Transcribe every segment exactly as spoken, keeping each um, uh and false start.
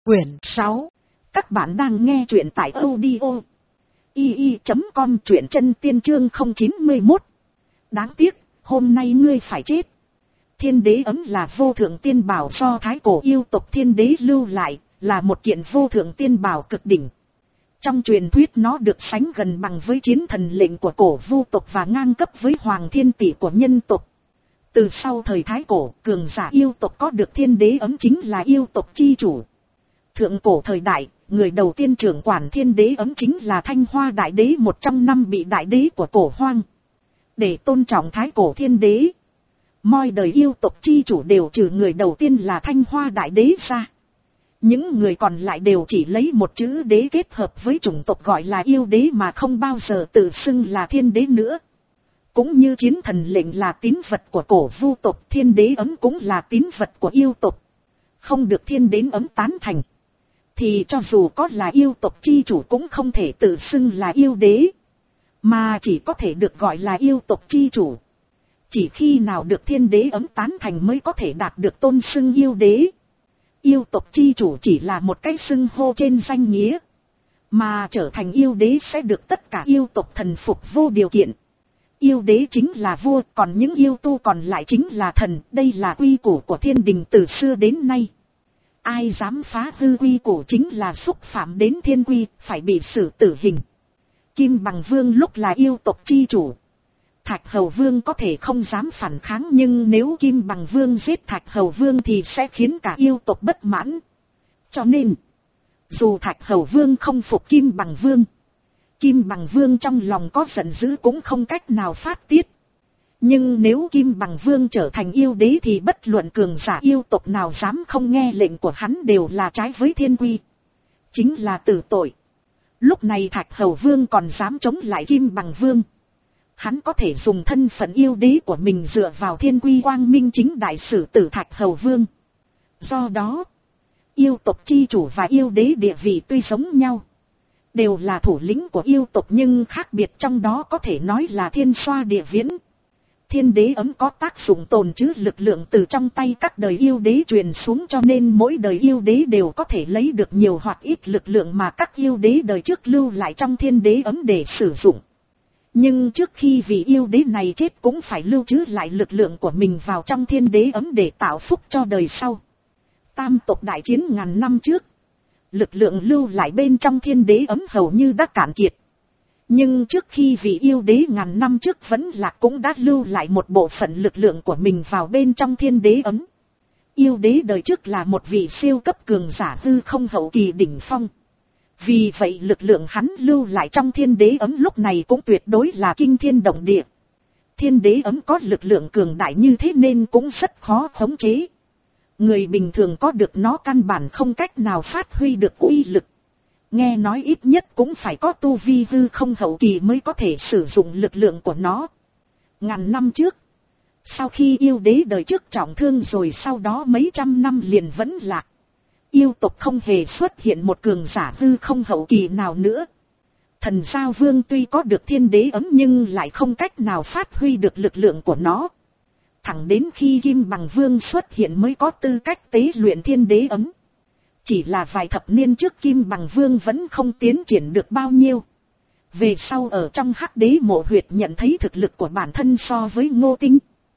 Quyển sáu. Các bạn đang nghe truyện tại audio i i chấm com, truyện chân tiên chương không chín mốt. Đáng tiếc, hôm nay ngươi phải chết. Thiên đế ấm là vô thượng tiên bảo do thái cổ yêu tộc thiên đế lưu lại, là một kiện vô thượng tiên bảo cực đỉnh. Trong truyền thuyết nó được sánh gần bằng với chiến thần lệnh của cổ vu tộc và ngang cấp với hoàng thiên tỷ của nhân tộc. Từ sau thời thái cổ, cường giả yêu tộc có được thiên đế ấm chính là yêu tộc chi chủ. Thượng cổ thời đại, người đầu tiên trưởng quản thiên đế ấm chính là Thanh Hoa Đại Đế, một trong năm vị đại đế của cổ hoang. Để tôn trọng thái cổ thiên đế, mọi đời yêu tộc chi chủ đều trừ người đầu tiên là Thanh Hoa Đại Đế ra. Những người còn lại đều chỉ lấy một chữ đế kết hợp với chủng tộc gọi là yêu đế mà không bao giờ tự xưng là thiên đế nữa. Cũng như chiến thần lệnh là tín vật của cổ vu tộc, thiên đế ấm cũng là tín vật của yêu tộc. Không được thiên đế ấm tán thành, thì cho dù có là yêu tộc chi chủ cũng không thể tự xưng là yêu đế, mà chỉ có thể được gọi là yêu tộc chi chủ. Chỉ khi nào được thiên đế ấm tán thành mới có thể đạt được tôn xưng yêu đế. Yêu tộc chi chủ chỉ là một cái xưng hô trên danh nghĩa, mà trở thành yêu đế sẽ được tất cả yêu tộc thần phục vô điều kiện. Yêu đế chính là vua, còn những yêu tu còn lại chính là thần. Đây là quy củ của thiên đình từ xưa đến nay. Ai dám phá hư quy củ chính là xúc phạm đến thiên quy, phải bị xử tử hình. Kim Bằng Vương lúc là yêu tộc chi chủ, Thạch Hầu Vương có thể không dám phản kháng, nhưng nếu Kim Bằng Vương giết Thạch Hầu Vương thì sẽ khiến cả yêu tộc bất mãn. Cho nên, dù Thạch Hầu Vương không phục Kim Bằng Vương, Kim Bằng Vương trong lòng có giận dữ cũng không cách nào phát tiết. Nhưng nếu Kim Bằng Vương trở thành yêu đế thì bất luận cường giả yêu tộc nào dám không nghe lệnh của hắn đều là trái với thiên quy, chính là tử tội. Lúc này Thạch Hầu Vương còn dám chống lại Kim Bằng Vương. Hắn có thể dùng thân phận yêu đế của mình dựa vào thiên quy quang minh chính đại xử tử Thạch Hầu Vương. Do đó, yêu tộc chi chủ và yêu đế địa vị tuy giống nhau, đều là thủ lĩnh của yêu tộc, nhưng khác biệt trong đó có thể nói là thiên xoa địa viễn. Thiên đế ấm có tác dụng tồn trữ lực lượng từ trong tay các đời yêu đế truyền xuống, cho nên mỗi đời yêu đế đều có thể lấy được nhiều hoặc ít lực lượng mà các yêu đế đời trước lưu lại trong thiên đế ấm để sử dụng. Nhưng trước khi vị yêu đế này chết cũng phải lưu trữ lại lực lượng của mình vào trong thiên đế ấm để tạo phúc cho đời sau. Tam tộc đại chiến ngàn năm trước, lực lượng lưu lại bên trong thiên đế ấm hầu như đã cạn kiệt. Nhưng trước khi vị yêu đế ngàn năm trước vẫn lạc cũng đã lưu lại một bộ phận lực lượng của mình vào bên trong thiên đế ấm. Yêu đế đời trước là một vị siêu cấp cường giả hư không hậu kỳ đỉnh phong. Vì vậy lực lượng hắn lưu lại trong thiên đế ấm lúc này cũng tuyệt đối là kinh thiên động địa. Thiên đế ấm có lực lượng cường đại như thế nên cũng rất khó khống chế. Người bình thường có được nó căn bản không cách nào phát huy được uy lực. Nghe nói ít nhất cũng phải có tu vi hư không hậu kỳ mới có thể sử dụng lực lượng của nó. Ngàn năm trước, sau khi yêu đế đời trước trọng thương rồi sau đó mấy trăm năm liền vẫn lạc, yêu tộc không hề xuất hiện một cường giả hư không hậu kỳ nào nữa. Thần Giao Vương tuy có được thiên đế ấm nhưng lại không cách nào phát huy được lực lượng của nó. Thẳng đến khi Kim Bằng Vương xuất hiện mới có tư cách tế luyện thiên đế ấm. Chỉ là vài thập niên trước Kim Bằng Vương vẫn không tiến triển được bao nhiêu. Về sau ở trong Hắc Đế Mộ Huyệt nhận thấy thực lực của bản thân so với Ngô Tinh,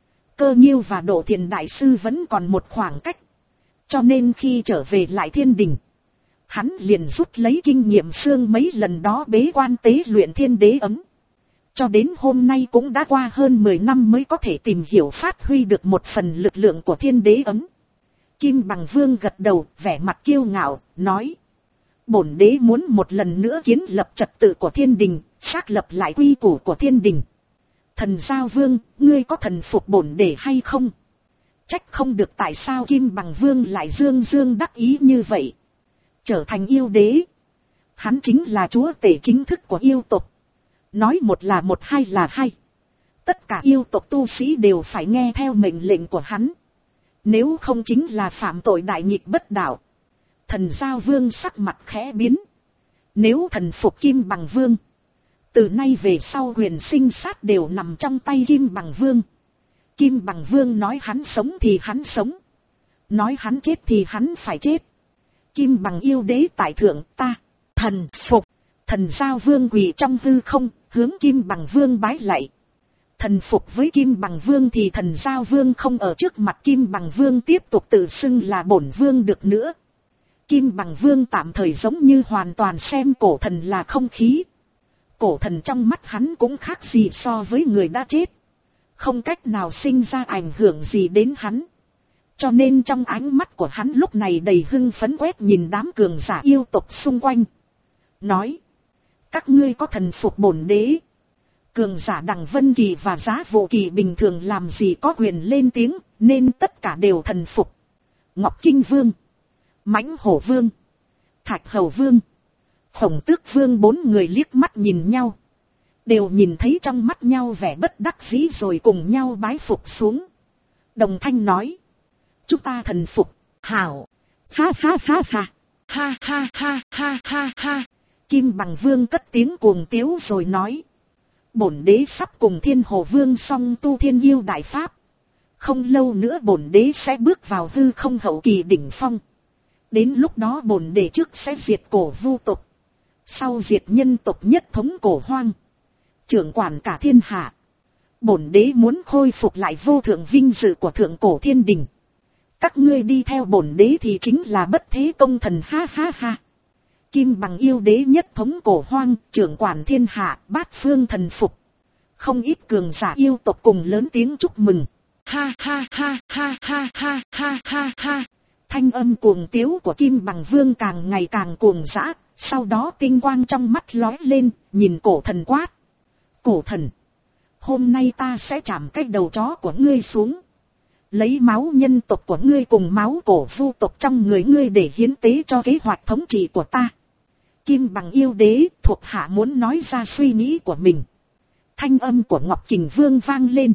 Cơ Nghiêu và Độ Thiền Đại Sư vẫn còn một khoảng cách. Cho nên khi trở về lại thiên đình, hắn liền rút lấy kinh nghiệm xương mấy lần đó bế quan tế luyện thiên đế ấm. Cho đến hôm nay cũng đã qua hơn mười năm mới có thể tìm hiểu phát huy được một phần lực lượng của thiên đế ấm. Kim Bằng Vương gật đầu, vẻ mặt kiêu ngạo, nói: bổn đế muốn một lần nữa kiến lập trật tự của thiên đình, xác lập lại quy củ của thiên đình. Thần Giao Vương, ngươi có thần phục bổn đế hay không? Trách không được tại sao Kim Bằng Vương lại dương dương đắc ý như vậy. Trở thành yêu đế, hắn chính là chúa tể chính thức của yêu tộc. Nói một là một, hai là hai. Tất cả yêu tộc tu sĩ đều phải nghe theo mệnh lệnh của hắn. Nếu không chính là phạm tội đại nghịch bất đạo. Thần Giao Vương sắc mặt khẽ biến. Nếu thần phục Kim Bằng Vương, từ nay về sau quyền sinh sát đều nằm trong tay Kim Bằng Vương. Kim Bằng Vương nói hắn sống thì hắn sống, nói hắn chết thì hắn phải chết. Kim bằng yêu đế tại thượng, ta, thần phục. Thần giao vương quỳ trong hư không, hướng Kim bằng vương bái lạy. Thần phục với Kim bằng vương thì thần giao vương không ở trước mặt Kim bằng vương tiếp tục tự xưng là bổn vương được nữa. Kim bằng vương tạm thời giống như hoàn toàn xem cổ thần là không khí. Cổ thần trong mắt hắn cũng khác gì so với người đã chết. Không cách nào sinh ra ảnh hưởng gì đến hắn. Cho nên trong ánh mắt của hắn lúc này đầy hưng phấn quét nhìn đám cường giả yêu tộc xung quanh. Nói. Các ngươi có thần phục bổn đế. Cường giả Đằng Vân Kỳ và Giá Vô Kỳ bình thường làm gì có quyền lên tiếng, nên tất cả đều thần phục. Ngọc Kinh Vương, Mãnh Hổ Vương, Thạch Hầu Vương, Khổng Tước Vương bốn người liếc mắt nhìn nhau. Đều nhìn thấy trong mắt nhau vẻ bất đắc dĩ rồi cùng nhau bái phục xuống. Đồng thanh nói. Chúng ta thần phục, hảo. Ha ha ha ha. Ha ha ha ha ha ha. Kim bằng vương cất tiếng cuồng tiếu rồi nói. Bổn đế sắp cùng Thiên Hồ Vương song tu thiên yêu đại pháp. Không lâu nữa bổn đế sẽ bước vào hư không hậu kỳ đỉnh phong. Đến lúc đó bổn đế trước sẽ diệt cổ vu tộc. Sau diệt nhân tộc nhất thống cổ hoang. Trưởng quản cả thiên hạ. Bổn đế muốn khôi phục lại vô thượng vinh dự của thượng cổ thiên đình. Các ngươi đi theo bổn đế thì chính là bất thế công thần, ha ha ha. Kim bằng yêu đế nhất thống cổ hoang, trưởng quản thiên hạ, bát phương thần phục. Không ít cường giả yêu tộc cùng lớn tiếng chúc mừng. Ha ha ha ha ha ha ha ha ha. Thanh âm cuồng tiếu của Kim bằng vương càng ngày càng cuồng dã, sau đó tinh quang trong mắt lóe lên, nhìn cổ thần quát. Cổ thần, hôm nay ta sẽ chạm cái đầu chó của ngươi xuống. Lấy máu nhân tộc của ngươi cùng máu cổ vu tộc trong người ngươi để hiến tế cho kế hoạch thống trị của ta. Kim bằng yêu đế thuộc hạ muốn nói ra suy nghĩ của mình. Thanh âm của Ngọc Kình Vương vang lên.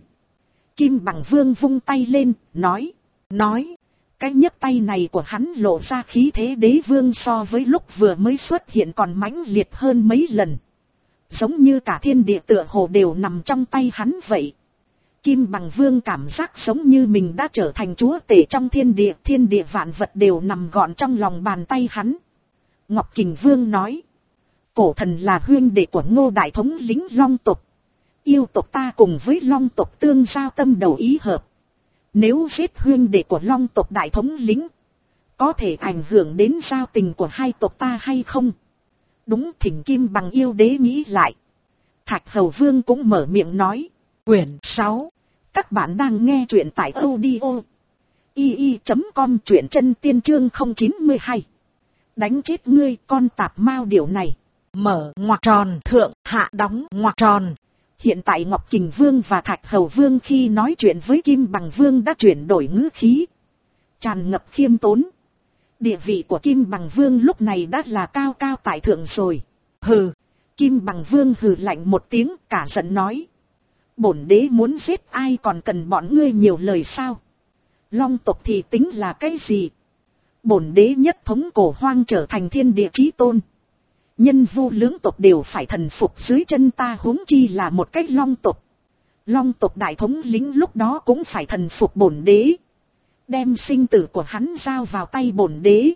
Kim bằng vương vung tay lên, nói, nói. Cái nhấc tay này của hắn lộ ra khí thế đế vương so với lúc vừa mới xuất hiện còn mãnh liệt hơn mấy lần. Giống như cả thiên địa tựa hồ đều nằm trong tay hắn vậy. Kim bằng vương cảm giác giống như mình đã trở thành chúa tể trong thiên địa, thiên địa vạn vật đều nằm gọn trong lòng bàn tay hắn. Ngọc Kình Vương nói, cổ thần là huynh đệ của Ngô đại thống lĩnh Long tộc. Yêu tộc ta cùng với Long tộc tương giao tâm đầu ý hợp. Nếu giết huynh đệ của Long tộc đại thống lĩnh, có thể ảnh hưởng đến giao tình của hai tộc ta hay không? Đúng, thỉnh Kim bằng yêu đế nghĩ lại. Thạch Hầu Vương cũng mở miệng nói. Quyển sáu. Các bạn đang nghe truyện tại audio i i chấm com, truyện chân tiên chương không chín hai. Đánh chết ngươi con tạp mao điểu này. Mở ngoặc tròn, thượng hạ đóng ngoặc tròn. Hiện tại Ngọc Kình Vương và Thạch Hầu Vương khi nói chuyện với Kim bằng Vương đã chuyển đổi ngữ khí. Tràn ngập khiêm tốn. Địa vị của Kim bằng Vương lúc này đã là cao cao tại thượng rồi. Hừ. Kim bằng Vương hừ lạnh một tiếng, cả giận nói. Bổn đế muốn giết ai còn cần bọn ngươi nhiều lời sao? Long tộc thì tính là cái gì? Bổn đế nhất thống cổ hoang trở thành thiên địa chí tôn. Nhân vu lưỡng tộc đều phải thần phục dưới chân ta, huống chi là một cái long tộc. Long tộc đại thống lĩnh lúc đó cũng phải thần phục bổn đế. Đem sinh tử của hắn giao vào tay bổn đế.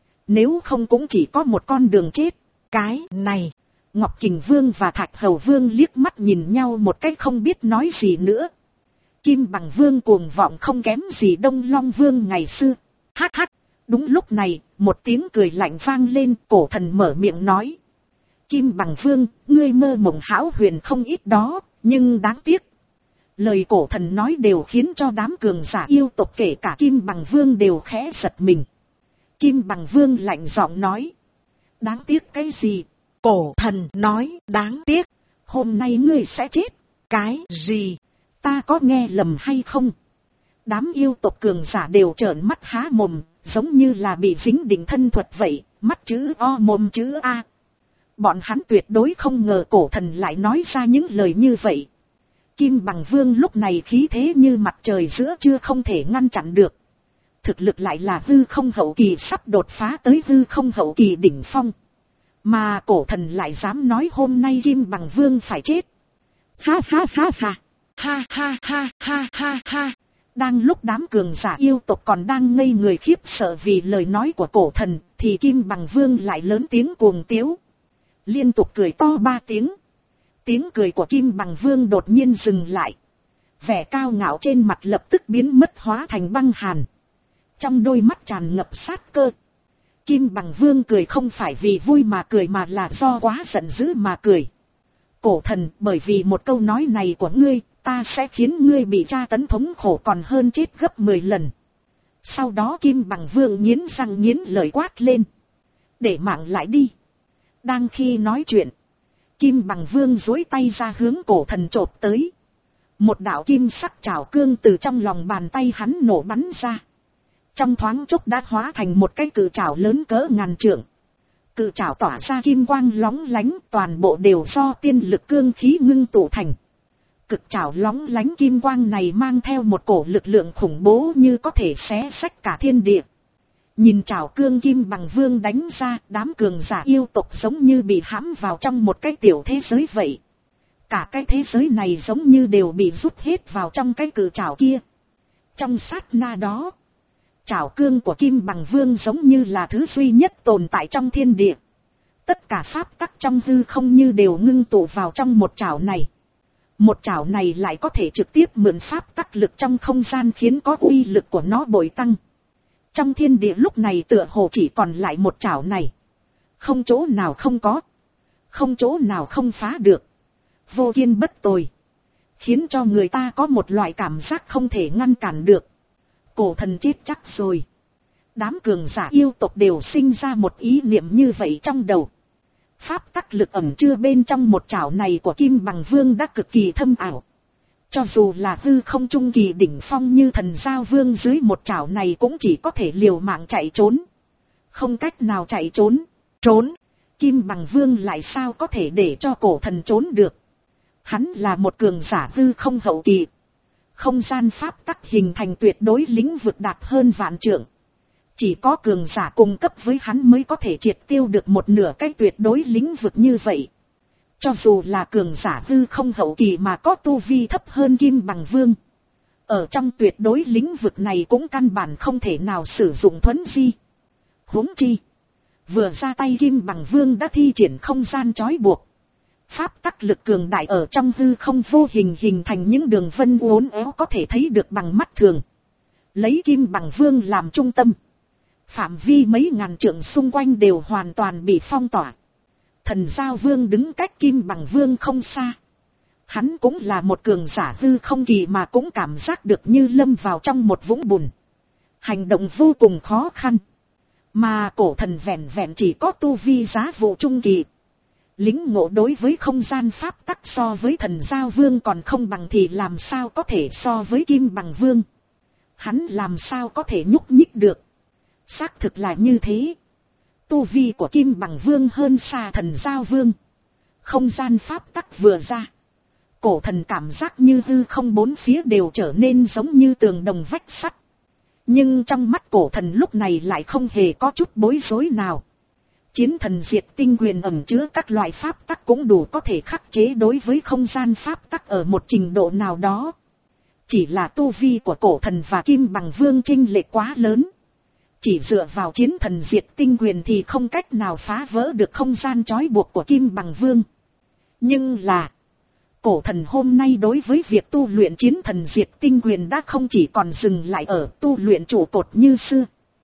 Nếu không cũng chỉ có một con đường chết. Cái này, Ngọc Kình Vương và Thạch Hầu Vương liếc mắt nhìn nhau một cách không biết nói gì nữa. Kim bằng Vương cuồng vọng không kém gì Đông Long Vương ngày xưa. Hắc hắc. Đúng lúc này, một tiếng cười lạnh vang lên, cổ thần mở miệng nói. Kim bằng Vương, ngươi mơ mộng hão huyền không ít đó, nhưng đáng tiếc. Lời cổ thần nói đều khiến cho đám cường giả yêu tộc kể cả Kim bằng Vương đều khẽ giật mình. Kim bằng Vương lạnh giọng nói. Đáng tiếc cái gì? Cổ thần nói đáng tiếc. Hôm nay ngươi sẽ chết. Cái gì? Ta có nghe lầm hay không? Đám yêu tộc cường giả đều trợn mắt há mồm, giống như là bị dính định thân thuật vậy, mắt chữ O mồm chữ A. Bọn hắn tuyệt đối không ngờ cổ thần lại nói ra những lời như vậy. Kim bằng Vương lúc này khí thế như mặt trời giữa trưa không thể ngăn chặn được. Thực lực lại là hư không hậu kỳ sắp đột phá tới hư không hậu kỳ đỉnh phong. Mà cổ thần lại dám nói hôm nay Kim bằng Vương phải chết. Ha ha ha ha. Ha ha ha ha ha ha. Đang lúc đám cường giả yêu tộc còn đang ngây người khiếp sợ vì lời nói của cổ thần, thì Kim Bằng Vương lại lớn tiếng cuồng tiếu. Liên tục cười to ba tiếng. Tiếng cười của Kim Bằng Vương đột nhiên dừng lại. Vẻ cao ngạo trên mặt lập tức biến mất hóa thành băng hàn. Trong đôi mắt tràn ngập sát cơ. Kim Bằng Vương cười không phải vì vui mà cười mà là do quá giận dữ mà cười. Cổ thần, bởi vì một câu nói này của ngươi, ta sẽ khiến ngươi bị tra tấn thống khổ còn hơn chết gấp mười lần. Sau đó Kim Bằng Vương nghiến răng nghiến lợi quát lên. Để mạng lại đi. Đang khi nói chuyện, Kim Bằng Vương duỗi tay ra hướng cổ thần chộp tới. Một đạo kim sắc trảo cương từ trong lòng bàn tay hắn nổ bắn ra. Trong thoáng chốc đã hóa thành một cái cự trảo lớn cỡ ngàn trượng. Cự trảo tỏa ra kim quang lóng lánh, toàn bộ đều do tiên lực cương khí ngưng tụ thành. Cực trảo lóng lánh kim quang này mang theo một cổ lực lượng khủng bố như có thể xé xách cả thiên địa. Nhìn trảo cương Kim Bằng Vương đánh ra, đám cường giả yêu tộc giống như bị hãm vào trong một cái tiểu thế giới vậy. Cả cái thế giới này giống như đều bị rút hết vào trong cái cự trảo kia. Trong sát na đó, trảo cương của Kim Bằng Vương giống như là thứ duy nhất tồn tại trong thiên địa. Tất cả pháp tắc trong hư không như đều ngưng tụ vào trong một trảo này. Một trảo này lại có thể trực tiếp mượn pháp tắc lực trong không gian khiến có uy lực của nó bội tăng. Trong thiên địa lúc này tựa hồ chỉ còn lại một trảo này. Không chỗ nào không có. Không chỗ nào không phá được. Vô kiên bất tồi. Khiến cho người ta có một loại cảm giác không thể ngăn cản được. Cổ thần chết chắc rồi. Đám cường giả yêu tộc đều sinh ra một ý niệm như vậy trong đầu. Pháp tắc lực ẩn chứa bên trong một trảo này của Kim Bằng Vương đã cực kỳ thâm ảo. Cho dù là hư không trung kỳ đỉnh phong như Thần Giao Vương dưới một trảo này cũng chỉ có thể liều mạng chạy trốn. Không cách nào chạy trốn. Trốn. Kim Bằng Vương lại sao có thể để cho cổ thần trốn được. Hắn là một cường giả hư không hậu kỳ. Không gian pháp tắc hình thành tuyệt đối lĩnh vực đạt hơn vạn trượng. Chỉ có cường giả cùng cấp với hắn mới có thể triệt tiêu được một nửa cái tuyệt đối lĩnh vực như vậy. Cho dù là cường giả hư không hậu kỳ mà có tu vi thấp hơn Kim Bằng Vương. Ở trong tuyệt đối lĩnh vực này cũng căn bản không thể nào sử dụng thuấn di. Huống chi. Vừa ra tay Kim Bằng Vương đã thi triển không gian trói buộc. Pháp tắc lực cường đại ở trong hư không vô hình hình thành những đường vân uốn éo có thể thấy được bằng mắt thường. Lấy Kim Bằng Vương làm trung tâm. Phạm vi mấy ngàn trượng xung quanh đều hoàn toàn bị phong tỏa. Thần Giao Vương đứng cách Kim Bằng Vương không xa. Hắn cũng là một cường giả hư không kỳ mà cũng cảm giác được như lâm vào trong một vũng bùn. Hành động vô cùng khó khăn. Mà cổ thần vẹn vẹn chỉ có tu vi giá vụ trung kỳ. Lính ngộ đối với không gian pháp tắc so với Thần Giao Vương còn không bằng thì làm sao có thể so với Kim Bằng Vương. Hắn làm sao có thể nhúc nhích được. Xác thực là như thế. Tu vi của Kim Bằng Vương hơn xa Thần Giao Vương. Không gian pháp tắc vừa ra. Cổ thần cảm giác như hư không bốn phía đều trở nên giống như tường đồng vách sắt. Nhưng trong mắt cổ thần lúc này lại không hề có chút bối rối nào. Chiến thần diệt tinh quyền ẩn chứa các loại pháp tắc cũng đủ có thể khắc chế đối với không gian pháp tắc ở một trình độ nào đó. Chỉ là tu vi của cổ thần và Kim Bằng Vương chênh lệch quá lớn. Chỉ dựa vào chiến thần diệt tinh quyền thì không cách nào phá vỡ được không gian trói buộc của Kim Bằng Vương. Nhưng là, cổ thần hôm nay đối với việc tu luyện chiến thần diệt tinh quyền đã không chỉ còn dừng lại ở tu luyện trụ cột như xưa.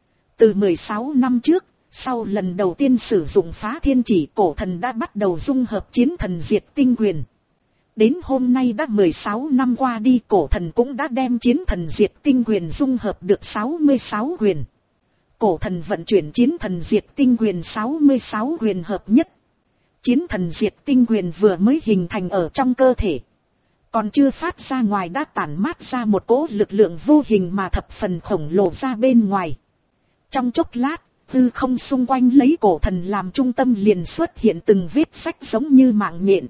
Từ mười sáu năm trước, sau lần đầu tiên sử dụng phá thiên chỉ, cổ thần đã bắt đầu dung hợp chiến thần diệt tinh quyền. Đến hôm nay đã mười sáu năm qua đi, cổ thần cũng đã đem chiến thần diệt tinh quyền dung hợp được sáu mươi sáu quyền. Cổ thần vận chuyển chiến thần diệt tinh quyền sáu mươi sáu quyền hợp nhất. Chiến thần diệt tinh quyền vừa mới hình thành ở trong cơ thể. Còn chưa phát ra ngoài đã tản mát ra một cỗ lực lượng vô hình mà thập phần khổng lồ ra bên ngoài. Trong chốc lát, hư không xung quanh lấy cổ thần làm trung tâm liền xuất hiện từng vết sách giống như mạng nhện.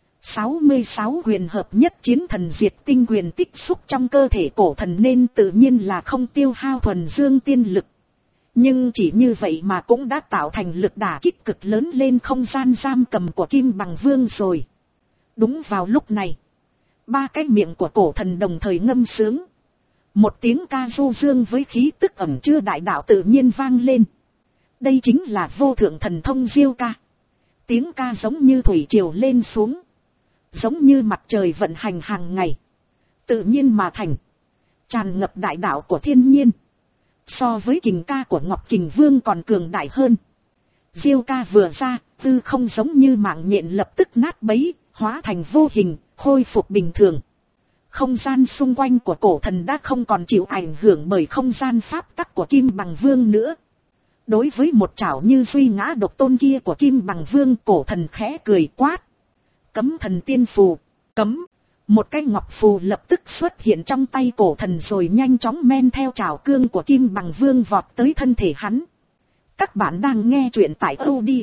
sáu mươi sáu quyền hợp nhất chiến thần diệt tinh quyền tích xúc trong cơ thể cổ thần nên tự nhiên là không tiêu hao thuần dương tiên lực. Nhưng chỉ như vậy mà cũng đã tạo thành lực đả kích cực lớn lên không gian giam cầm của Kim Bằng Vương rồi. Đúng vào lúc này, ba cái miệng của cổ thần đồng thời ngâm sướng. Một tiếng ca du dương với khí tức ẩn chứa đại đạo tự nhiên vang lên. Đây chính là vô thượng thần thông Diêu ca. Tiếng ca giống như thủy triều lên xuống, giống như mặt trời vận hành hàng ngày, tự nhiên mà thành, tràn ngập đại đạo của thiên nhiên. So với kình ca của Ngọc Kình Vương còn cường đại hơn. Diêu ca vừa ra, tư không giống như mạng nhện lập tức nát bấy, hóa thành vô hình, khôi phục bình thường. Không gian xung quanh của cổ thần đã không còn chịu ảnh hưởng bởi không gian pháp tắc của Kim Bằng Vương nữa. Đối với một chảo như duy ngã độc tôn kia của Kim Bằng Vương, cổ thần khẽ cười quát: cấm thần tiên phù. Cấm. Một cái ngọc phù lập tức xuất hiện trong tay cổ thần rồi nhanh chóng men theo trảo cương của Kim Bằng Vương vọt tới thân thể hắn. Các bạn đang nghe truyện tại audio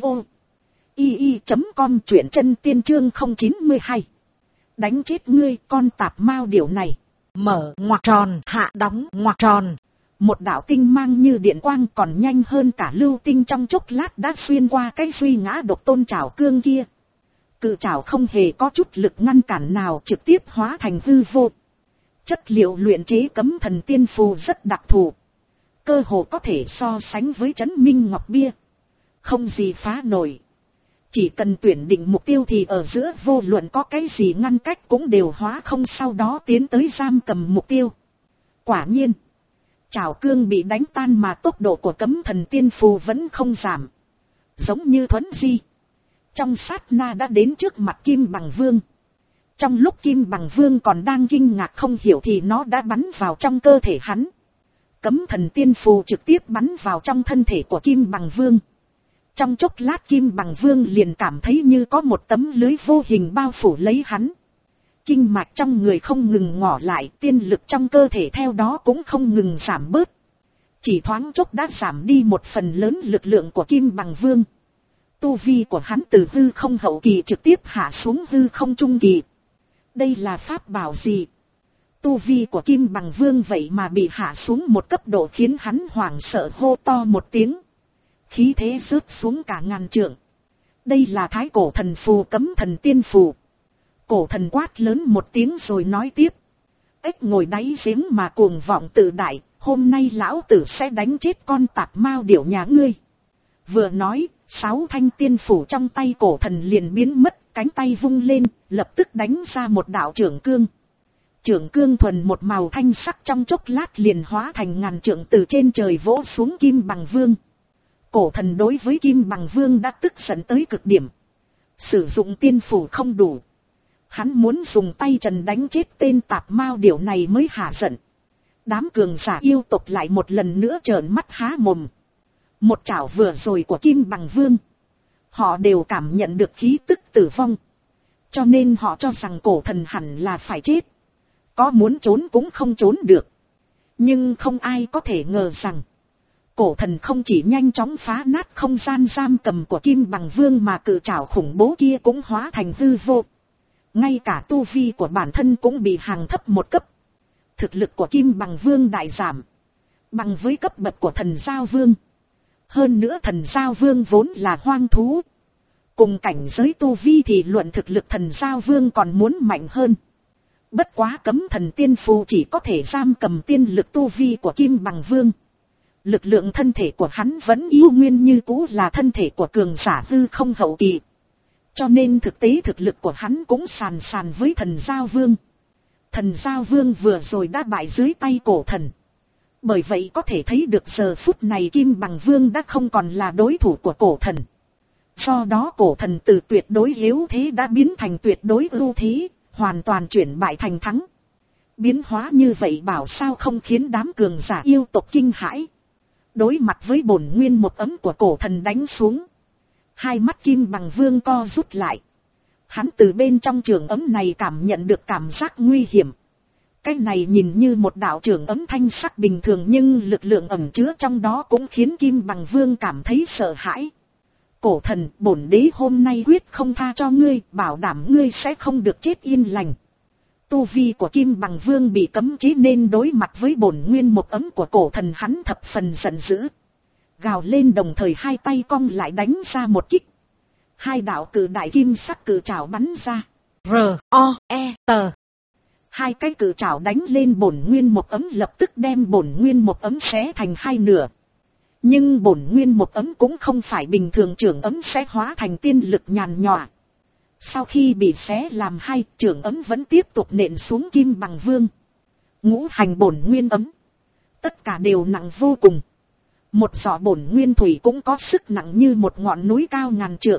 i i chấm com, truyện chân tiên chương không chín hai. Đánh chết ngươi con tạp mao điểu này. Mở ngoặc tròn, hạ đóng ngoặc tròn. Một đạo tinh mang như điện quang còn nhanh hơn cả lưu tinh trong chốc lát đã xuyên qua cái duy ngã độc tôn trảo cương kia. Cự trảo không hề có chút lực ngăn cản nào, trực tiếp hóa thành hư vô. Chất liệu luyện chế cấm thần tiên phù rất đặc thù, cơ hồ có thể so sánh với Trấn Minh Ngọc Bia, không gì phá nổi. Chỉ cần tuyển định mục tiêu thì ở giữa vô luận có cái gì ngăn cách cũng đều hóa không, sau đó tiến tới giam cầm mục tiêu. Quả nhiên, trảo cương bị đánh tan mà tốc độ của cấm thần tiên phù vẫn không giảm. Giống như thuấn di, trong sát na đã đến trước mặt Kim Bằng Vương. Trong lúc Kim Bằng Vương còn đang kinh ngạc không hiểu thì nó đã bắn vào trong cơ thể hắn. Cấm thần tiên phù trực tiếp bắn vào trong thân thể của Kim Bằng Vương. Trong chốc lát Kim Bằng Vương liền cảm thấy như có một tấm lưới vô hình bao phủ lấy hắn. Kinh mạch trong người không ngừng ngỏ lại, tiên lực trong cơ thể theo đó cũng không ngừng giảm bớt. Chỉ thoáng chốc đã giảm đi một phần lớn lực lượng của Kim Bằng Vương. Tu vi của hắn từ hư không hậu kỳ trực tiếp hạ xuống hư không trung kỳ. Đây là pháp bảo gì? Tu vi của Kim Bằng Vương vậy mà bị hạ xuống một cấp độ khiến hắn hoảng sợ hô to một tiếng. Khí thế rớt xuống cả ngàn trượng. Đây là thái cổ thần phù cấm thần tiên phù. Cổ thần quát lớn một tiếng rồi nói tiếp. Ếch ngồi đáy giếng mà cuồng vọng tự đại, hôm nay lão tử sẽ đánh chết con tạp mao điểu nhà ngươi. Vừa nói, sáu thanh tiên phủ trong tay cổ thần liền biến mất, cánh tay vung lên, lập tức đánh ra một đạo trưởng cương. Trưởng cương thuần một màu thanh sắc trong chốc lát liền hóa thành ngàn trượng từ trên trời vỗ xuống Kim Bằng Vương. Cổ thần đối với Kim Bằng Vương đã tức giận tới cực điểm. Sử dụng tiên phủ không đủ. Hắn muốn dùng tay trần đánh chết tên tạp mao điểu này mới hả giận. Đám cường giả yêu tộc lại một lần nữa trợn mắt há mồm. Một chảo vừa rồi của Kim Bằng Vương, họ đều cảm nhận được khí tức tử vong. Cho nên họ cho rằng cổ thần hẳn là phải chết. Có muốn trốn cũng không trốn được. Nhưng không ai có thể ngờ rằng cổ thần không chỉ nhanh chóng phá nát không gian giam cầm của Kim Bằng Vương mà cự trảo khủng bố kia cũng hóa thành hư vô. Ngay cả tu vi của bản thân cũng bị hàng thấp một cấp. Thực lực của Kim Bằng Vương đại giảm, bằng với cấp bậc của thần Giao Vương. Hơn nữa thần Giao Vương vốn là hoang thú. Cùng cảnh giới tu vi thì luận thực lực thần Giao Vương còn muốn mạnh hơn. Bất quá cấm thần tiên phù chỉ có thể giam cầm tiên lực tu vi của Kim Bằng Vương. Lực lượng thân thể của hắn vẫn yếu nguyên như cũ là thân thể của cường giả hư không hậu kỳ. Cho nên thực tế thực lực của hắn cũng sàn sàn với thần Giao Vương. Thần Giao Vương vừa rồi đã bại dưới tay cổ thần. Bởi vậy có thể thấy được giờ phút này Kim Bằng Vương đã không còn là đối thủ của cổ thần. Do đó cổ thần từ tuyệt đối yếu thế đã biến thành tuyệt đối ưu thế, hoàn toàn chuyển bại thành thắng. Biến hóa như vậy bảo sao không khiến đám cường giả yêu tộc kinh hãi. Đối mặt với bổn nguyên một ấm của cổ thần đánh xuống, hai mắt Kim Bằng Vương co rút lại. Hắn từ bên trong trường ấm này cảm nhận được cảm giác nguy hiểm. Cái này nhìn như một đạo trường ấm thanh sắc bình thường nhưng lực lượng ẩn chứa trong đó cũng khiến Kim Bằng Vương cảm thấy sợ hãi. Cổ thần, bổn đế hôm nay quyết không tha cho ngươi, bảo đảm ngươi sẽ không được chết yên lành. Tu vi của Kim Bằng Vương bị cấm chế nên đối mặt với bổn nguyên một ấm của cổ thần hắn thập phần giận dữ. Gào lên đồng thời hai tay cong lại đánh ra một kích. Hai đạo cự đại kim sắc cự trảo bắn ra. R O E T. Hai cái cự trảo đánh lên bổn nguyên một ấm lập tức đem bổn nguyên một ấm xé thành hai nửa. Nhưng bổn nguyên một ấm cũng không phải bình thường trưởng ấm sẽ hóa thành tiên lực nhàn nhòa. Sau khi bị xé làm hai, trưởng ấm vẫn tiếp tục nện xuống Kim Bằng Vương. Ngũ hành bổn nguyên ấm. Tất cả đều nặng vô cùng. Một giọt bổn nguyên thủy cũng có sức nặng như một ngọn núi cao ngàn trượng.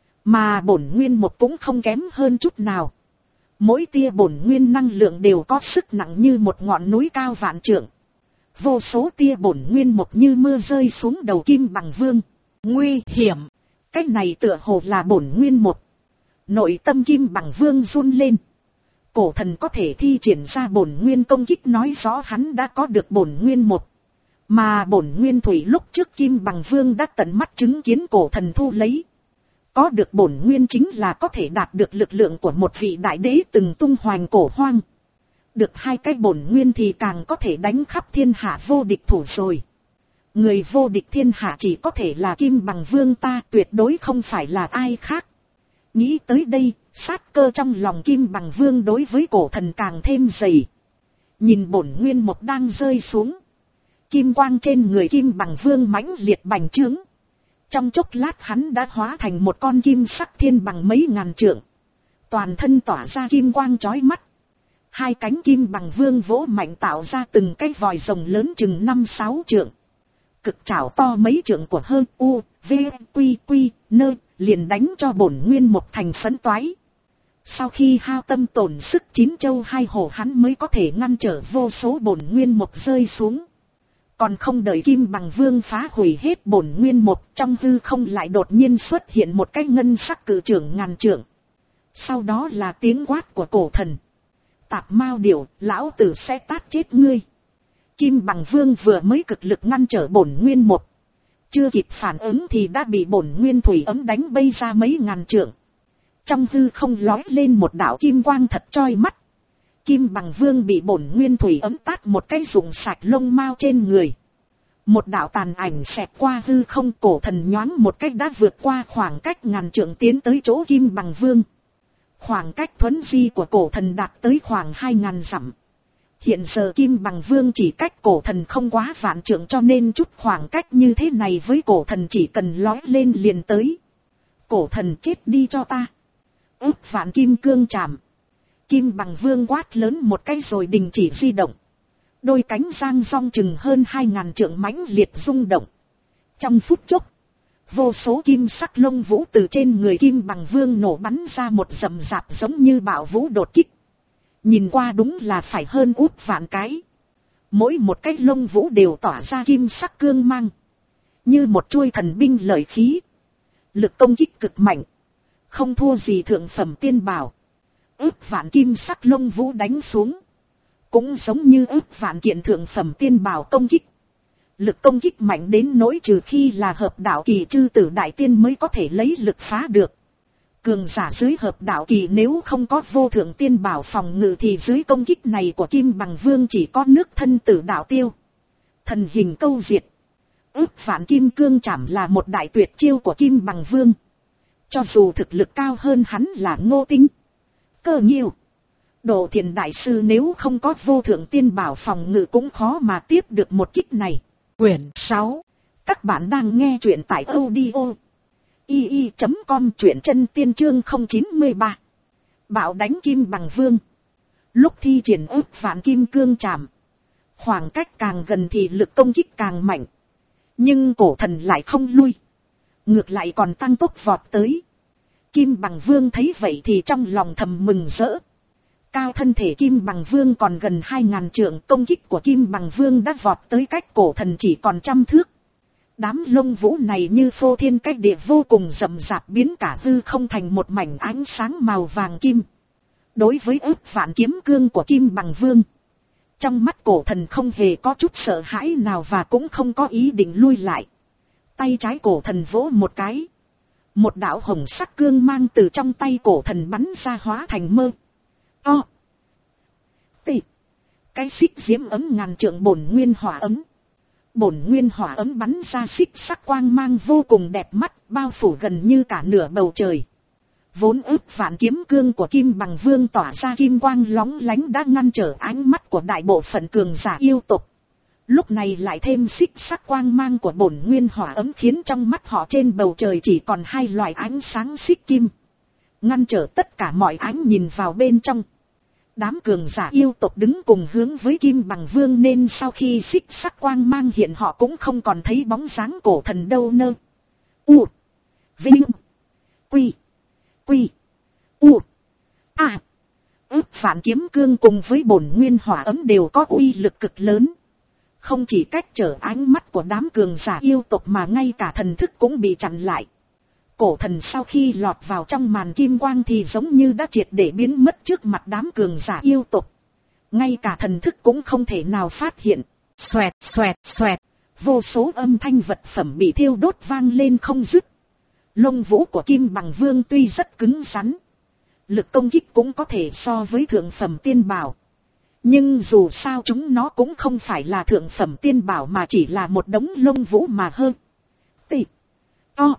Mà bổn nguyên một cũng không kém hơn chút nào. Mỗi tia bổn nguyên năng lượng đều có sức nặng như một ngọn núi cao vạn trượng. Vô số tia bổn nguyên một như mưa rơi xuống đầu Kim Bằng Vương. Nguy hiểm. Cái này tựa hồ là bổn nguyên một. Nội tâm Kim Bằng Vương run lên. Cổ thần có thể thi triển ra bổn nguyên công kích nói rõ hắn đã có được bổn nguyên một. Mà bổn nguyên thủy lúc trước Kim Bằng Vương đã tận mắt chứng kiến cổ thần thu lấy. Có được bổn nguyên chính là có thể đạt được lực lượng của một vị đại đế từng tung hoành cổ hoang. Được hai cái bổn nguyên thì càng có thể đánh khắp thiên hạ vô địch thủ rồi. Người vô địch thiên hạ chỉ có thể là Kim Bằng Vương ta, tuyệt đối không phải là ai khác. Nghĩ tới đây, sát cơ trong lòng Kim Bằng Vương đối với cổ thần càng thêm dày. Nhìn bổn nguyên một đang rơi xuống. Kim quang trên người Kim Bằng Vương mãnh liệt bành trướng. Trong chốc lát hắn đã hóa thành một con kim sắc thiên bằng mấy ngàn trượng. Toàn thân tỏa ra kim quang chói mắt. Hai cánh Kim Bằng Vương vỗ mạnh tạo ra từng cái vòi rồng lớn chừng năm sáu trượng. Cực chảo to mấy trượng của Hơ U, V, Quy, Quy, Nơ, liền đánh cho bổn nguyên một thành phấn toái. Sau khi hao tâm tổn sức chín châu hai hổ hắn mới có thể ngăn trở vô số bổn nguyên một rơi xuống. Còn không đợi Kim Bằng Vương phá hủy hết bổn nguyên một, trong hư không lại đột nhiên xuất hiện một cái ngân sắc cự trưởng ngàn trượng. Sau đó là tiếng quát của cổ thần. Tạp mao điểu, lão tử sẽ tát chết ngươi. Kim Bằng Vương vừa mới cực lực ngăn trở bổn nguyên một. Chưa kịp phản ứng thì đã bị bổn nguyên thủy ấm đánh bay ra mấy ngàn trượng. Trong hư không lói lên một đạo kim quang thật choi mắt. Kim Bằng Vương bị bổn nguyên thủy ấm tát một cái rụng sạch lông mao trên người. Một đạo tàn ảnh xẹt qua hư không, cổ thần nhoáng một cách đã vượt qua khoảng cách ngàn trượng tiến tới chỗ Kim Bằng Vương. Khoảng cách thuấn di của cổ thần đạt tới khoảng hai ngàn dặm. Hiện giờ Kim Bằng Vương chỉ cách cổ thần không quá vạn trượng, cho nên chút khoảng cách như thế này với cổ thần chỉ cần lói lên liền tới. Cổ thần chết đi cho ta. Ước vạn kim cương chạm. Kim Bằng Vương quát lớn một cái rồi đình chỉ di động. Đôi cánh giang rong chừng hơn hai ngàn trượng mãnh liệt rung động. Trong phút chốc, vô số kim sắc lông vũ từ trên người Kim Bằng Vương nổ bắn ra một rầm rạp giống như bạo vũ đột kích. Nhìn qua đúng là phải hơn út vạn cái. Mỗi một cái lông vũ đều tỏa ra kim sắc cương mang. Như một chuôi thần binh lợi khí. Lực công kích cực mạnh. Không thua gì thượng phẩm tiên bảo. Ước vạn kim sắc lông vũ đánh xuống. Cũng giống như ước vạn kiện thượng phẩm tiên bảo công kích. Lực công kích mạnh đến nỗi trừ khi là hợp đạo kỳ chư tử đại tiên mới có thể lấy lực phá được. Cường giả dưới hợp đạo kỳ nếu không có vô thượng tiên bảo phòng ngự thì dưới công kích này của Kim Bằng Vương chỉ có nước thân tử đạo tiêu. Thần hình câu diệt. Ước vạn kim cương chảm là một đại tuyệt chiêu của Kim Bằng Vương. Cho dù thực lực cao hơn hắn là Ngô Tinh, Cơ Nghiêu, Độ Thiền đại sư nếu không có vô thượng tiên bảo phòng ngự cũng khó mà tiếp được một kích này. Quyển sáu. Các bạn đang nghe truyện tại audio i i chấm com, truyện chân tiên chương không chín ba. Bạo đánh Kim Bằng Vương. Lúc thi triển ước vạn kim cương chạm, khoảng cách càng gần thì lực công kích càng mạnh. Nhưng cổ thần lại không lui, ngược lại còn tăng tốc vọt tới. Kim Bằng Vương thấy vậy thì trong lòng thầm mừng rỡ. Cao thân thể Kim Bằng Vương còn gần hai ngàn trượng, công kích của Kim Bằng Vương đã vọt tới cách cổ thần chỉ còn trăm thước. Đám lông vũ này như phô thiên cách địa vô cùng rậm rạp, biến cả hư không thành một mảnh ánh sáng màu vàng kim. Đối với ước vạn kiếm cương của Kim Bằng Vương, trong mắt cổ thần không hề có chút sợ hãi nào và cũng không có ý định lui lại. Tay trái cổ thần vỗ một cái. Một đạo hồng sắc cương mang từ trong tay cổ thần bắn ra hóa thành mơ. To. Tị. Cái xích diễm ấm ngàn trượng bổn nguyên hỏa ấm. Bổn nguyên hỏa ấm bắn ra xích sắc quang mang vô cùng đẹp mắt, bao phủ gần như cả nửa bầu trời. Vốn ước vạn kiếm cương của Kim Bằng Vương tỏa ra kim quang lóng lánh đã ngăn trở ánh mắt của đại bộ phận cường giả yêu tộc. Lúc này lại thêm xích sắc quang mang của bổn nguyên hỏa ấm khiến trong mắt họ trên bầu trời chỉ còn hai loại ánh sáng xích kim, ngăn trở tất cả mọi ánh nhìn vào bên trong. Đám cường giả yêu tộc đứng cùng hướng với Kim Bằng Vương nên sau khi xích sắc quang mang hiện họ cũng không còn thấy bóng dáng cổ thần đâu nơ. U. Vinh. Quy. Quy. U. A. Ước vạn kiếm cương cùng với bổn nguyên hỏa ấm đều có uy lực cực lớn. Không chỉ cách trở ánh mắt của đám cường giả yêu tộc mà ngay cả thần thức cũng bị chặn lại. Cổ thần sau khi lọt vào trong màn kim quang thì giống như đã triệt để biến mất trước mặt đám cường giả yêu tộc. Ngay cả thần thức cũng không thể nào phát hiện. Xoẹt xoẹt xoẹt, vô số âm thanh vật phẩm bị thiêu đốt vang lên không dứt. Lông vũ của Kim Bằng Vương tuy rất cứng rắn, lực công kích cũng có thể so với thượng phẩm tiên bảo. Nhưng dù sao chúng nó cũng không phải là thượng phẩm tiên bảo mà chỉ là một đống lông vũ mà hơn. Tị. To.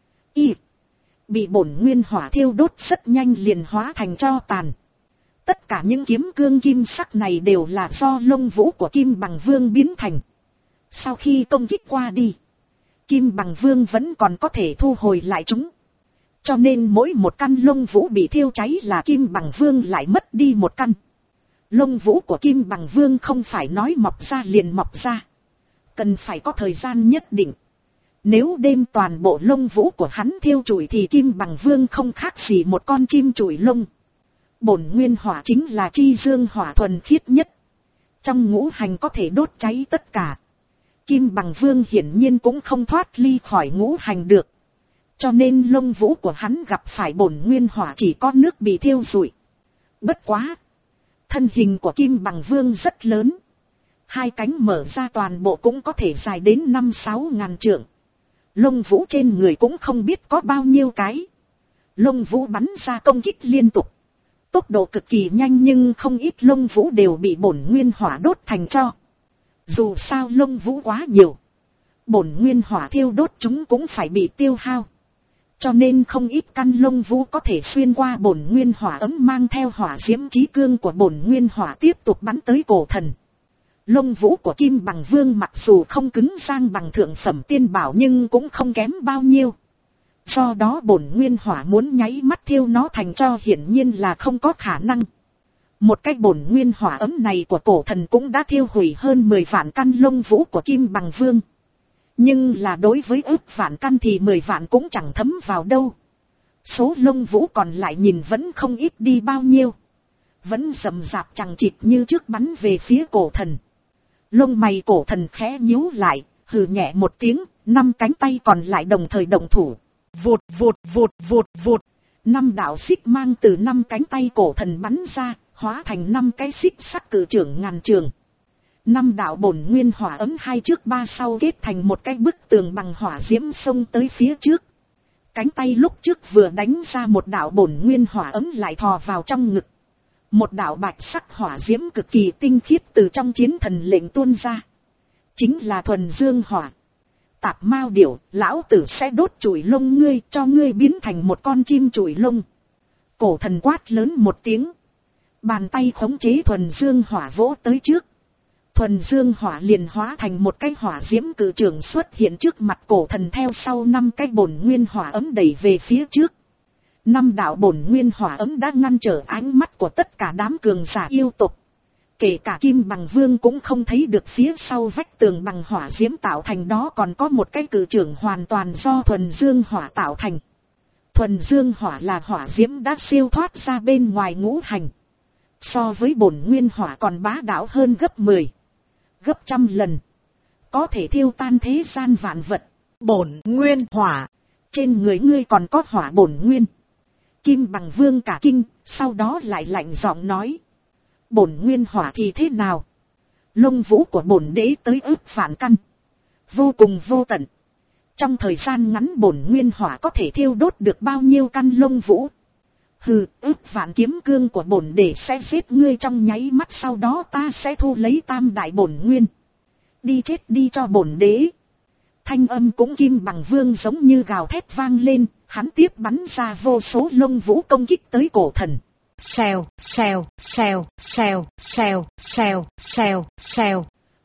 Y. Bị bổn nguyên hỏa thiêu đốt rất nhanh liền hóa thành tro tàn. Tất cả những kiếm cương kim sắc này đều là do lông vũ của Kim Bằng Vương biến thành. Sau khi công kích qua đi, Kim Bằng Vương vẫn còn có thể thu hồi lại chúng. Cho nên mỗi một căn lông vũ bị thiêu cháy là Kim Bằng Vương lại mất đi một căn. Lông vũ của Kim Bằng Vương không phải nói mọc ra liền mọc ra, cần phải có thời gian nhất định. Nếu đem toàn bộ lông vũ của hắn thiêu trụi thì Kim Bằng Vương không khác gì một con chim trụi lông. Bổn nguyên hỏa chính là chi dương hỏa thuần khiết nhất. Trong ngũ hành có thể đốt cháy tất cả. Kim Bằng Vương hiển nhiên cũng không thoát ly khỏi ngũ hành được. Cho nên lông vũ của hắn gặp phải bổn nguyên hỏa chỉ có nước bị thiêu rụi. Bất quá, thân hình của Kim Bằng Vương rất lớn. Hai cánh mở ra toàn bộ cũng có thể dài đến năm sáu ngàn trượng. Lông vũ trên người cũng không biết có bao nhiêu cái. Lông vũ bắn ra công kích liên tục. Tốc độ cực kỳ nhanh nhưng không ít lông vũ đều bị bổn nguyên hỏa đốt thành tro. Dù sao lông vũ quá nhiều, bổn nguyên hỏa thiêu đốt chúng cũng phải bị tiêu hao. Cho nên không ít căn lông vũ có thể xuyên qua bổn nguyên hỏa ấm mang theo hỏa diễm chí cương của bổn nguyên hỏa tiếp tục bắn tới cổ thần. Lông vũ của Kim Bằng Vương mặc dù không cứng rang bằng thượng phẩm tiên bảo nhưng cũng không kém bao nhiêu. Do đó bổn nguyên hỏa muốn nháy mắt thiêu nó thành tro hiển nhiên là không có khả năng. Một cái bổn nguyên hỏa ấm này của cổ thần cũng đã thiêu hủy hơn mười vạn căn lông vũ của Kim Bằng Vương. Nhưng là đối với ước vạn căn thì mười vạn cũng chẳng thấm vào đâu. Số lông vũ còn lại nhìn vẫn không ít đi bao nhiêu. Vẫn rầm rạp chằng chịt như trước bắn về phía cổ thần. Lông mày cổ thần khẽ nhíu lại, hừ nhẹ một tiếng, năm cánh tay còn lại đồng thời động thủ. Vụt vụt vụt vụt vụt. Năm đạo xích mang từ năm cánh tay cổ thần bắn ra, hóa thành năm cái xích sắc cự trưởng ngàn trường. Năm đạo bổn nguyên hỏa ấm hai trước ba sau kết thành một cái bức tường bằng hỏa diễm xông tới phía trước. Cánh tay lúc trước vừa đánh ra một đạo bổn nguyên hỏa ấm lại thò vào trong ngực. Một đạo bạch sắc hỏa diễm cực kỳ tinh khiết từ trong chiến thần lệnh tuôn ra. Chính là thuần dương hỏa. Tạp mao điểu, lão tử sẽ đốt chùi lông ngươi cho ngươi biến thành một con chim chùi lông. Cổ thần quát lớn một tiếng. Bàn tay khống chế thuần dương hỏa vỗ tới trước. Thuần dương hỏa liền hóa thành một cái hỏa diễm cự trường xuất hiện trước mặt cổ thần theo sau năm cái bổn nguyên hỏa ấm đẩy về phía trước. Năm đạo bổn nguyên hỏa ấm đã ngăn trở ánh mắt của tất cả đám cường giả yêu tộc. Kể cả Kim Bằng Vương cũng không thấy được phía sau vách tường bằng hỏa diễm tạo thành đó còn có một cái cự trường hoàn toàn do thuần dương hỏa tạo thành. Thuần dương hỏa là hỏa diễm đã siêu thoát ra bên ngoài ngũ hành. So với bổn nguyên hỏa còn bá đạo hơn gấp mười, gấp trăm lần. Có thể thiêu tan thế gian vạn vật. Bổn nguyên hỏa, trên người ngươi còn có hỏa bổn nguyên. Kim Bằng Vương cả kinh, sau đó lại lạnh giọng nói. Bổn nguyên hỏa thì thế nào? Lông vũ của bổn đế tới ước vạn căn. Vô cùng vô tận. Trong thời gian ngắn bổn nguyên hỏa có thể thiêu đốt được bao nhiêu căn lông vũ? Hừ, ước vạn kiếm cương của bổn đế sẽ giết ngươi trong nháy mắt, sau đó ta sẽ thu lấy tam đại bổn nguyên. Đi chết đi cho bổn đế. Thanh âm cũng Kim Bằng Vương giống như gào thét vang lên, hắn tiếp bắn ra vô số lông vũ công kích tới cổ thần. Xèo, xèo, xèo, xèo, xèo, xèo, xèo, xèo.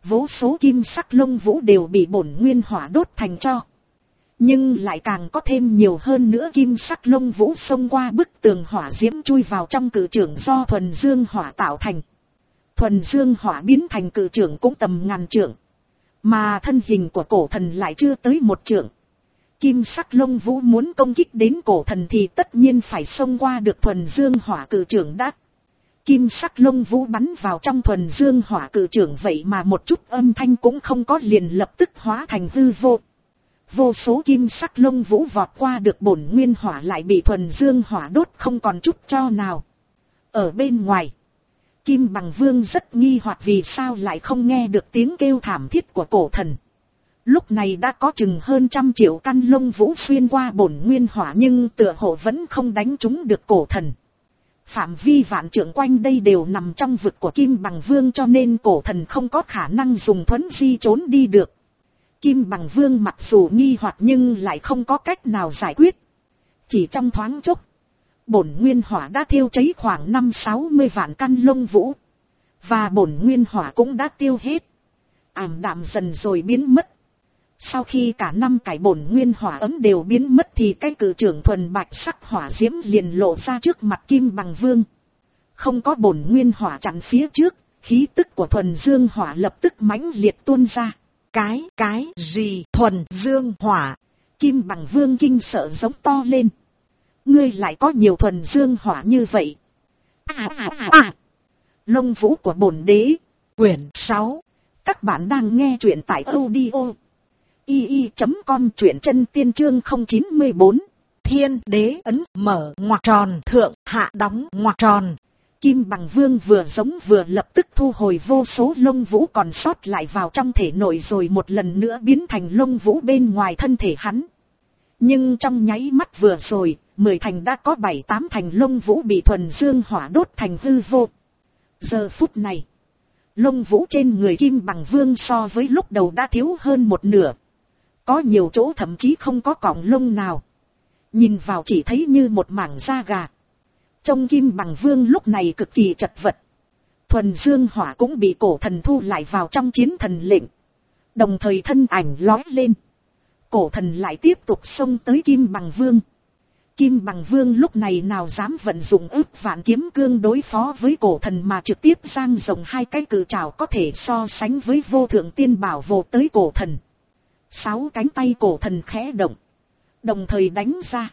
vô số kim sắc lông vũ đều bị bổn nguyên hỏa đốt thành tro. Nhưng lại càng có thêm nhiều hơn nữa kim sắc lông vũ xông qua bức tường hỏa diễm chui vào trong cự trưởng do thuần dương hỏa tạo thành. Thuần dương hỏa biến thành cự trưởng cũng tầm ngàn trượng. Mà thân hình của cổ thần lại chưa tới một trượng. Kim sắc lông vũ muốn công kích đến cổ thần thì tất nhiên phải xông qua được thuần dương hỏa cự trưởng đã. Kim sắc lông vũ bắn vào trong thuần dương hỏa cự trưởng vậy mà một chút âm thanh cũng không có, liền lập tức hóa thành hư vô. Vô số kim sắc lông vũ vọt qua được bổn nguyên hỏa lại bị thuần dương hỏa đốt không còn chút tro nào. Ở bên ngoài, Kim Bằng Vương rất nghi hoặc vì sao lại không nghe được tiếng kêu thảm thiết của cổ thần. Lúc này đã có chừng hơn trăm triệu căn lông vũ xuyên qua bổn nguyên hỏa nhưng tựa hồ vẫn không đánh trúng được cổ thần. Phạm vi vạn trượng quanh đây đều nằm trong vực của Kim Bằng Vương cho nên cổ thần không có khả năng dùng thuấn di trốn đi được. Kim Bằng Vương mặc dù nghi hoặc nhưng lại không có cách nào giải quyết. Chỉ trong thoáng chốc, bổn nguyên hỏa đã thiêu cháy khoảng năm sáu mươi vạn căn lông vũ. Và bổn nguyên hỏa cũng đã tiêu hết. Ảm đạm dần rồi biến mất. Sau khi cả năm cái bổn nguyên hỏa ấm đều biến mất thì cái cự trưởng thuần bạch sắc hỏa diễm liền lộ ra trước mặt Kim Bằng Vương. Không có bổn nguyên hỏa chặn phía trước, khí tức của thuần dương hỏa lập tức mãnh liệt tuôn ra. Cái, cái gì thuần dương hỏa? Kim Bằng Vương kinh sợ giống to lên. Ngươi lại có nhiều thuần dương hỏa như vậy. À à à à. Lông vũ của bổn đế. Quyển sáu. Các bạn đang nghe truyện tại audio i i chấm com, truyện chân tiên chương không chín bốn. Thiên đế ấn mở ngoặc tròn, thượng hạ đóng ngoặc tròn. Kim Bằng Vương vừa giống vừa lập tức thu hồi vô số lông vũ còn sót lại vào trong thể nội rồi một lần nữa biến thành lông vũ bên ngoài thân thể hắn. Nhưng trong nháy mắt vừa rồi, mười thành đã có bảy tám thành lông vũ bị thuần dương hỏa đốt thành hư vô. Giờ phút này, lông vũ trên người Kim Bằng Vương so với lúc đầu đã thiếu hơn một nửa. Có nhiều chỗ thậm chí không có cọng lông nào. Nhìn vào chỉ thấy như một mảng da gà. Trong Kim Bằng Vương lúc này cực kỳ chật vật. Thuần dương hỏa cũng bị cổ thần thu lại vào trong chiến thần lệnh. Đồng thời thân ảnh lói lên. Cổ thần lại tiếp tục xông tới Kim Bằng Vương. Kim Bằng Vương lúc này nào dám vận dụng ức vạn kiếm cương đối phó với cổ thần mà trực tiếp giang rộng hai cái cự trảo có thể so sánh với vô thượng tiên bảo vồ tới cổ thần. Sáu cánh tay cổ thần khẽ động. Đồng thời đánh ra.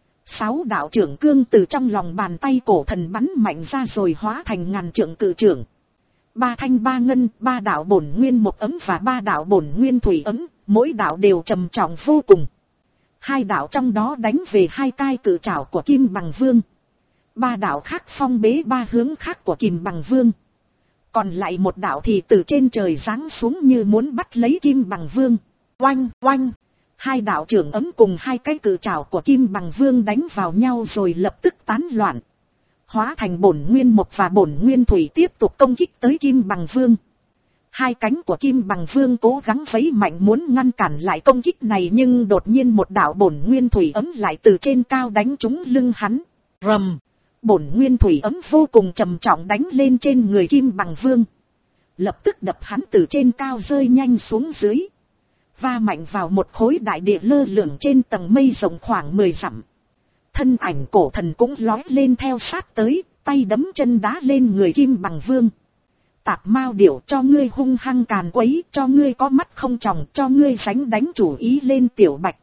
Sáu đạo trưởng cương từ trong lòng bàn tay cổ thần bắn mạnh ra rồi hóa thành ngàn trượng cự trưởng. Ba thanh ba ngân, ba đạo bổn nguyên một ấm và ba đạo bổn nguyên thủy ấm, mỗi đạo đều trầm trọng vô cùng. Hai đạo trong đó đánh về hai cai cự trảo của Kim Bằng Vương. Ba đạo khác phong bế ba hướng khác của Kim Bằng Vương. Còn lại một đạo thì từ trên trời giáng xuống như muốn bắt lấy Kim Bằng Vương. Oanh, oanh. Hai đạo trưởng ấm cùng hai cái cự trảo của Kim Bằng Vương đánh vào nhau rồi lập tức tán loạn. Hóa thành bổn nguyên một và bổn nguyên thủy tiếp tục công kích tới Kim Bằng Vương. Hai cánh của Kim Bằng Vương cố gắng vẫy mạnh muốn ngăn cản lại công kích này nhưng đột nhiên một đạo bổn nguyên thủy ấm lại từ trên cao đánh trúng lưng hắn. Rầm! Bổn nguyên thủy ấm vô cùng trầm trọng đánh lên trên người Kim Bằng Vương. Lập tức đập hắn từ trên cao rơi nhanh xuống dưới. Va mạnh vào một khối đại địa lơ lửng trên tầng mây rộng khoảng mười dặm. Thân ảnh cổ thần cũng lói lên theo sát tới, tay đấm chân đá lên người Kim Bằng Vương. Tạp Mao Điểu, cho ngươi hung hăng càn quấy, cho ngươi có mắt không tròng, cho ngươi sánh đánh chủ ý lên Tiểu Bạch.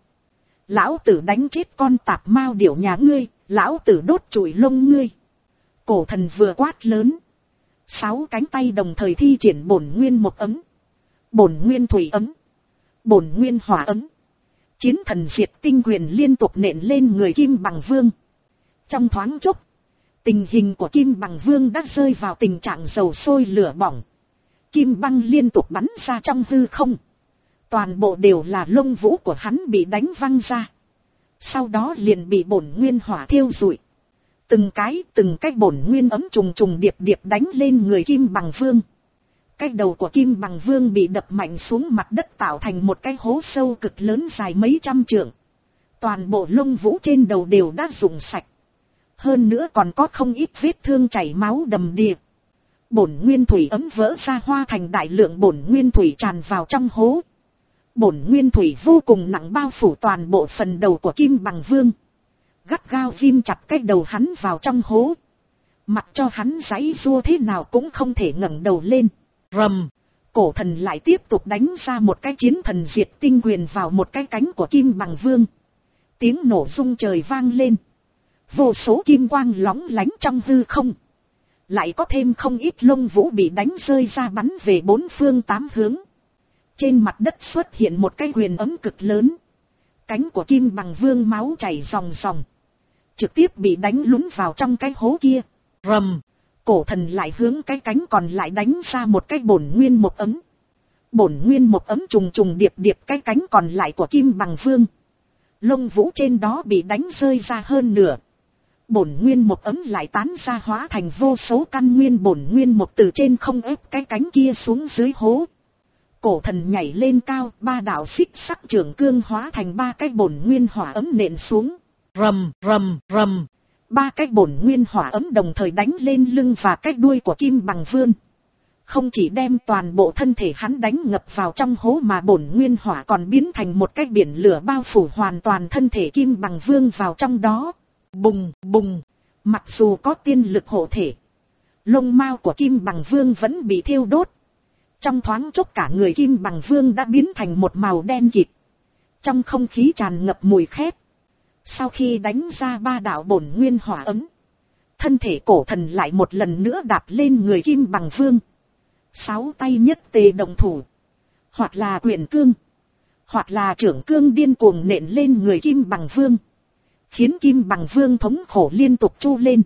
Lão tử đánh chết con Tạp Mao Điểu nhà ngươi, lão tử đốt trụi lông ngươi. Cổ thần vừa quát lớn. Sáu cánh tay đồng thời thi triển bổn nguyên một ấm, bổn nguyên thủy ấm, bổn nguyên hỏa ấm. Chiến thần diệt tinh quyền liên tục nện lên người Kim Bằng Vương. Trong thoáng chốc, tình hình của Kim Bằng Vương đã rơi vào tình trạng dầu sôi lửa bỏng. Kim băng liên tục bắn ra trong hư không. Toàn bộ đều là lông vũ của hắn bị đánh văng ra. Sau đó liền bị bổn nguyên hỏa thiêu rụi. Từng cái, từng cái bổn nguyên ấm trùng trùng điệp điệp đánh lên người Kim Bằng Vương. Cái đầu của Kim Bằng Vương bị đập mạnh xuống mặt đất tạo thành một cái hố sâu cực lớn dài mấy trăm trượng. Toàn bộ lông vũ trên đầu đều đã rụng sạch. Hơn nữa còn có không ít vết thương chảy máu đầm đìa. Bổn nguyên thủy ấm vỡ ra hoa thành đại lượng bổn nguyên thủy tràn vào trong hố. Bổn nguyên thủy vô cùng nặng bao phủ toàn bộ phần đầu của Kim Bằng Vương. Gắt gao ghim chặt cái đầu hắn vào trong hố. Mặc cho hắn giãy giụa thế nào cũng không thể ngẩng đầu lên. Rầm, cổ thần lại tiếp tục đánh ra một cái chiến thần diệt tinh quyền vào một cái cánh của Kim Bằng Vương. Tiếng nổ rung trời vang lên. Vô số kim quang lóng lánh trong hư không. Lại có thêm không ít lông vũ bị đánh rơi ra bắn về bốn phương tám hướng. Trên mặt đất xuất hiện một cái quyền ấm cực lớn. Cánh của Kim Bằng Vương máu chảy ròng ròng. Trực tiếp bị đánh lún vào trong cái hố kia. Rầm, cổ thần lại hướng cái cánh còn lại đánh ra một cái bổn nguyên một ấm. Bổn nguyên một ấm trùng trùng điệp điệp cái cánh còn lại của Kim Bằng Vương. Lông vũ trên đó bị đánh rơi ra hơn nửa. Bổn nguyên một ấm lại tán ra hóa thành vô số căn nguyên bổn nguyên một từ trên không ép cái cánh kia xuống dưới hố. Cổ thần nhảy lên cao, ba đạo xích sắc trường cương hóa thành ba cái bổn nguyên hỏa ấm nện xuống. Rầm rầm rầm, ba cái bổn nguyên hỏa ấm đồng thời đánh lên lưng và cái đuôi của Kim Bằng Vương. Không chỉ đem toàn bộ thân thể hắn đánh ngập vào trong hố mà bổn nguyên hỏa còn biến thành một cái biển lửa bao phủ hoàn toàn thân thể Kim Bằng Vương vào trong đó. Bùng bùng, mặc dù có tiên lực hộ thể, lông mao của Kim Bằng Vương vẫn bị thiêu đốt. Trong thoáng chốc cả người Kim Bằng Vương đã biến thành một màu đen kịt. Trong không khí tràn ngập mùi khét. Sau khi đánh ra ba đạo bổn nguyên hỏa ấm, thân thể cổ thần lại một lần nữa đạp lên người Kim Bằng Vương. Sáu tay nhất tề đồng thủ, hoặc là quyền cương, hoặc là trưởng cương điên cuồng nện lên người Kim Bằng Vương, khiến Kim Bằng Vương thống khổ liên tục chu lên.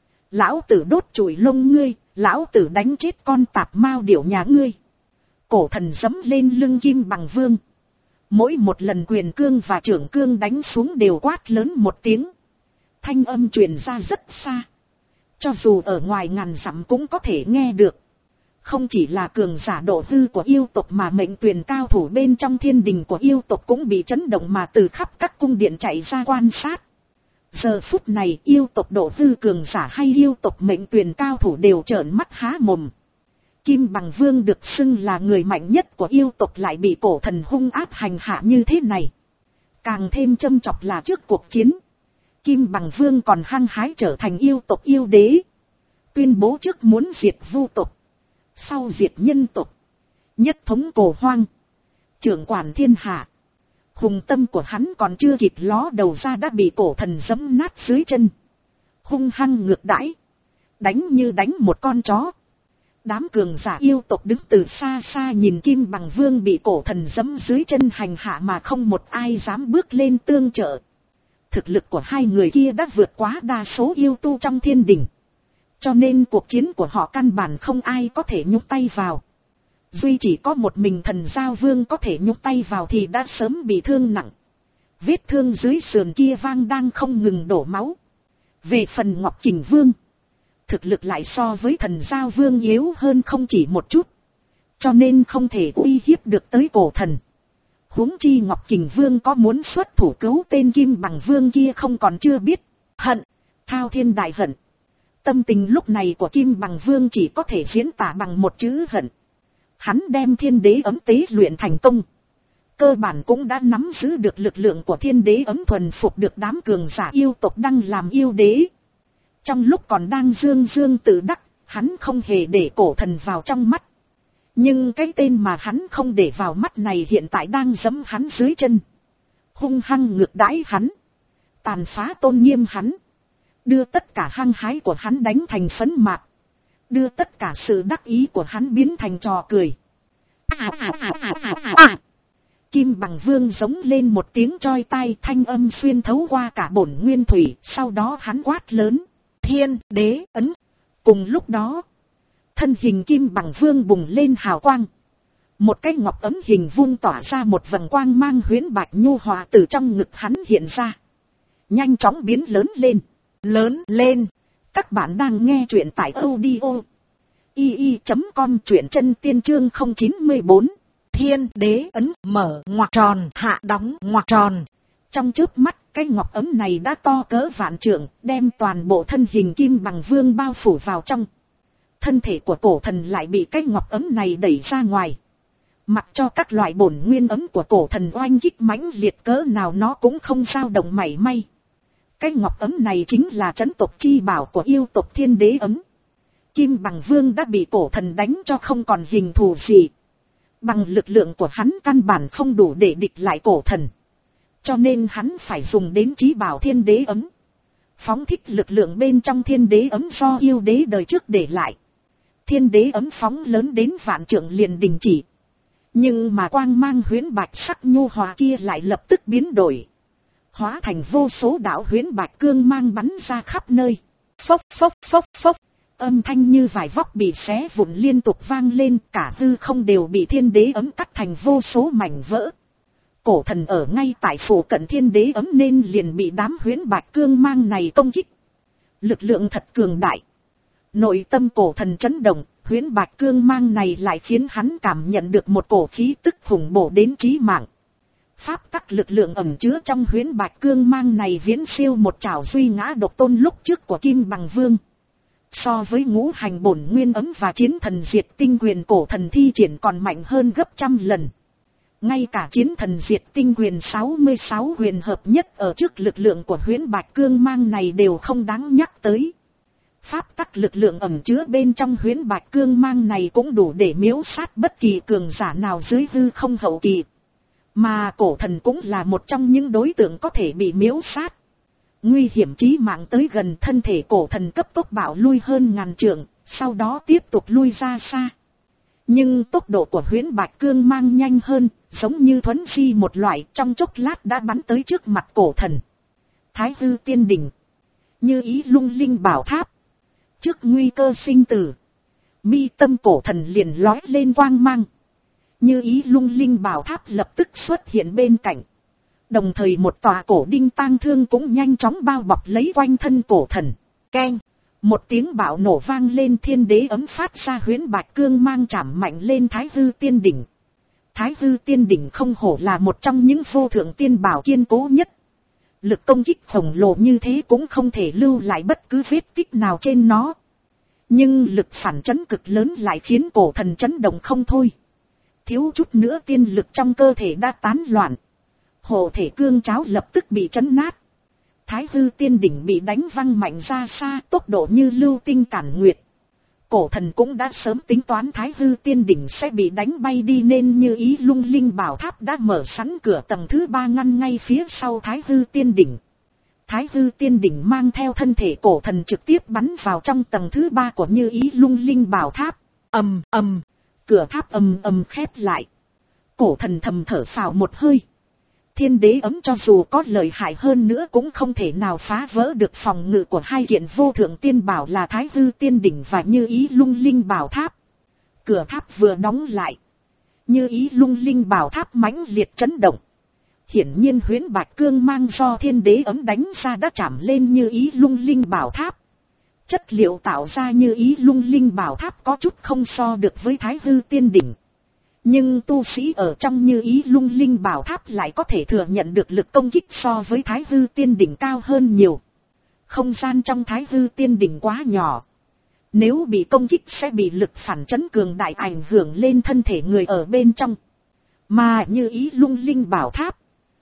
Lão tử đốt chùi lông ngươi, lão tử đánh chết con tạp mao điểu nhà ngươi. Cổ thần giẫm lên lưng Kim Bằng Vương. Mỗi một lần quyền cương và trưởng cương đánh xuống đều quát lớn một tiếng. Thanh âm truyền ra rất xa. Cho dù ở ngoài ngàn dặm cũng có thể nghe được. Không chỉ là cường giả độ hư của yêu tộc mà mệnh tuyển cao thủ bên trong thiên đình của yêu tộc cũng bị chấn động mà từ khắp các cung điện chạy ra quan sát. Giờ phút này yêu tộc độ hư cường giả hay yêu tộc mệnh tuyển cao thủ đều trợn mắt há mồm. Kim Bằng Vương được xưng là người mạnh nhất của yêu tộc lại bị cổ thần hung ác hành hạ như thế này. Càng thêm châm chọc là trước cuộc chiến, Kim Bằng Vương còn hăng hái trở thành yêu tộc yêu đế. Tuyên bố trước muốn diệt vu tộc, sau diệt nhân tộc, nhất thống cổ hoang, trưởng quản thiên hạ. Hùng tâm của hắn còn chưa kịp ló đầu ra đã bị cổ thần giẫm nát dưới chân. Hung hăng ngược đãi, đánh như đánh một con chó. Đám cường giả yêu tộc đứng từ xa xa nhìn Kim Bằng Vương bị cổ thần giẫm dưới chân hành hạ mà không một ai dám bước lên tương trợ. Thực lực của hai người kia đã vượt quá đa số yêu tu trong thiên đình. Cho nên cuộc chiến của họ căn bản không ai có thể nhúc tay vào. Duy chỉ có một mình Thần Giao Vương có thể nhúc tay vào thì đã sớm bị thương nặng. Vết thương dưới sườn kia vang đang không ngừng đổ máu. Về phần Ngọc Kình Vương, thực lực lại so với Thần Giao Vương yếu hơn không chỉ một chút. Cho nên không thể uy hiếp được tới cổ thần. Huống chi Ngọc Kình Vương có muốn xuất thủ cứu tên Kim Bằng Vương kia không còn chưa biết. Hận, thao thiên đại hận. Tâm tình lúc này của Kim Bằng Vương chỉ có thể diễn tả bằng một chữ hận. Hắn đem thiên đế ấm tế luyện thành công. Cơ bản cũng đã nắm giữ được lực lượng của thiên đế ấm thuần phục được đám cường giả yêu tộc đang làm yêu đế. Trong lúc còn đang dương dương tự đắc, hắn không hề để cổ thần vào trong mắt. Nhưng cái tên mà hắn không để vào mắt này hiện tại đang giẫm hắn dưới chân. Hung hăng ngược đãi hắn. Tàn phá tôn nghiêm hắn. Đưa tất cả hăng hái của hắn đánh thành phấn mạt. Đưa tất cả sự đắc ý của hắn biến thành trò cười. À, à, à, à, à, à. Kim Bằng Vương giống lên một tiếng choi tai, thanh âm xuyên thấu qua cả bổn nguyên thủy. Sau đó hắn quát lớn. Thiên đế ấn. Cùng lúc đó, thân hình Kim Bằng Vương bùng lên hào quang. Một cái ngọc ấm hình vuông tỏa ra một vầng quang mang huyễn bạch nhu hòa từ trong ngực hắn hiện ra. Nhanh chóng biến lớn lên. Lớn lên. Các bạn đang nghe truyện tại audio i i chấm com, truyện chân tiên chương không chín bốn. Thiên đế ấn mở ngoặc tròn, hạ đóng ngoặc tròn. Trong chớp mắt, cái ngọc ấm này đã to cỡ vạn trượng, đem toàn bộ thân hình Kim Bằng Vương bao phủ vào trong. Thân thể của cổ thần lại bị cái ngọc ấm này đẩy ra ngoài. Mặc cho các loại bổn nguyên ấm của cổ thần oanh kích mãnh liệt cỡ nào nó cũng không dao động mảy may. Cái ngọc ấm này chính là trấn tộc chi bảo của yêu tộc Thiên Đế ấm. Kim Bằng Vương đã bị cổ thần đánh cho không còn hình thù gì. Bằng lực lượng của hắn căn bản không đủ để địch lại cổ thần. Cho nên hắn phải dùng đến chí bảo Thiên Đế ấm. Phóng thích lực lượng bên trong Thiên Đế ấm do yêu đế đời trước để lại. Thiên Đế ấm phóng lớn đến vạn trượng liền đình chỉ. Nhưng mà quang mang huyễn bạch sắc nhu hòa kia lại lập tức biến đổi. Hóa thành vô số đạo huyễn bạch cương mang bắn ra khắp nơi. Phốc phốc phốc phốc. Âm thanh như vải vóc bị xé vụn liên tục vang lên, cả hư không đều bị Thiên Đế ấm cắt thành vô số mảnh vỡ. Cổ thần ở ngay tại phủ cận Thiên Đế ấm nên liền bị đám huyễn bạch cương mang này công kích. Lực lượng thật cường đại. Nội tâm cổ thần chấn động, huyễn bạch cương mang này lại khiến hắn cảm nhận được một cổ khí tức khủng bổ đến chí mạng. Pháp tắc lực lượng ẩn chứa trong huyễn bạch cương mang này viễn siêu một trảo duy ngã độc tôn lúc trước của Kim Bằng Vương. So với ngũ hành bổn nguyên ấm và chiến thần diệt tinh quyền cổ thần thi triển còn mạnh hơn gấp trăm lần. Ngay cả chiến thần diệt tinh quyền sáu mươi sáu huyền hợp nhất ở trước lực lượng của huyễn bạch cương mang này đều không đáng nhắc tới. Pháp tắc lực lượng ẩn chứa bên trong huyễn bạch cương mang này cũng đủ để miễu sát bất kỳ cường giả nào dưới hư không hậu kỳ. Mà cổ thần cũng là một trong những đối tượng có thể bị miễu sát. Nguy hiểm chí mạng tới gần, thân thể cổ thần cấp tốc bạo lui hơn ngàn trượng, sau đó tiếp tục lui ra xa. Nhưng tốc độ của huyễn bạch cương mang nhanh hơn, giống như thuấn phi một loại, trong chốc lát đã bắn tới trước mặt cổ thần. Thái hư tiên đỉnh, như ý lung linh bảo tháp. Trước nguy cơ sinh tử, mi tâm cổ thần liền lói lên quang mang. Như ý lung linh bảo tháp lập tức xuất hiện bên cạnh. Đồng thời một tòa cổ đinh tang thương cũng nhanh chóng bao bọc lấy quanh thân cổ thần. Keng, một tiếng bạo nổ vang lên, Thiên Đế ấm phát ra huyễn bạch cương mang chạm mạnh lên Thái hư tiên đỉnh. Thái hư tiên đỉnh không hổ là một trong những vô thượng tiên bảo kiên cố nhất. Lực công kích khổng lồ như thế cũng không thể lưu lại bất cứ vết tích nào trên nó. Nhưng lực phản chấn cực lớn lại khiến cổ thần chấn động không thôi. Thiếu chút nữa tiên lực trong cơ thể đã tán loạn. Hộ thể cương cháo lập tức bị chấn nát. Thái hư tiên đỉnh bị đánh văng mạnh ra xa, tốc độ như lưu tinh cản nguyệt. Cổ thần cũng đã sớm tính toán Thái hư tiên đỉnh sẽ bị đánh bay đi nên như ý lung linh bảo tháp đã mở sẵn cửa tầng thứ ba ngăn ngay phía sau Thái hư tiên đỉnh. Thái hư tiên đỉnh mang theo thân thể cổ thần trực tiếp bắn vào trong tầng thứ ba của như ý lung linh bảo tháp. Ầm ầm, cửa tháp ầm ầm khép lại. Cổ thần thầm thở phào một hơi. Thiên Đế ấm cho dù có lợi hại hơn nữa cũng không thể nào phá vỡ được phòng ngự của hai kiện vô thượng tiên bảo là Thái hư tiên đỉnh và như ý lung linh bảo tháp. Cửa tháp vừa đóng lại, như ý lung linh bảo tháp mãnh liệt chấn động. Hiển nhiên huyễn bạch cương mang do Thiên Đế ấm đánh ra đã chạm lên như ý lung linh bảo tháp. Chất liệu tạo ra như ý lung linh bảo tháp có chút không so được với Thái hư tiên đỉnh. Nhưng tu sĩ ở trong như ý lung linh bảo tháp lại có thể thừa nhận được lực công kích so với Thái hư tiên đỉnh cao hơn nhiều. Không gian trong Thái hư tiên đỉnh quá nhỏ. Nếu bị công kích sẽ bị lực phản chấn cường đại ảnh hưởng lên thân thể người ở bên trong. Mà như ý lung linh bảo tháp,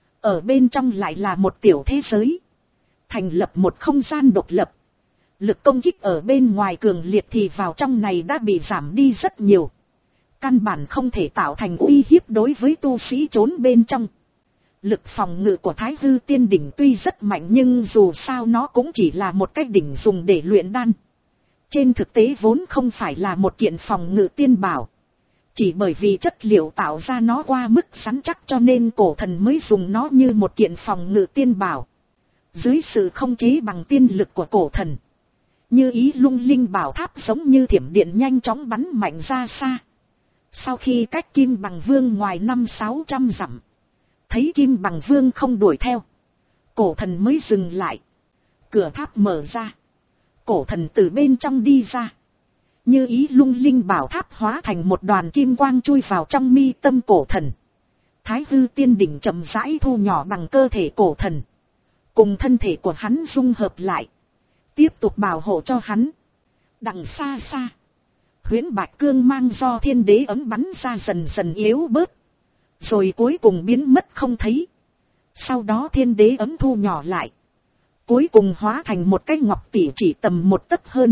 ở bên trong lại là một tiểu thế giới. Thành lập một không gian độc lập. Lực công kích ở bên ngoài cường liệt thì vào trong này đã bị giảm đi rất nhiều. Căn bản không thể tạo thành uy hiếp đối với tu sĩ trốn bên trong. Lực phòng ngự của Thái hư tiên đỉnh tuy rất mạnh nhưng dù sao nó cũng chỉ là một cái đỉnh dùng để luyện đan. Trên thực tế vốn không phải là một kiện phòng ngự tiên bảo. Chỉ bởi vì chất liệu tạo ra nó qua mức rắn chắc cho nên cổ thần mới dùng nó như một kiện phòng ngự tiên bảo. Dưới sự không chế bằng tiên lực của cổ thần, như ý lung linh bảo tháp giống như thiểm điện nhanh chóng bắn mạnh ra xa. Sau khi cách Kim Bằng Vương ngoài năm sáu trăm dặm, thấy Kim Bằng Vương không đuổi theo, cổ thần mới dừng lại. Cửa tháp mở ra, cổ thần từ bên trong đi ra. Như ý lung linh bảo tháp hóa thành một đoàn kim quang chui vào trong mi tâm cổ thần. Thái hư tiên đỉnh chậm rãi thu nhỏ bằng cơ thể cổ thần, cùng thân thể của hắn dung hợp lại, tiếp tục bảo hộ cho hắn. Đằng xa xa, Huyễn bạch cương mang do thiên đế ấm bắn ra dần dần yếu bớt, rồi cuối cùng biến mất không thấy. Sau đó thiên đế ấm thu nhỏ lại, cuối cùng hóa thành một cái ngọc tỷ chỉ tầm một tấc hơn.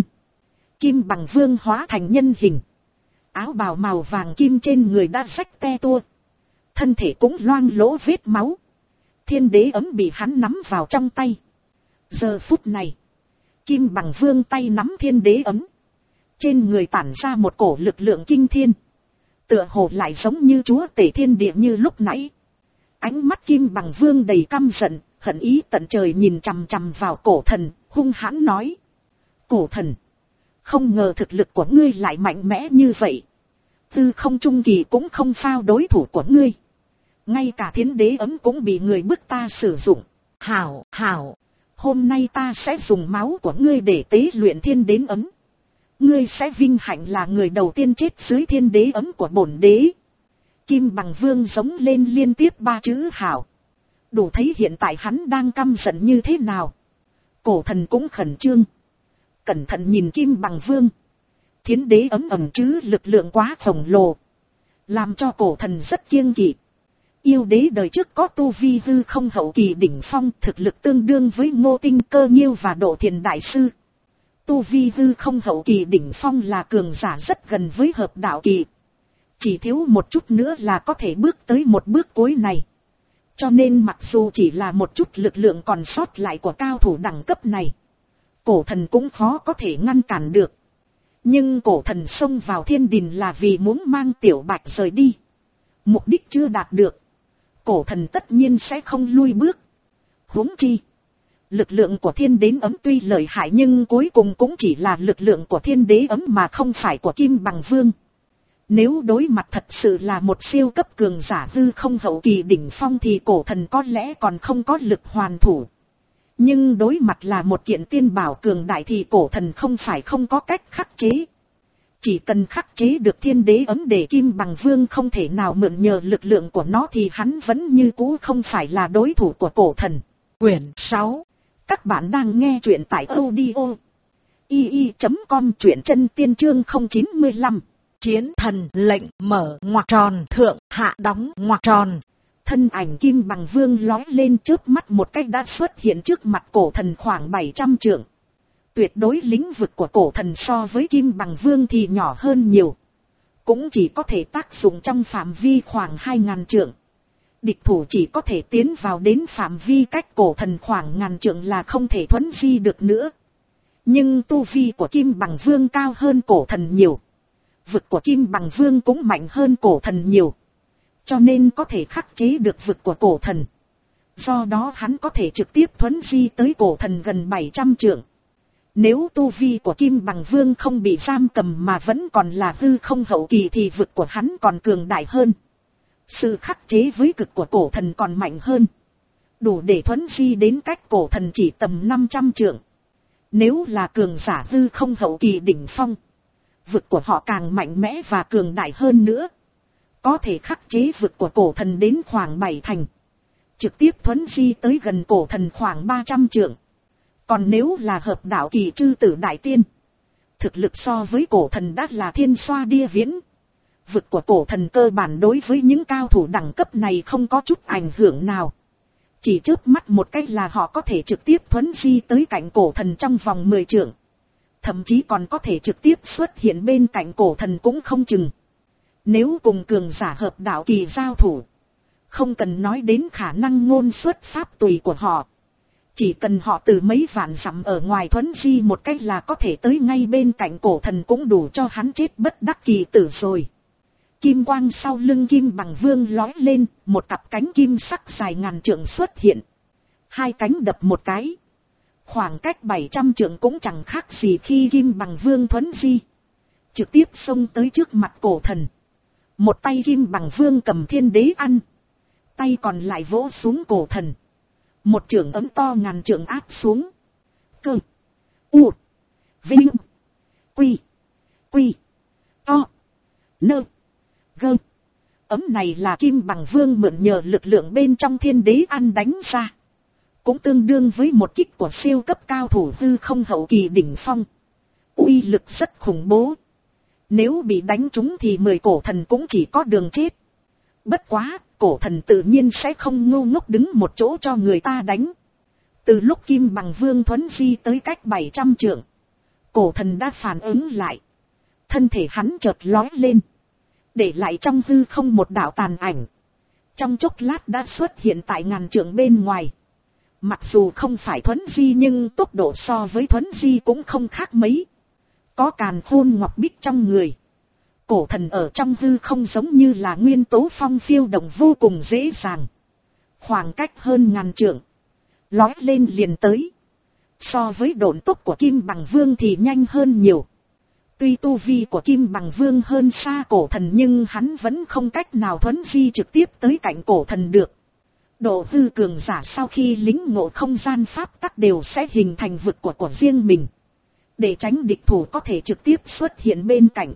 Kim bằng vương hóa thành nhân hình, áo bào màu vàng kim trên người đã rách te tua, thân thể cũng loang lỗ vết máu. Thiên đế ấm bị hắn nắm vào trong tay. Giờ phút này, Kim bằng vương tay nắm thiên đế ấm, trên người tản ra một cổ lực lượng kinh thiên, tựa hồ lại giống như chúa tể thiên địa như lúc nãy. Ánh mắt Kim bằng vương đầy căm giận, hận ý tận trời nhìn chằm chằm vào cổ thần, hung hãn nói: cổ thần, không ngờ thực lực của ngươi lại mạnh mẽ như vậy. Tư không trung kỳ cũng không phao đối thủ của ngươi. Ngay cả thiên đế ấm cũng bị người bức ta sử dụng. Hảo, hảo, hôm nay ta sẽ dùng máu của ngươi để tế luyện thiên đế ấm. Ngươi sẽ vinh hạnh là người đầu tiên chết dưới thiên đế ấm của bổn đế. Kim bằng vương giống lên liên tiếp ba chữ hảo. Đủ thấy hiện tại hắn đang căm giận như thế nào. Cổ thần cũng khẩn trương, cẩn thận nhìn Kim bằng vương. Thiên đế ấm ẩm chứ lực lượng quá khổng lồ, làm cho cổ thần rất kiêng kỵ. Yêu đế đời trước có tu vi hư không hậu kỳ đỉnh phong, thực lực tương đương với Ngô Tinh, Cơ Nhiêu và Độ Thiền đại sư. Tu vi hư không hậu kỳ đỉnh phong là cường giả rất gần với hợp đạo kỳ, chỉ thiếu một chút nữa là có thể bước tới một bước cuối này. Cho nên mặc dù chỉ là một chút lực lượng còn sót lại của cao thủ đẳng cấp này, cổ thần cũng khó có thể ngăn cản được. Nhưng cổ thần xông vào thiên đình là vì muốn mang tiểu bạch rời đi. Mục đích chưa đạt được, cổ thần tất nhiên sẽ không lui bước. Huống chi, lực lượng của thiên đế ấm tuy lợi hại nhưng cuối cùng cũng chỉ là lực lượng của thiên đế ấm mà không phải của Kim bằng vương. Nếu đối mặt thật sự là một siêu cấp cường giả hư không hậu kỳ đỉnh phong thì cổ thần có lẽ còn không có lực hoàn thủ. Nhưng đối mặt là một kiện tiên bảo cường đại thì cổ thần không phải không có cách khắc chế. Chỉ cần khắc chế được thiên đế ấm để Kim bằng vương không thể nào mượn nhờ lực lượng của nó thì hắn vẫn như cũ không phải là đối thủ của cổ thần. Quyển sáu. Các bạn đang nghe truyện tại audio i i chấm com, truyện chân tiên chương không chín mươi lăm. Chiến thần lệnh mở ngoặc tròn thượng hạ đóng ngoặc tròn. Thân ảnh Kim bằng vương lói lên trước mắt một cách đã xuất hiện trước mặt cổ thần khoảng bảy trăm trượng. Tuyệt đối lĩnh vực của cổ thần so với Kim bằng vương thì nhỏ hơn nhiều, cũng chỉ có thể tác dụng trong phạm vi khoảng hai ngàn trượng. Địch thủ chỉ có thể tiến vào đến phạm vi cách cổ thần khoảng ngàn trượng là không thể thuấn di được nữa. Nhưng tu vi của Kim bằng vương cao hơn cổ thần nhiều, vực của Kim bằng vương cũng mạnh hơn cổ thần nhiều, cho nên có thể khắc chế được vực của cổ thần. Do đó hắn có thể trực tiếp thuấn di tới cổ thần gần bảy trăm trượng. Nếu tu vi của Kim bằng vương không bị giam cầm mà vẫn còn là hư không hậu kỳ thì vực của hắn còn cường đại hơn. Sự khắc chế với cực của cổ thần còn mạnh hơn, đủ để thuấn di đến cách cổ thần chỉ tầm năm trăm trượng. Nếu là cường giả hư không hậu kỳ đỉnh phong, vực của họ càng mạnh mẽ và cường đại hơn nữa, có thể khắc chế vực của cổ thần đến khoảng bảy thành, trực tiếp thuấn di tới gần cổ thần khoảng ba trăm trượng. Còn nếu là hợp đạo kỳ chư tử đại tiên, thực lực so với cổ thần đã là thiên xoa địa viễn. Vực của cổ thần cơ bản đối với những cao thủ đẳng cấp này không có chút ảnh hưởng nào. Chỉ chớp mắt một cái là họ có thể trực tiếp thuấn di tới cạnh cổ thần trong vòng mười trượng. Thậm chí còn có thể trực tiếp xuất hiện bên cạnh cổ thần cũng không chừng. Nếu cùng cường giả hợp đạo kỳ giao thủ, không cần nói đến khả năng ngôn xuất pháp tùy của họ. Chỉ cần họ từ mấy vạn dặm ở ngoài thuấn di một cách là có thể tới ngay bên cạnh cổ thần cũng đủ cho hắn chết bất đắc kỳ tử rồi. Kim quang sau lưng Kim bằng vương lói lên, một cặp cánh kim sắc dài ngàn trượng xuất hiện. Hai cánh đập một cái, khoảng cách bảy trăm trượng cũng chẳng khác gì khi Kim bằng vương thuấn di, trực tiếp xông tới trước mặt cổ thần. Một tay Kim bằng vương cầm thiên đế ăn, tay còn lại vỗ xuống cổ thần. Một chưởng ấm to ngàn trượng áp xuống. Cơ, u, vinh, quy, quy, to, nơ, gơ. Ấm này là Kim bằng vương mượn nhờ lực lượng bên trong thiên đế ăn đánh ra, cũng tương đương với một kích của siêu cấp cao thủ hư không hậu kỳ đỉnh phong. Uy lực rất khủng bố. Nếu bị đánh trúng thì mười cổ thần cũng chỉ có đường chết. Bất quá, cổ thần tự nhiên sẽ không ngu ngốc đứng một chỗ cho người ta đánh. Từ lúc Kim Bằng Vương thuấn di tới cách bảy trăm trượng, cổ thần đã phản ứng lại. Thân thể hắn chợt lói lên, để lại trong hư không một đạo tàn ảnh. Trong chốc lát đã xuất hiện tại ngàn trượng bên ngoài. Mặc dù không phải thuấn di nhưng tốc độ so với thuấn di cũng không khác mấy. Có càn khôn ngọc bích trong người. Cổ thần ở trong hư không giống như là nguyên tố phong phiêu động vô cùng dễ dàng. Khoảng cách hơn ngàn trượng, lói lên liền tới. So với độn tốc của Kim Bằng Vương thì nhanh hơn nhiều. Tuy tu vi của Kim Bằng Vương hơn xa cổ thần nhưng hắn vẫn không cách nào thuấn di trực tiếp tới cạnh cổ thần được. Độ hư cường giả sau khi lĩnh ngộ không gian pháp tắc đều sẽ hình thành vực của của riêng mình. Để tránh địch thủ có thể trực tiếp xuất hiện bên cạnh.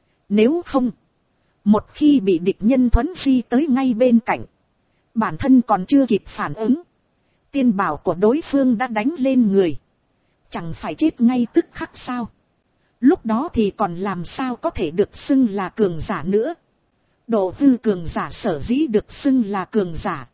Nếu không, một khi bị địch nhân thuấn di tới ngay bên cạnh, bản thân còn chưa kịp phản ứng, tiên bảo của đối phương đã đánh lên người. Chẳng phải chết ngay tức khắc sao? Lúc đó thì còn làm sao có thể được xưng là cường giả nữa. Độ hư cường giả sở dĩ được xưng là cường giả,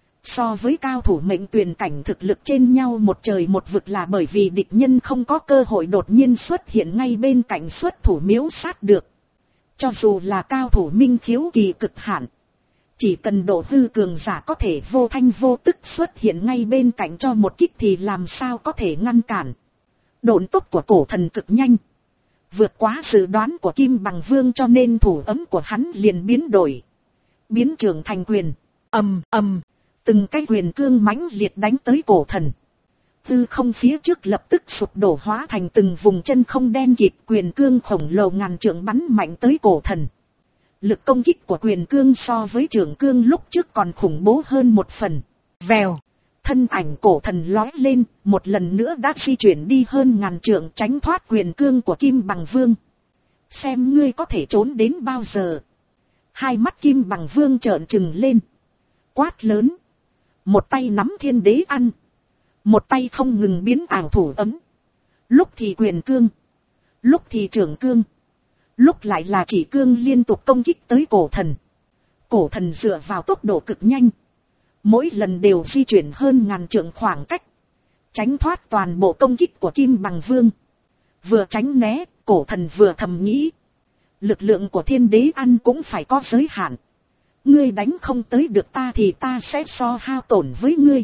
so với cao thủ mệnh tuyền cảnh thực lực trên nhau một trời một vực là bởi vì địch nhân không có cơ hội đột nhiên xuất hiện ngay bên cạnh xuất thủ miếu sát được. Cho dù là cao thủ minh khiếu kỳ cực hạn, chỉ cần độ hư cường giả có thể vô thanh vô tức xuất hiện ngay bên cạnh cho một kích thì làm sao có thể ngăn cản. Độn tốc của cổ thần cực nhanh, vượt quá dự đoán của Kim Bằng Vương, cho nên thủ ấm của hắn liền biến đổi, biến trưởng thành quyền. Ầm ầm, từng cái quyền cương mãnh liệt đánh tới cổ thần. Tư không phía trước lập tức sụp đổ hóa thành từng vùng chân không đen kịt, quyền cương khổng lồ ngàn trượng bắn mạnh tới cổ thần. Lực công kích của quyền cương so với trưởng cương lúc trước còn khủng bố hơn một phần. Vèo, thân ảnh cổ thần lói lên, một lần nữa đã di chuyển đi hơn ngàn trượng tránh thoát quyền cương của Kim Bằng Vương. Xem ngươi có thể trốn đến bao giờ. Hai mắt Kim Bằng Vương trợn trừng lên, quát lớn. Một tay nắm thiên đế ăn, một tay không ngừng biến ảo thủ ấm. Lúc thì quyền cương, lúc thì trưởng cương, lúc lại là chỉ cương liên tục công kích tới cổ thần. Cổ thần dựa vào tốc độ cực nhanh, mỗi lần đều di chuyển hơn ngàn trượng khoảng cách, tránh thoát toàn bộ công kích của Kim Bằng Vương. Vừa tránh né, cổ thần vừa thầm nghĩ, lực lượng của thiên đế ăn cũng phải có giới hạn. Ngươi đánh không tới được ta thì ta sẽ so hao tổn với ngươi.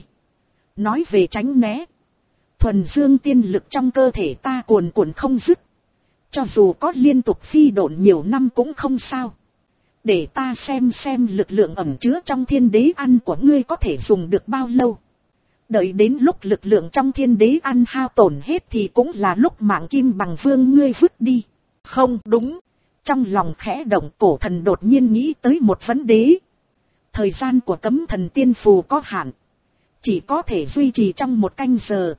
Nói về tránh né, thuần dương tiên lực trong cơ thể ta cuồn cuộn không dứt. Cho dù có liên tục phi độn nhiều năm cũng không sao. Để ta xem xem lực lượng ẩn chứa trong thiên đế ăn của ngươi có thể dùng được bao lâu. Đợi đến lúc lực lượng trong thiên đế ăn hao tổn hết thì cũng là lúc mạng Kim Bằng Vương ngươi vứt đi. Không đúng. Trong lòng khẽ động, cổ thần đột nhiên nghĩ tới một vấn đề. Thời gian của cấm thần tiên phù có hạn, chỉ có thể duy trì trong một canh giờ.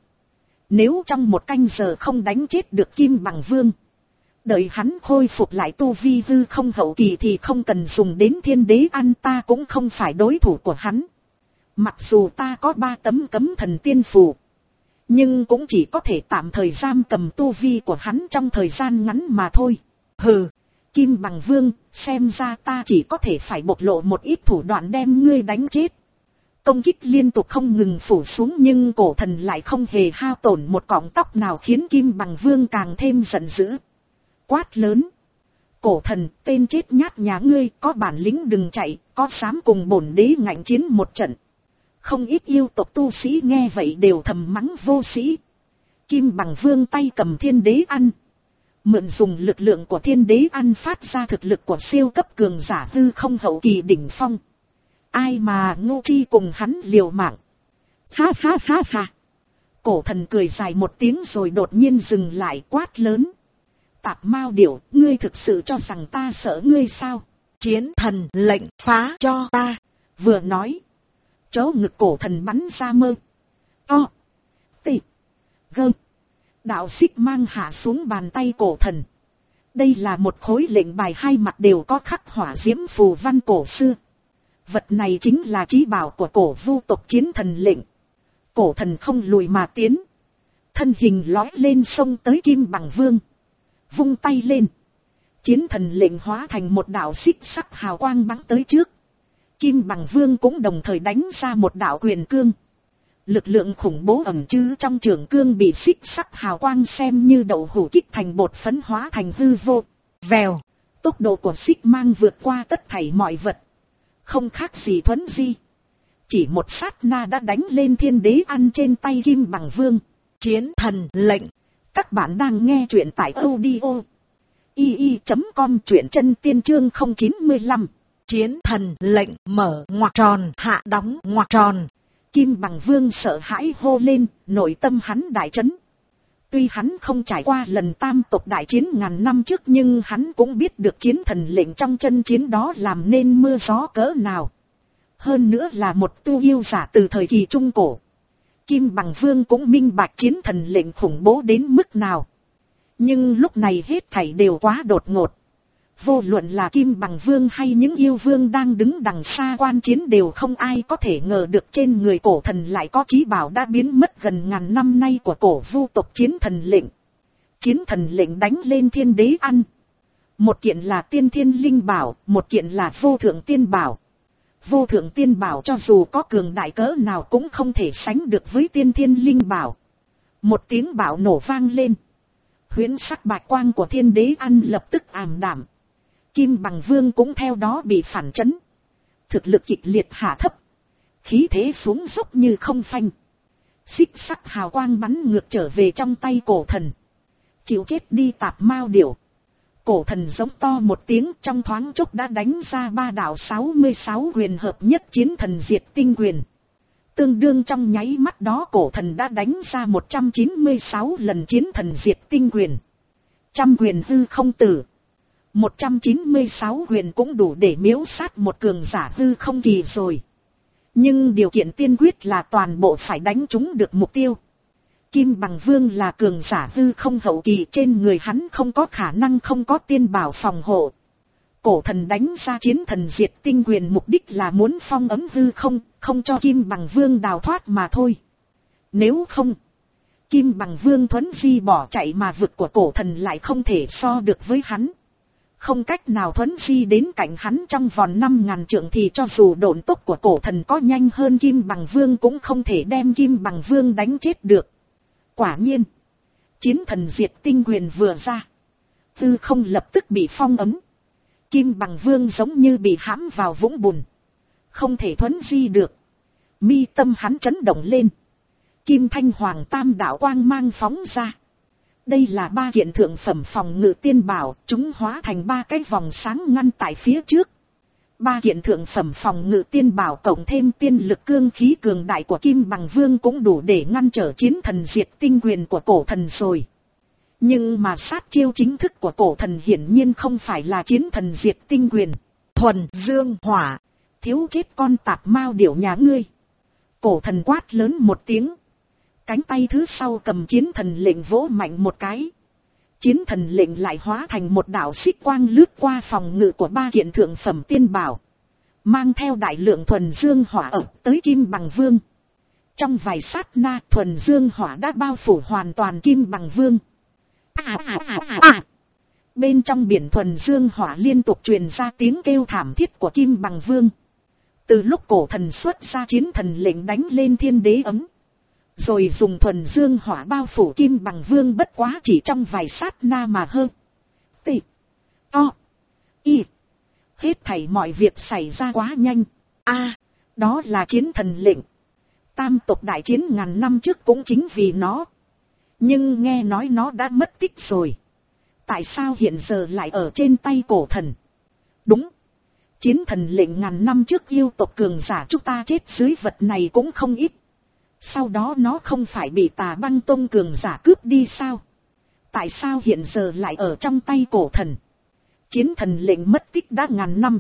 Nếu trong một canh giờ không đánh chết được Kim Bằng Vương, đợi hắn khôi phục lại tu vi hư không hậu kỳ thì không cần dùng đến thiên đế ăn, ta cũng không phải đối thủ của hắn. Mặc dù ta có ba tấm cấm thần tiên phù, nhưng cũng chỉ có thể tạm thời giam cầm tu vi của hắn trong thời gian ngắn mà thôi. Hừ, Kim Bằng Vương, xem ra ta chỉ có thể phải bộc lộ một ít thủ đoạn đem ngươi đánh chết. Công kích liên tục không ngừng phủ xuống nhưng cổ thần lại không hề hao tổn một cọng tóc nào, khiến Kim Bằng Vương càng thêm giận dữ. Quát lớn. Cổ thần, tên chết nhát nhà ngươi, có bản lĩnh đừng chạy, có dám cùng bổn đế ngạnh chiến một trận. Không ít yêu tộc tu sĩ nghe vậy đều thầm mắng vô sĩ. Kim Bằng Vương tay cầm thiên đế ăn, mượn dùng lực lượng của thiên đế ăn phát ra thực lực của siêu cấp cường giả hư không hậu kỳ đỉnh phong. Ai mà ngu chi cùng hắn liều mạng. Ha ha ha ha. Cổ thần cười dài một tiếng rồi đột nhiên dừng lại, quát lớn. Tạp Mao Điểu, ngươi thực sự cho rằng ta sợ ngươi sao? Chiến thần lệnh phá cho ta. Vừa nói, chỗ ngực cổ thần bắn ra mơ to tị gơ đạo xích mang hạ xuống bàn tay cổ thần. Đây là một khối lệnh bài hai mặt đều có khắc hỏa diễm phù văn cổ xưa. Vật này chính là chí bảo của cổ vu tộc chiến thần lệnh. Cổ thần không lùi mà tiến, thân hình lói lên xông tới Kim Bằng Vương, vung tay lên, Chiến thần lệnh hóa thành một đạo xích sắc hào quang bắn tới trước. Kim Bằng Vương cũng đồng thời đánh ra một đạo quyền cương. Lực lượng khủng bố ẩn chứa trong trường cương bị xích sắc hào quang xem như đậu hũ kích thành bột phấn hóa thành hư vô. Vèo, tốc độ của xích mang vượt qua tất thảy mọi vật. Không khác gì thuấn di. Chỉ một sát na đã đánh lên thiên đế ăn trên tay Kim Bằng Vương. Chiến thần lệnh. Các bạn đang nghe truyện tại audio i i chấm com, truyện chân tiên chương không chín lăm. Chiến thần lệnh mở ngoặc tròn hạ đóng ngoặc tròn. Kim Bằng Vương sợ hãi hô lên, nội tâm hắn đại chấn. Tuy hắn không trải qua lần tam tộc đại chiến ngàn năm trước, nhưng hắn cũng biết được chiến thần lệnh trong chân chiến đó làm nên mưa gió cỡ nào. Hơn nữa là một tu yêu giả từ thời kỳ trung cổ. Kim Bằng Vương cũng minh bạch chiến thần lệnh khủng bố đến mức nào. Nhưng lúc này hết thảy đều quá đột ngột. Vô luận là Kim Bằng Vương hay những yêu vương đang đứng đằng xa quan chiến đều không ai có thể ngờ được trên người cổ thần lại có chí bảo đã biến mất gần ngàn năm nay của cổ vu tộc chiến thần lệnh. Chiến thần lệnh đánh lên thiên đế ăn. Một kiện là tiên thiên linh bảo, một kiện là vô thượng tiên bảo. Vô thượng tiên bảo cho dù có cường đại cỡ nào cũng không thể sánh được với tiên thiên linh bảo. Một tiếng bạo nổ vang lên. Huyễn sắc bạch quang của thiên đế ăn lập tức ảm đạm. Kim Bằng Vương cũng theo đó bị phản chấn. Thực lực kịch liệt hạ thấp. Khí thế xuống dốc như không phanh. Xích sắc hào quang bắn ngược trở về trong tay cổ thần. Chịu chết đi tạp mao điểu. Cổ thần giống to một tiếng, trong thoáng chốc đã đánh ra ba đạo sáu mươi sáu quyền hợp nhất chiến thần diệt tinh quyền. Tương đương trong nháy mắt đó cổ thần đã đánh ra một trăm chín mươi sáu lần chiến thần diệt tinh quyền. Trăm quyền hư không tử. một trăm chín mươi sáu quyền cũng đủ để miễu sát một cường giả hư không kỳ rồi. Nhưng điều kiện tiên quyết là toàn bộ phải đánh trúng được mục tiêu. Kim Bằng Vương là cường giả hư không hậu kỳ, trên người hắn không có khả năng không có tiên bảo phòng hộ. Cổ thần đánh ra chiến thần diệt tinh quyền mục đích là muốn phong ấm hư không, không cho Kim Bằng Vương đào thoát mà thôi. Nếu không, Kim Bằng Vương thuấn di bỏ chạy mà vực của cổ thần lại không thể so được với hắn. Không cách nào thuấn di đến cạnh hắn trong vòng năm ngàn trượng thì cho dù độn tốc của cổ thần có nhanh hơn Kim Bằng Vương cũng không thể đem Kim Bằng Vương đánh chết được. Quả nhiên, chiến thần diệt tinh quyền vừa ra, hư không lập tức bị phong ấm. Kim Bằng Vương giống như bị hãm vào vũng bùn, không thể thuấn di được. Mi tâm hắn chấn động lên. Kim Thanh Hoàng Tam đạo quang mang phóng ra. Đây là ba kiện thượng phẩm phòng ngự tiên bảo, chúng hóa thành ba cái vòng sáng ngăn tại phía trước. Ba kiện thượng phẩm phòng ngự tiên bảo cộng thêm tiên lực cương khí cường đại của Kim Bằng Vương cũng đủ để ngăn trở chiến thần diệt tinh quyền của cổ thần rồi. Nhưng mà sát chiêu chính thức của cổ thần hiển nhiên không phải là chiến thần diệt tinh quyền. Thuần dương hỏa, thiếu chết con tạp mao điểu nhà ngươi. Cổ thần quát lớn một tiếng. Cánh tay thứ sau cầm chiến thần lệnh vỗ mạnh một cái. Chiến thần lệnh lại hóa thành một đạo xích quang lướt qua phòng ngự của ba kiện thượng phẩm tiên bảo. Mang theo đại lượng thuần dương hỏa ập tới Kim Bằng Vương. Trong vài sát na thuần dương hỏa đã bao phủ hoàn toàn Kim Bằng Vương. À, à, à, à, à. Bên trong biển thuần dương hỏa liên tục truyền ra tiếng kêu thảm thiết của Kim Bằng Vương. Từ lúc cổ thần xuất ra chiến thần lệnh đánh lên thiên đế ấm. Rồi dùng thuần dương hỏa bao phủ Kim Bằng Vương bất quá chỉ trong vài sát na mà hơn. Tị. To. Y. Hết thảy mọi việc xảy ra quá nhanh. A. À, đó là chiến thần lệnh. Tam tộc đại chiến ngàn năm trước cũng chính vì nó. Nhưng nghe nói nó đã mất tích rồi. Tại sao hiện giờ lại ở trên tay cổ thần? Đúng. Chiến thần lệnh ngàn năm trước yêu tộc cường giả chúng ta chết dưới vật này cũng không ít. Sau đó nó không phải bị Tà Băng Tông cường giả cướp đi sao? Tại sao hiện giờ lại ở trong tay cổ thần? Chiến thần lệnh mất tích đã ngàn năm.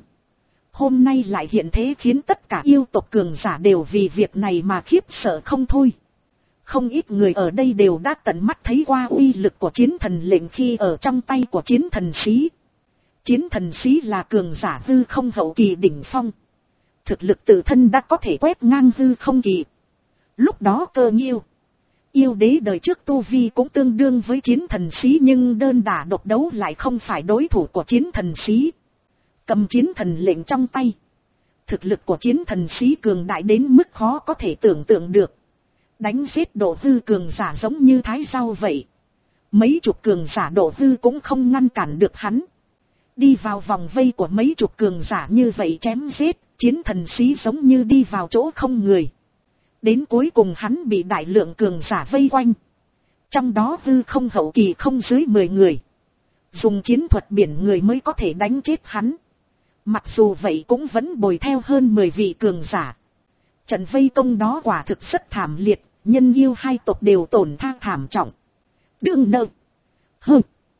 Hôm nay lại hiện thế khiến tất cả yêu tộc cường giả đều vì việc này mà khiếp sợ không thôi. Không ít người ở đây đều đã tận mắt thấy qua uy lực của chiến thần lệnh khi ở trong tay của chiến thần sĩ. Chiến thần sĩ là cường giả hư không hậu kỳ đỉnh phong. Thực lực tự thân đã có thể quét ngang hư không kỳ. Lúc đó Cơ Nhiêu, Yêu đế đời trước tu vi cũng tương đương với chiến thần sĩ, nhưng đơn đả độc đấu lại không phải đối thủ của chiến thần sĩ. Cầm chiến thần lệnh trong tay, thực lực của chiến thần sĩ cường đại đến mức khó có thể tưởng tượng được. Đánh giết độ hư cường giả giống như thái rau vậy. Mấy chục cường giả độ hư cũng không ngăn cản được hắn. Đi vào vòng vây của mấy chục cường giả như vậy chém giết, chiến thần sĩ giống như đi vào chỗ không người. Đến cuối cùng hắn bị đại lượng cường giả vây quanh. Trong đó hư không hậu kỳ không dưới mười người. Dùng chiến thuật biển người mới có thể đánh chết hắn. Mặc dù vậy cũng vẫn bồi theo hơn mười vị cường giả. Trận vây công đó quả thực rất thảm liệt, nhân yêu hai tộc đều tổn thang thảm trọng. Đương nơ. Hơ.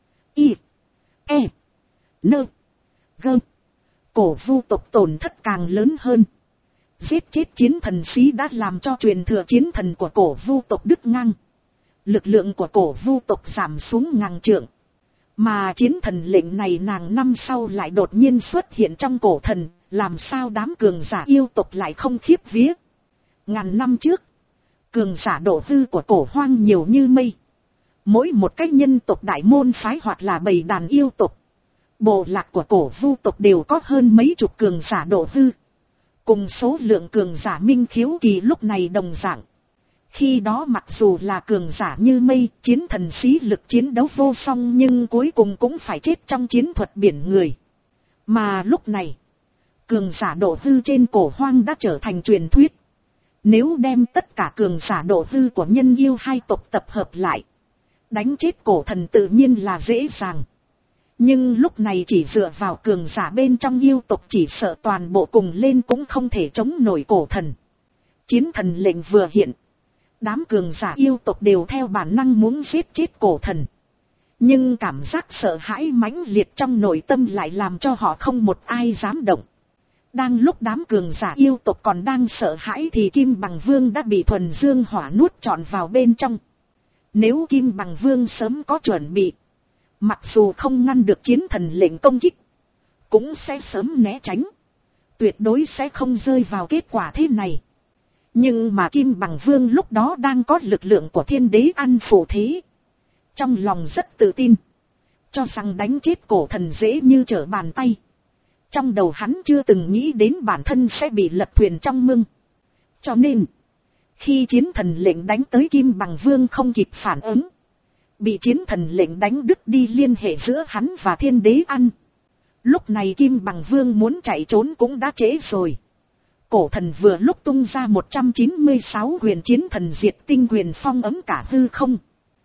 Y. E. Nơ. Gơ. Cổ vu tộc tổn thất càng lớn hơn. Giết chết chiến thần sĩ đã làm cho truyền thừa chiến thần của cổ vu tộc đứt ngang. Lực lượng của cổ vu tộc giảm xuống ngàn trượng. Mà chiến thần lệnh này nàng năm sau lại đột nhiên xuất hiện trong cổ thần, làm sao đám cường giả yêu tộc lại không khiếp vía. Ngàn năm trước, cường giả độ hư của cổ hoang nhiều như mây. Mỗi một cách nhân tộc đại môn phái hoặc là bầy đàn yêu tộc, bộ lạc của cổ vu tộc đều có hơn mấy chục cường giả độ hư. Cùng số lượng cường giả minh khiếu kỳ lúc này đồng dạng. Khi đó mặc dù là cường giả như mây, chiến thần sĩ lực chiến đấu vô song, nhưng cuối cùng cũng phải chết trong chiến thuật biển người. Mà lúc này, cường giả độ hư trên cổ hoang đã trở thành truyền thuyết. Nếu đem tất cả cường giả độ hư của nhân yêu hai tộc tập hợp lại, đánh chết cổ thần tự nhiên là dễ dàng. Nhưng lúc này chỉ dựa vào cường giả bên trong yêu tộc chỉ sợ toàn bộ cùng lên cũng không thể chống nổi cổ thần. Chiến thần lệnh vừa hiện, đám cường giả yêu tộc đều theo bản năng muốn giết chết cổ thần. Nhưng cảm giác sợ hãi mãnh liệt trong nội tâm lại làm cho họ không một ai dám động. Đang lúc đám cường giả yêu tộc còn đang sợ hãi thì Kim Bằng Vương đã bị thuần dương hỏa nuốt trọn vào bên trong. Nếu Kim Bằng Vương sớm có chuẩn bị, mặc dù không ngăn được chiến thần lệnh công kích, cũng sẽ sớm né tránh. Tuyệt đối sẽ không rơi vào kết quả thế này. Nhưng mà Kim Bằng Vương lúc đó đang có lực lượng của thiên đế ăn phù thế. Trong lòng rất tự tin, cho rằng đánh chết cổ thần dễ như trở bàn tay. Trong đầu hắn chưa từng nghĩ đến bản thân sẽ bị lật thuyền trong mương. Cho nên, khi chiến thần lệnh đánh tới Kim Bằng Vương không kịp phản ứng. Bị chiến thần lệnh đánh đứt đi liên hệ giữa hắn và thiên đế ăn. Lúc này Kim Bằng Vương muốn chạy trốn cũng đã trễ rồi. Cổ thần vừa lúc tung ra một trăm chín mươi sáu huyền chiến thần diệt tinh huyền phong ấm cả hư không.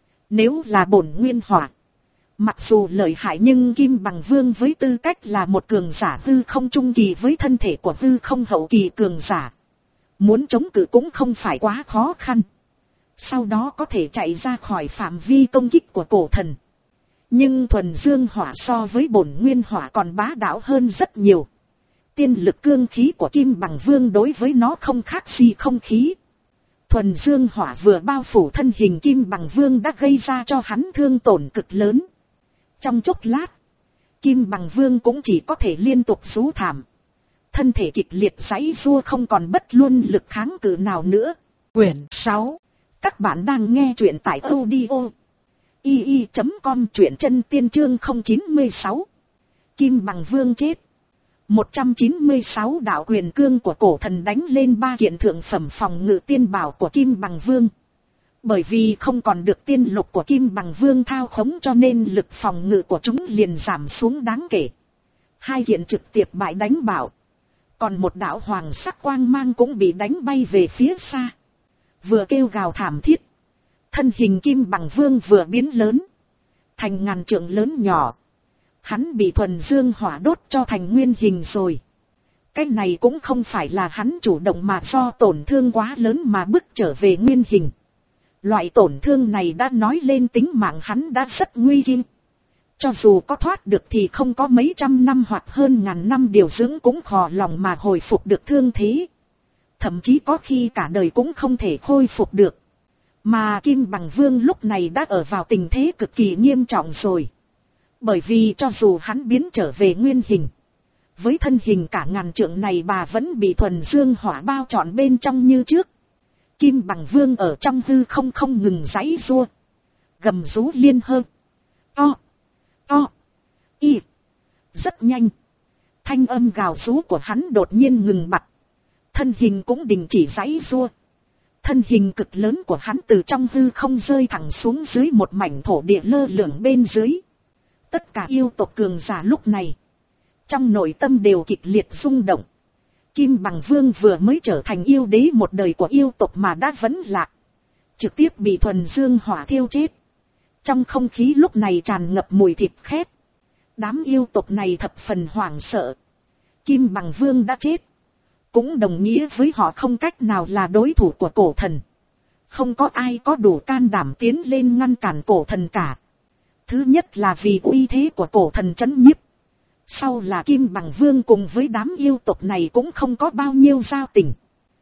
Nếu là bổn nguyên hỏa, mặc dù lợi hại nhưng Kim Bằng Vương với tư cách là một cường giả hư không trung kỳ với thân thể của hư không hậu kỳ cường giả, muốn chống cự cũng không phải quá khó khăn. Sau đó có thể chạy ra khỏi phạm vi công kích của cổ thần. Nhưng thuần dương hỏa so với bổn nguyên hỏa còn bá đạo hơn rất nhiều. Tiên lực cương khí của Kim Bằng Vương đối với nó không khác gì không khí. Thuần dương hỏa vừa bao phủ thân hình Kim Bằng Vương đã gây ra cho hắn thương tổn cực lớn. Trong chốc lát, Kim Bằng Vương cũng chỉ có thể liên tục rú thảm. Thân thể kịch liệt giãy giụa không còn bất luân lực kháng cự nào nữa. Quyển sáu. Các bạn đang nghe truyện tại audio i i chấm com, truyện chân tiên chương không chín sáu. Kim Bằng Vương chết. một trăm chín mươi sáu đạo quyền cương của cổ thần đánh lên ba kiện thượng phẩm phòng ngự tiên bảo của Kim Bằng Vương. Bởi vì không còn được tiên lục của Kim Bằng Vương thao khống cho nên lực phòng ngự của chúng liền giảm xuống đáng kể. Hai kiện trực tiếp bại đánh bảo. Còn một đạo hoàng sắc quang mang cũng bị đánh bay về phía xa. Vừa kêu gào thảm thiết, thân hình Kim Bằng Vương vừa biến lớn, thành ngàn trượng lớn nhỏ. Hắn bị thuần dương hỏa đốt cho thành nguyên hình rồi. Cái này cũng không phải là hắn chủ động mà do tổn thương quá lớn mà bước trở về nguyên hình. Loại tổn thương này đã nói lên tính mạng hắn đã rất nguy hiểm. Cho dù có thoát được thì không có mấy trăm năm hoặc hơn ngàn năm điều dưỡng cũng khó lòng mà hồi phục được thương thế. Thậm chí có khi cả đời cũng không thể khôi phục được. Mà Kim Bằng Vương lúc này đã ở vào tình thế cực kỳ nghiêm trọng rồi. Bởi vì cho dù hắn biến trở về nguyên hình, với thân hình cả ngàn trượng này bà vẫn bị thuần dương hỏa bao trọn bên trong như trước. Kim bằng vương ở trong hư không không ngừng giãy giụa, gầm rú liên hơn. To, to, y. Rất nhanh, thanh âm gào rú của hắn đột nhiên ngừng bặt. Thân hình cũng đình chỉ giãy giụa. Thân hình cực lớn của hắn từ trong hư không rơi thẳng xuống dưới một mảnh thổ địa lơ lửng bên dưới. Tất cả yêu tộc cường giả lúc này, trong nội tâm đều kịch liệt rung động. Kim bằng vương vừa mới trở thành yêu đế một đời của yêu tộc mà đã vẫn lạc, trực tiếp bị thuần dương hỏa thiêu chết. Trong không khí lúc này tràn ngập mùi thịt khét. Đám yêu tộc này thập phần hoảng sợ. Kim bằng vương đã chết, cũng đồng nghĩa với họ không cách nào là đối thủ của cổ thần. Không có ai có đủ can đảm tiến lên ngăn cản cổ thần cả. Thứ nhất là vì uy thế của cổ thần trấn nhiếp. Sau là Kim bằng vương cùng với đám yêu tộc này cũng không có bao nhiêu giao tình.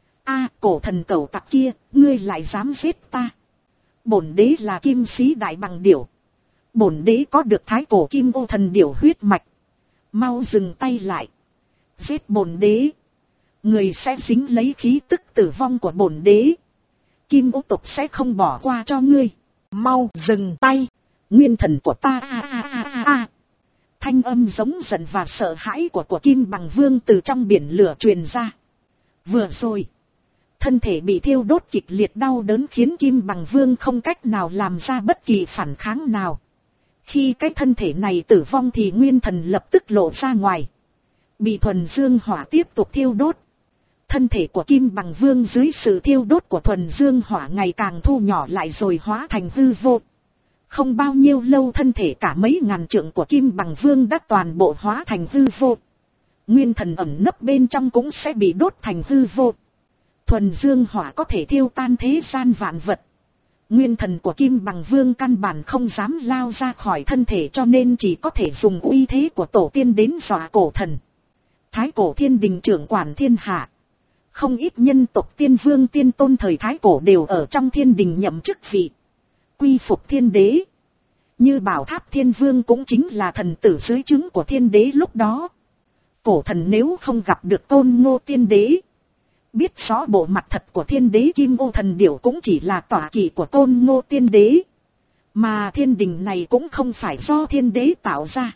A, cổ thần cẩu tặc kia, ngươi lại dám giết ta. Bổn đế là kim sĩ đại bằng điểu. Bổn đế có được thái cổ kim ô thần điểu huyết mạch. Mau dừng tay lại. Giết bổn đế, người sẽ dính lấy khí tức tử vong của bổn đế. Kim ô tộc sẽ không bỏ qua cho ngươi. Mau dừng tay. Nguyên thần của ta a a a a a. Thanh âm giống giận và sợ hãi của của Kim bằng vương từ trong biển lửa truyền ra. Vừa rồi, thân thể bị thiêu đốt kịch liệt đau đớn khiến Kim bằng vương không cách nào làm ra bất kỳ phản kháng nào. Khi cái thân thể này tử vong thì nguyên thần lập tức lộ ra ngoài, bị thuần dương hỏa tiếp tục thiêu đốt. Thân thể của Kim bằng vương dưới sự thiêu đốt của thuần dương hỏa ngày càng thu nhỏ lại rồi hóa thành hư vô. Không bao nhiêu lâu thân thể cả mấy ngàn trượng của Kim bằng vương đã toàn bộ hóa thành hư vô. Nguyên thần ẩn nấp bên trong cũng sẽ bị đốt thành hư vô. Thuần dương hỏa có thể thiêu tan thế gian vạn vật. Nguyên thần của Kim bằng vương căn bản không dám lao ra khỏi thân thể, cho nên chỉ có thể dùng uy thế của tổ tiên đến dọa cổ thần. Thái cổ thiên đình trưởng quản thiên hạ. Không ít nhân tộc tiên vương tiên tôn thời thái cổ đều ở trong thiên đình nhậm chức vị, quy phục thiên đế. Như Bảo Tháp Thiên Vương cũng chính là thần tử dưới trướng của thiên đế lúc đó. Cổ thần nếu không gặp được Tôn Ngô tiên đế, biết rõ bộ mặt thật của thiên đế Kim Ô thần điểu cũng chỉ là tọa kỵ của Tôn Ngô tiên đế. Mà thiên đình này cũng không phải do thiên đế tạo ra,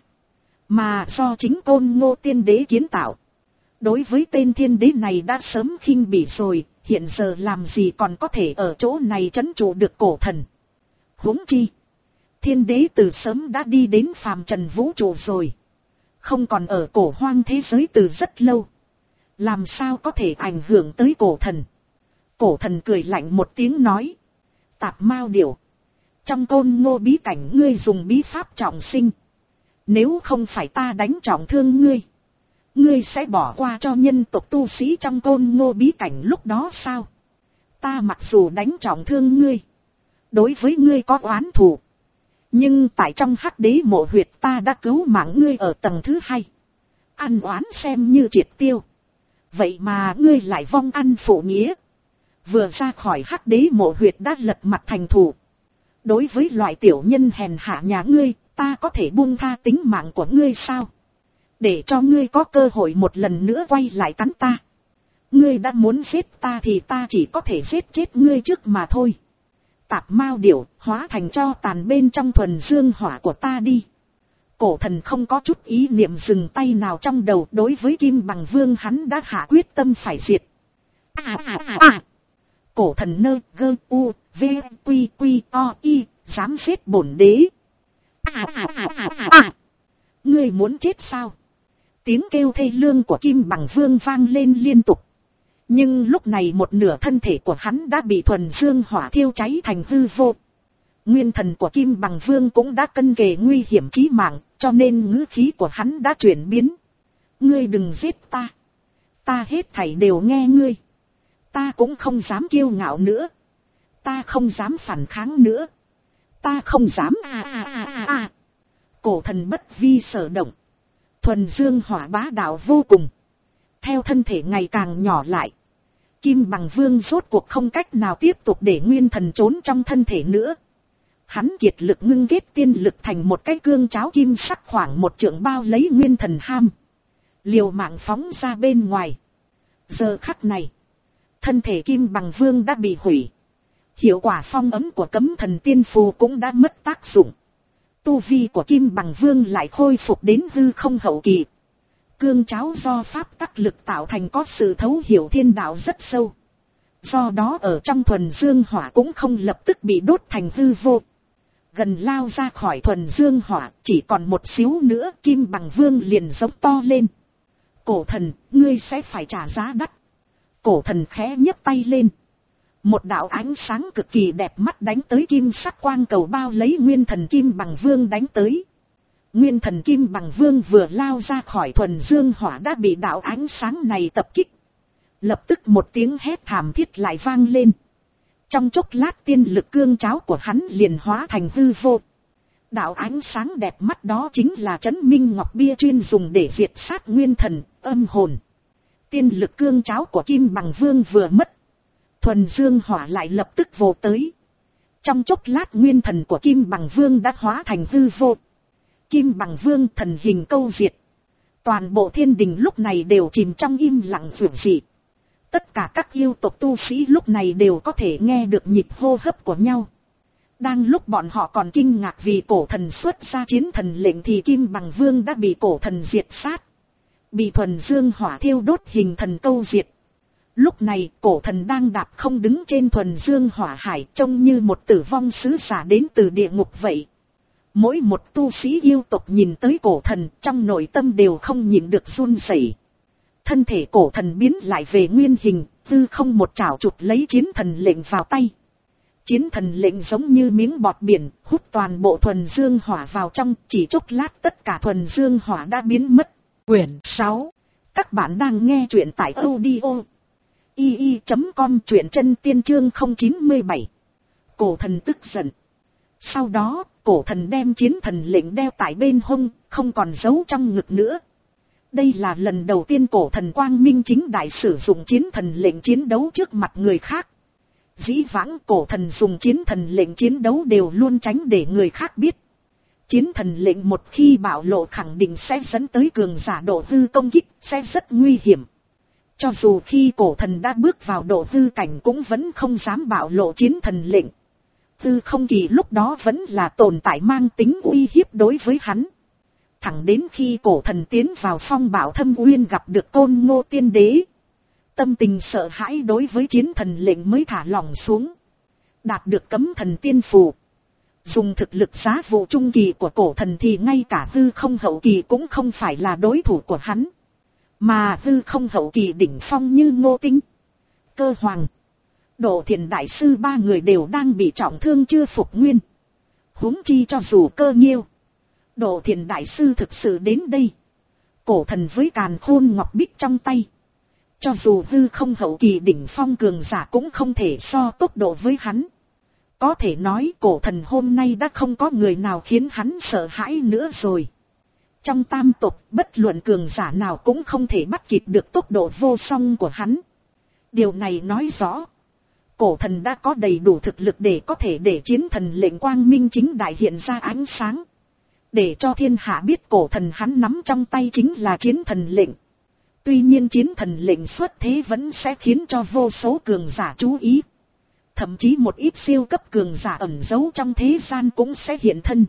mà do chính Tôn Ngô tiên đế kiến tạo. Đối với tên thiên đế này đã sớm khinh bỉ rồi, hiện giờ làm gì còn có thể ở chỗ này trấn trụ được cổ thần. Huống chi, thiên đế từ sớm đã đi đến phàm trần vũ trụ rồi, không còn ở cổ hoang thế giới từ rất lâu, làm sao có thể ảnh hưởng tới cổ thần. Cổ thần cười lạnh một tiếng nói, Tạp Mao Điểu, trong Côn Ngô bí cảnh ngươi dùng bí pháp trọng sinh, nếu không phải ta đánh trọng thương ngươi, ngươi sẽ bỏ qua cho nhân tộc tu sĩ trong Côn Ngô bí cảnh lúc đó sao? Ta mặc dù đánh trọng thương ngươi, đối với ngươi có oán thù, nhưng tại trong Hắc Đế mộ huyệt ta đã cứu mạng ngươi ở tầng thứ hai, ăn oán xem như triệt tiêu. Vậy mà ngươi lại vong ăn phụ nghĩa, vừa ra khỏi Hắc Đế mộ huyệt đã lật mặt thành thù. Đối với loại tiểu nhân hèn hạ nhà ngươi, ta có thể buông tha tính mạng của ngươi sao? Để cho ngươi có cơ hội một lần nữa quay lại cắn ta. Ngươi đã muốn giết ta thì ta chỉ có thể giết chết ngươi trước mà thôi. Tạp Mao Điểu, hóa thành tro tàn bên trong thuần dương hỏa của ta đi. Cổ thần không có chút ý niệm dừng tay nào trong đầu, đối với Kim bằng vương hắn đã hạ quyết tâm phải diệt. À à à à. Cổ thần nơ gơ u v quy quy o y, dám giết bổn đế. À à à à à à. Ngươi muốn chết sao? Tiếng kêu thê lương của Kim bằng vương vang lên liên tục. Nhưng lúc này một nửa thân thể của hắn đã bị thuần dương hỏa thiêu cháy thành hư vô. Nguyên thần của Kim bằng vương cũng đã cân kề nguy hiểm chí mạng, cho nên ngữ khí của hắn đã chuyển biến. Ngươi đừng giết ta. Ta hết thảy đều nghe ngươi. Ta cũng không dám kiêu ngạo nữa. Ta không dám phản kháng nữa. Ta không dám à à à à à. Cổ thần bất vi sở động. Thuần dương hỏa bá đạo vô cùng. Theo thân thể ngày càng nhỏ lại, Kim bằng vương rốt cuộc không cách nào tiếp tục để nguyên thần trốn trong thân thể nữa. Hắn kiệt lực ngưng kết tiên lực thành một cái cương cháo kim sắc khoảng một trượng bao lấy nguyên thần ham, liều mạng phóng ra bên ngoài. Giờ khắc này, Thân thể Kim Bằng Vương đã bị hủy. Hiệu quả phong ấm của cấm thần tiên phù cũng đã mất tác dụng. Tu vi của Kim Bằng Vương lại khôi phục đến hư không hậu kỳ. Cương cháo do pháp tắc lực tạo thành có sự thấu hiểu thiên đạo rất sâu. Do đó ở trong thuần dương hỏa cũng không lập tức bị đốt thành hư vô. Gần lao ra khỏi thuần dương hỏa, chỉ còn một xíu nữa Kim Bằng Vương liền giống to lên. Cổ thần, ngươi sẽ phải trả giá đắt. Cổ thần khẽ nhấc tay lên. Một đạo ánh sáng cực kỳ đẹp mắt đánh tới kim sắc quang cầu bao lấy nguyên thần Kim Bằng Vương đánh tới. Nguyên thần Kim Bằng Vương vừa lao ra khỏi thuần dương hỏa đã bị đạo ánh sáng này tập kích. Lập tức một tiếng hét thảm thiết lại vang lên. Trong chốc lát tiên lực cương cháo của hắn liền hóa thành hư vô. Đạo ánh sáng đẹp mắt đó chính là Trấn Minh Ngọc Bia chuyên dùng để diệt sát nguyên thần, âm hồn. Tiên lực cương cháo của Kim Bằng Vương vừa mất. Thuần dương hỏa lại lập tức vồ tới. Trong chốc lát nguyên thần của Kim Bằng Vương đã hóa thành hư vô. Kim Bằng Vương thần hình câu diệt. Toàn bộ thiên đình lúc này đều chìm trong im lặng dường dị. Tất cả các yêu tộc tu sĩ lúc này đều có thể nghe được nhịp hô hấp của nhau. Đang lúc bọn họ còn kinh ngạc vì cổ thần xuất ra chiến thần lệnh thì Kim Bằng Vương đã bị cổ thần diệt sát. Bị thuần dương hỏa thiêu đốt hình thần câu diệt. Lúc này cổ thần đang đạp không đứng trên thuần dương hỏa hải trông như một tử vong sứ giả đến từ địa ngục vậy. Mỗi một tu sĩ yêu tộc nhìn tới cổ thần trong nội tâm đều không nhịn được run rẩy. Thân thể cổ thần biến lại về nguyên hình, tư không một chảo chụp lấy chiến thần lệnh vào tay. Chiến thần lệnh giống như miếng bọt biển, hút toàn bộ thuần dương hỏa vào trong, chỉ chốc lát tất cả thuần dương hỏa đã biến mất. Quyển sáu. Các bạn đang nghe truyện tại audio i i chấm com, truyện chân tiên chương không chín bảy. Cổ thần tức giận. Sau đó, cổ thần đem chiến thần lệnh đeo tại bên hông, không còn giấu trong ngực nữa. Đây là lần đầu tiên cổ thần quang minh chính đại sử dụng chiến thần lệnh chiến đấu trước mặt người khác. Dĩ vãng cổ thần dùng chiến thần lệnh chiến đấu đều luôn tránh để người khác biết. Chiến thần lệnh một khi bạo lộ khẳng định sẽ dẫn tới cường giả độ hư công kích, sẽ rất nguy hiểm. Cho dù khi cổ thần đã bước vào độ hư cảnh cũng vẫn không dám bạo lộ chiến thần lệnh. Hư không kỳ lúc đó vẫn là tồn tại mang tính uy hiếp đối với hắn. Thẳng đến khi cổ thần tiến vào phong bảo thâm uyên gặp được Côn Ngô Tiên Đế. Tâm tình sợ hãi đối với chiến thần lệnh mới thả lỏng xuống. Đạt được cấm thần tiên phù. Dùng thực lực giá vụ trung kỳ của cổ thần thì ngay cả hư không hậu kỳ cũng không phải là đối thủ của hắn. Mà hư không hậu kỳ đỉnh phong như Ngô Tinh, Cơ Hoàng, Độ Thiền Đại Sư ba người đều đang bị trọng thương chưa phục nguyên. Huống chi cho dù Cơ Nhiêu, Độ Thiền Đại Sư thực sự đến đây. Cổ thần với càn khôn ngọc bích trong tay. Cho dù hư không hậu kỳ đỉnh phong cường giả cũng không thể so tốc độ với hắn. Có thể nói cổ thần hôm nay đã không có người nào khiến hắn sợ hãi nữa rồi. Trong tam tộc bất luận cường giả nào cũng không thể bắt kịp được tốc độ vô song của hắn. Điều này nói rõ. Cổ thần đã có đầy đủ thực lực để có thể để chiến thần lệnh quang minh chính đại hiện ra ánh sáng. Để cho thiên hạ biết cổ thần hắn nắm trong tay chính là chiến thần lệnh. Tuy nhiên chiến thần lệnh xuất thế vẫn sẽ khiến cho vô số cường giả chú ý. Thậm chí một ít siêu cấp cường giả ẩn giấu trong thế gian cũng sẽ hiện thân.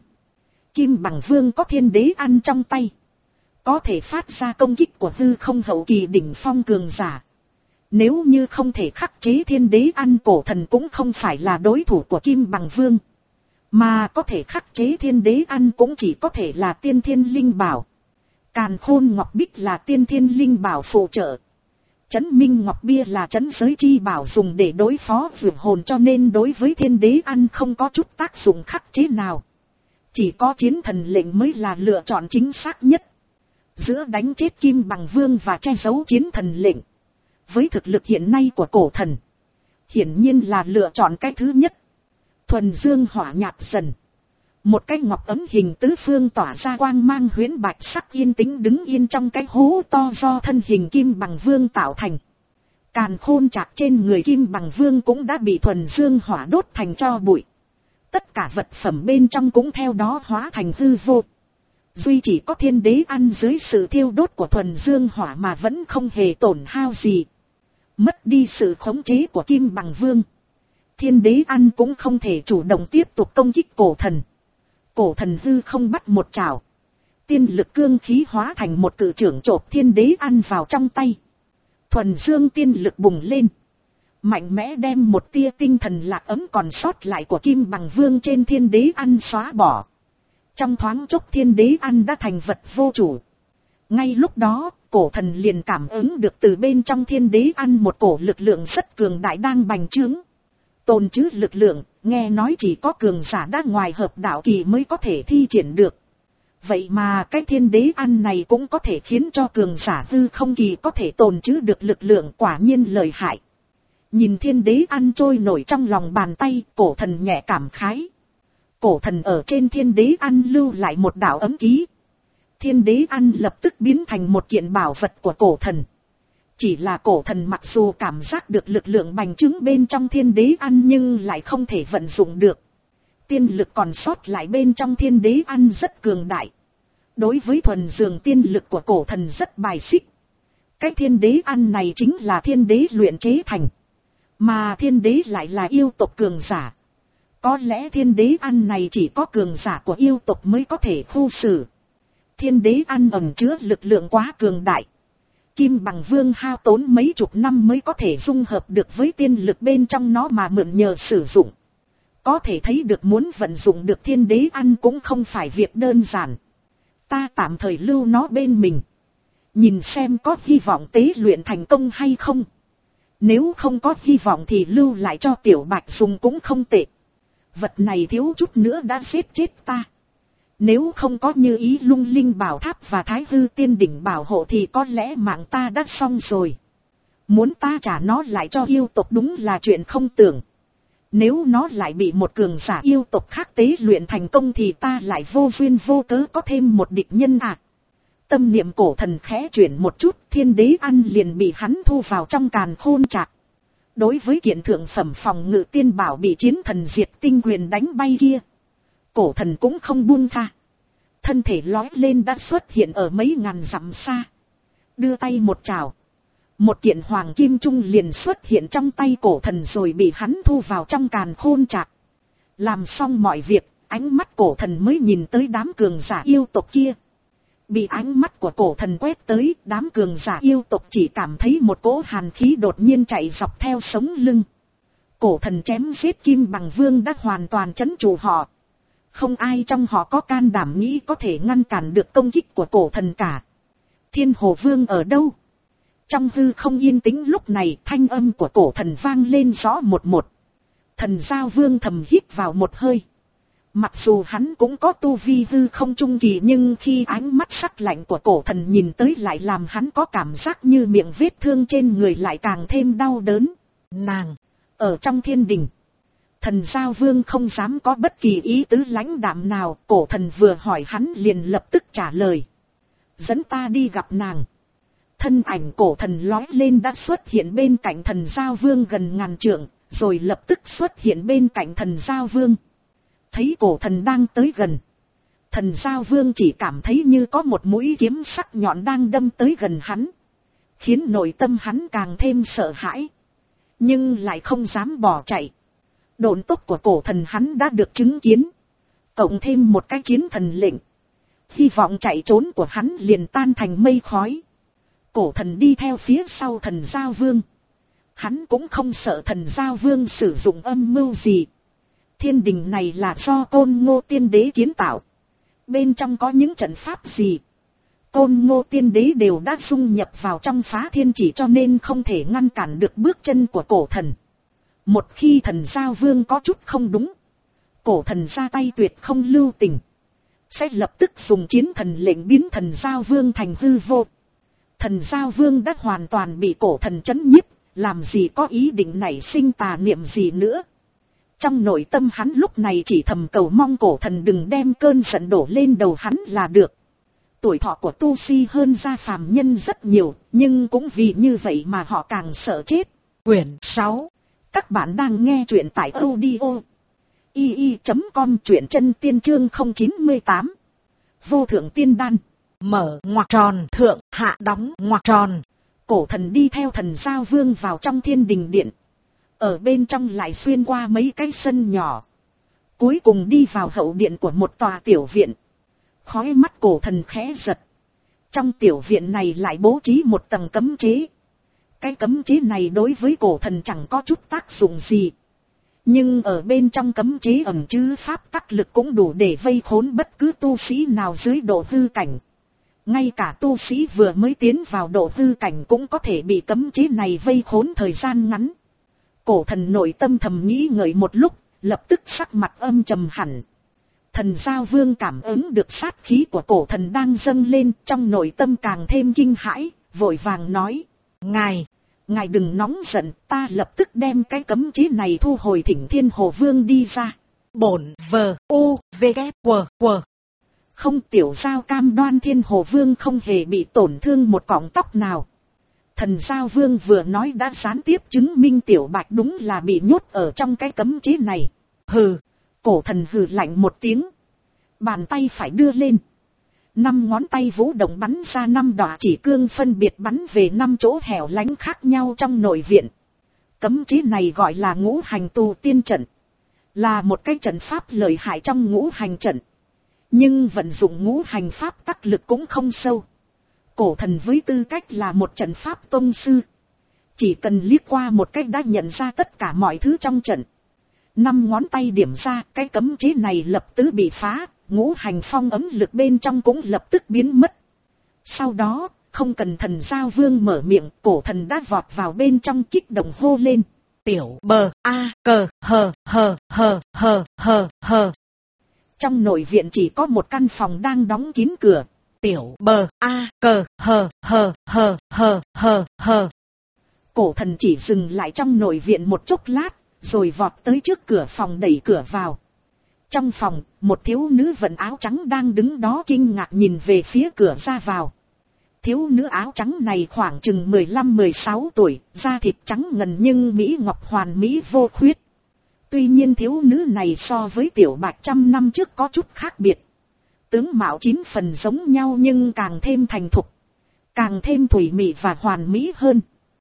Kim Bằng Vương có thiên đế ăn trong tay. Có thể phát ra công kích của hư không hậu kỳ đỉnh phong cường giả. Nếu như không thể khắc chế thiên đế ăn, cổ thần cũng không phải là đối thủ của Kim Bằng Vương. Mà có thể khắc chế thiên đế ăn cũng chỉ có thể là tiên thiên linh bảo. Càn khôn ngọc bích là tiên thiên linh bảo phụ trợ. Trấn Minh Ngọc Bia là trấn giới chi bảo dùng để đối phó vượt hồn, cho nên đối với thiên đế ăn không có chút tác dụng khắc chế nào. Chỉ có chiến thần lệnh mới là lựa chọn chính xác nhất. Giữa đánh chết Kim Bằng Vương và che giấu chiến thần lệnh, với thực lực hiện nay của cổ thần, hiển nhiên là lựa chọn cái thứ nhất. Thuần dương hỏa nhạt dần. Một cái ngọc ấm hình tứ phương tỏa ra quang mang huyễn bạch sắc yên tĩnh đứng yên trong cái hố to do thân hình Kim Bằng Vương tạo thành. Càn khôn chạc trên người Kim Bằng Vương cũng đã bị thuần dương hỏa đốt thành tro bụi. Tất cả vật phẩm bên trong cũng theo đó hóa thành hư vô. Duy chỉ có thiên đế ăn dưới sự thiêu đốt của thuần dương hỏa mà vẫn không hề tổn hao gì. Mất đi sự khống chế của Kim Bằng Vương, Thiên Đế Ăn cũng không thể chủ động tiếp tục công kích cổ thần. Cổ thần hư không bắt một chảo, tiên lực cương khí hóa thành một cự trưởng chộp Thiên Đế Ăn vào trong tay. Thuần dương tiên lực bùng lên, mạnh mẽ đem một tia tinh thần lạc ấm còn sót lại của Kim Bằng Vương trên Thiên Đế Ăn xóa bỏ. Trong thoáng chốc Thiên Đế Ăn đã thành vật vô chủ. Ngay lúc đó, cổ thần liền cảm ứng được từ bên trong Thiên Đế Ăn một cổ lực lượng rất cường đại đang bành trướng. Tồn trữ lực lượng, nghe nói chỉ có cường giả đã ngoài hợp đạo kỳ mới có thể thi triển được. Vậy mà cái Thiên Đế Ăn này cũng có thể khiến cho cường giả hư không kỳ có thể tồn trữ được lực lượng, quả nhiên lợi hại. Nhìn Thiên Đế Ăn trôi nổi trong lòng bàn tay, cổ thần nhẹ cảm khái. Cổ thần ở trên Thiên Đế Ăn lưu lại một đạo ấm ký. Thiên Đế Ăn lập tức biến thành một kiện bảo vật của cổ thần. Chỉ là cổ thần mặc dù cảm giác được lực lượng bành trướng bên trong Thiên Đế Ăn nhưng lại không thể vận dụng được. Tiên lực còn sót lại bên trong Thiên Đế Ăn rất cường đại. Đối với thuần dương tiên lực của cổ thần rất bài xích. Cái Thiên Đế Ăn này chính là Thiên Đế luyện chế thành. Mà Thiên Đế lại là yêu tộc cường giả. Có lẽ Thiên Đế Ăn này chỉ có cường giả của yêu tộc mới có thể khu xử. Thiên Đế Ăn ẩn chứa lực lượng quá cường đại. Kim Bằng Vương hao tốn mấy chục năm mới có thể dung hợp được với tiên lực bên trong nó mà mượn nhờ sử dụng. Có thể thấy được muốn vận dụng được Thiên Đế Ăn cũng không phải việc đơn giản. Ta tạm thời lưu nó bên mình. Nhìn xem có hy vọng tế luyện thành công hay không. Nếu không có hy vọng thì lưu lại cho Tiểu Bạch dùng cũng không tệ. Vật này thiếu chút nữa đã giết chết ta. Nếu không có Như Ý Lung Linh Bảo Tháp và Thái Hư Tiên Đỉnh bảo hộ thì có lẽ mạng ta đã xong rồi. Muốn ta trả nó lại cho yêu tộc đúng là chuyện không tưởng. Nếu nó lại bị một cường giả yêu tộc khác tế luyện thành công thì ta lại vô duyên vô cớ có thêm một địch nhân à. Tâm niệm cổ thần khẽ chuyển một chút, Thiên Đế Ăn liền bị hắn thu vào trong càn khôn trạc. Đối với kiện thượng phẩm phòng ngự tiên bảo bị chiến thần diệt tinh quyền đánh bay kia, cổ thần cũng không buông tha. Thân thể lói lên đã xuất hiện ở mấy ngàn dặm xa. Đưa tay một chảo, một kiện hoàng kim trung liền xuất hiện trong tay cổ thần rồi bị hắn thu vào trong càn khôn trạc. Làm xong mọi việc, ánh mắt cổ thần mới nhìn tới đám cường giả yêu tộc kia. Bị ánh mắt của cổ thần quét tới, đám cường giả yêu tộc chỉ cảm thấy một cỗ hàn khí đột nhiên chạy dọc theo sống lưng. Cổ thần chém giết Kim Bằng Vương đã hoàn toàn trấn trụ họ. Không ai trong họ có can đảm nghĩ có thể ngăn cản được công kích của cổ thần cả. Thiên Hồ Vương ở đâu? Trong hư không yên tĩnh lúc này, thanh âm của cổ thần vang lên rõ một một. Thần Giao Vương thầm hít vào một hơi. Mặc dù hắn cũng có tu vi hư không trung kỳ nhưng khi ánh mắt sắc lạnh của cổ thần nhìn tới lại làm hắn có cảm giác như miệng vết thương trên người lại càng thêm đau đớn. Nàng, ở trong thiên đình. Thần Giao Vương không dám có bất kỳ ý tứ lãnh đạm nào, cổ thần vừa hỏi hắn liền lập tức trả lời. Dẫn ta đi gặp nàng. Thân ảnh cổ thần lói lên đã xuất hiện bên cạnh thần Giao Vương gần ngàn trượng, rồi lập tức xuất hiện bên cạnh thần Giao Vương. Thấy cổ thần đang tới gần, thần Giao Vương chỉ cảm thấy như có một mũi kiếm sắc nhọn đang đâm tới gần hắn, khiến nội tâm hắn càng thêm sợ hãi, nhưng lại không dám bỏ chạy. Độn tốc của cổ thần hắn đã được chứng kiến, cộng thêm một cái chiến thần lệnh, hy vọng chạy trốn của hắn liền tan thành mây khói. Cổ thần đi theo phía sau thần Giao Vương, hắn cũng không sợ thần Giao Vương sử dụng âm mưu gì. Thiên đình này là do Côn Ngô Tiên Đế kiến tạo. Bên trong có những trận pháp gì? Côn Ngô Tiên Đế đều đã dung nhập vào trong phá thiên chỉ cho nên không thể ngăn cản được bước chân của cổ thần. Một khi thần Giao Vương có chút không đúng, cổ thần ra tay tuyệt không lưu tình, sẽ lập tức dùng chiến thần lệnh biến thần Giao Vương thành hư vô. Thần Giao Vương đã hoàn toàn bị cổ thần trấn nhiếp, làm gì có ý định nảy sinh tà niệm gì nữa. Trong nội tâm hắn lúc này chỉ thầm cầu mong cổ thần đừng đem cơn giận đổ lên đầu hắn là được. Tuổi thọ của tu sĩ hơn gia phàm nhân rất nhiều, nhưng cũng vì như vậy mà họ càng sợ chết. Quyển sáu. Các bạn đang nghe truyện tại audio i i chấm com, truyện chân tiên chương không chín tám. Vô thượng tiên đan. Mở ngoặc tròn, thượng hạ đóng ngoặc tròn. Cổ thần đi theo Thần Giao Vương vào trong thiên đình điện. Ở bên trong lại xuyên qua mấy cái sân nhỏ. Cuối cùng đi vào hậu điện của một tòa tiểu viện. Khói mắt cổ thần khẽ giật. Trong tiểu viện này lại bố trí một tầng cấm chế. Cái cấm chế này đối với cổ thần chẳng có chút tác dụng gì. Nhưng ở bên trong cấm chế ẩn chứa pháp tắc lực cũng đủ để vây khốn bất cứ tu sĩ nào dưới độ hư cảnh. Ngay cả tu sĩ vừa mới tiến vào độ hư cảnh cũng có thể bị cấm chế này vây khốn thời gian ngắn. Cổ thần nội tâm thầm nghĩ ngợi một lúc, lập tức sắc mặt âm trầm hẳn. Thần Giao Vương cảm ứng được sát khí của cổ thần đang dâng lên, trong nội tâm càng thêm kinh hãi, vội vàng nói: Ngài, ngài đừng nóng giận, ta lập tức đem cái cấm chế này thu hồi, thỉnh Thiên Hồ Vương đi ra. Bổn vờ u v g q q Không, tiểu giao cam đoan Thiên Hồ Vương không hề bị tổn thương một cọng tóc nào. Thần Giao Vương vừa nói đã gián tiếp chứng minh tiểu bạch đúng là bị nhốt ở trong cái cấm chế này. Hừ, cổ thần hừ lạnh một tiếng. Bàn tay phải đưa lên. Năm ngón tay vũ động bắn ra năm đọa chỉ cương phân biệt bắn về năm chỗ hẻo lánh khác nhau trong nội viện. Cấm chế này gọi là ngũ hành tù tiên trận. Là một cái trận pháp lợi hại trong ngũ hành trận. Nhưng vận dụng ngũ hành pháp tắc lực cũng không sâu. Cổ thần với tư cách là một trận pháp tông sư. Chỉ cần liếc qua một cách đã nhận ra tất cả mọi thứ trong trận. Năm ngón tay điểm ra, cái cấm chế này lập tức bị phá, ngũ hành phong ấm lực bên trong cũng lập tức biến mất. Sau đó, không cần Thần Giao Vương mở miệng, cổ thần đã vọt vào bên trong kích động hô lên. Tiểu bờ a cờ hờ hờ hờ hờ hờ hờ. Trong nội viện chỉ có một căn phòng đang đóng kín cửa. Tiểu bờ a cờ hờ hờ hờ hờ hờ hờ. Cổ thần chỉ dừng lại trong nội viện một chốc lát, rồi vọt tới trước cửa phòng đẩy cửa vào. Trong phòng, một thiếu nữ vận áo trắng đang đứng đó kinh ngạc nhìn về phía cửa ra vào. Thiếu nữ áo trắng này khoảng chừng mười lăm mười sáu tuổi, da thịt trắng ngần nhưng mỹ ngọc hoàn mỹ vô khuyết. Tuy nhiên thiếu nữ này so với tiểu bạch trăm năm trước có chút khác biệt. Tướng mạo chín phần giống nhau nhưng càng thêm thành thục, càng thêm thủy mị và hoàn mỹ hơn.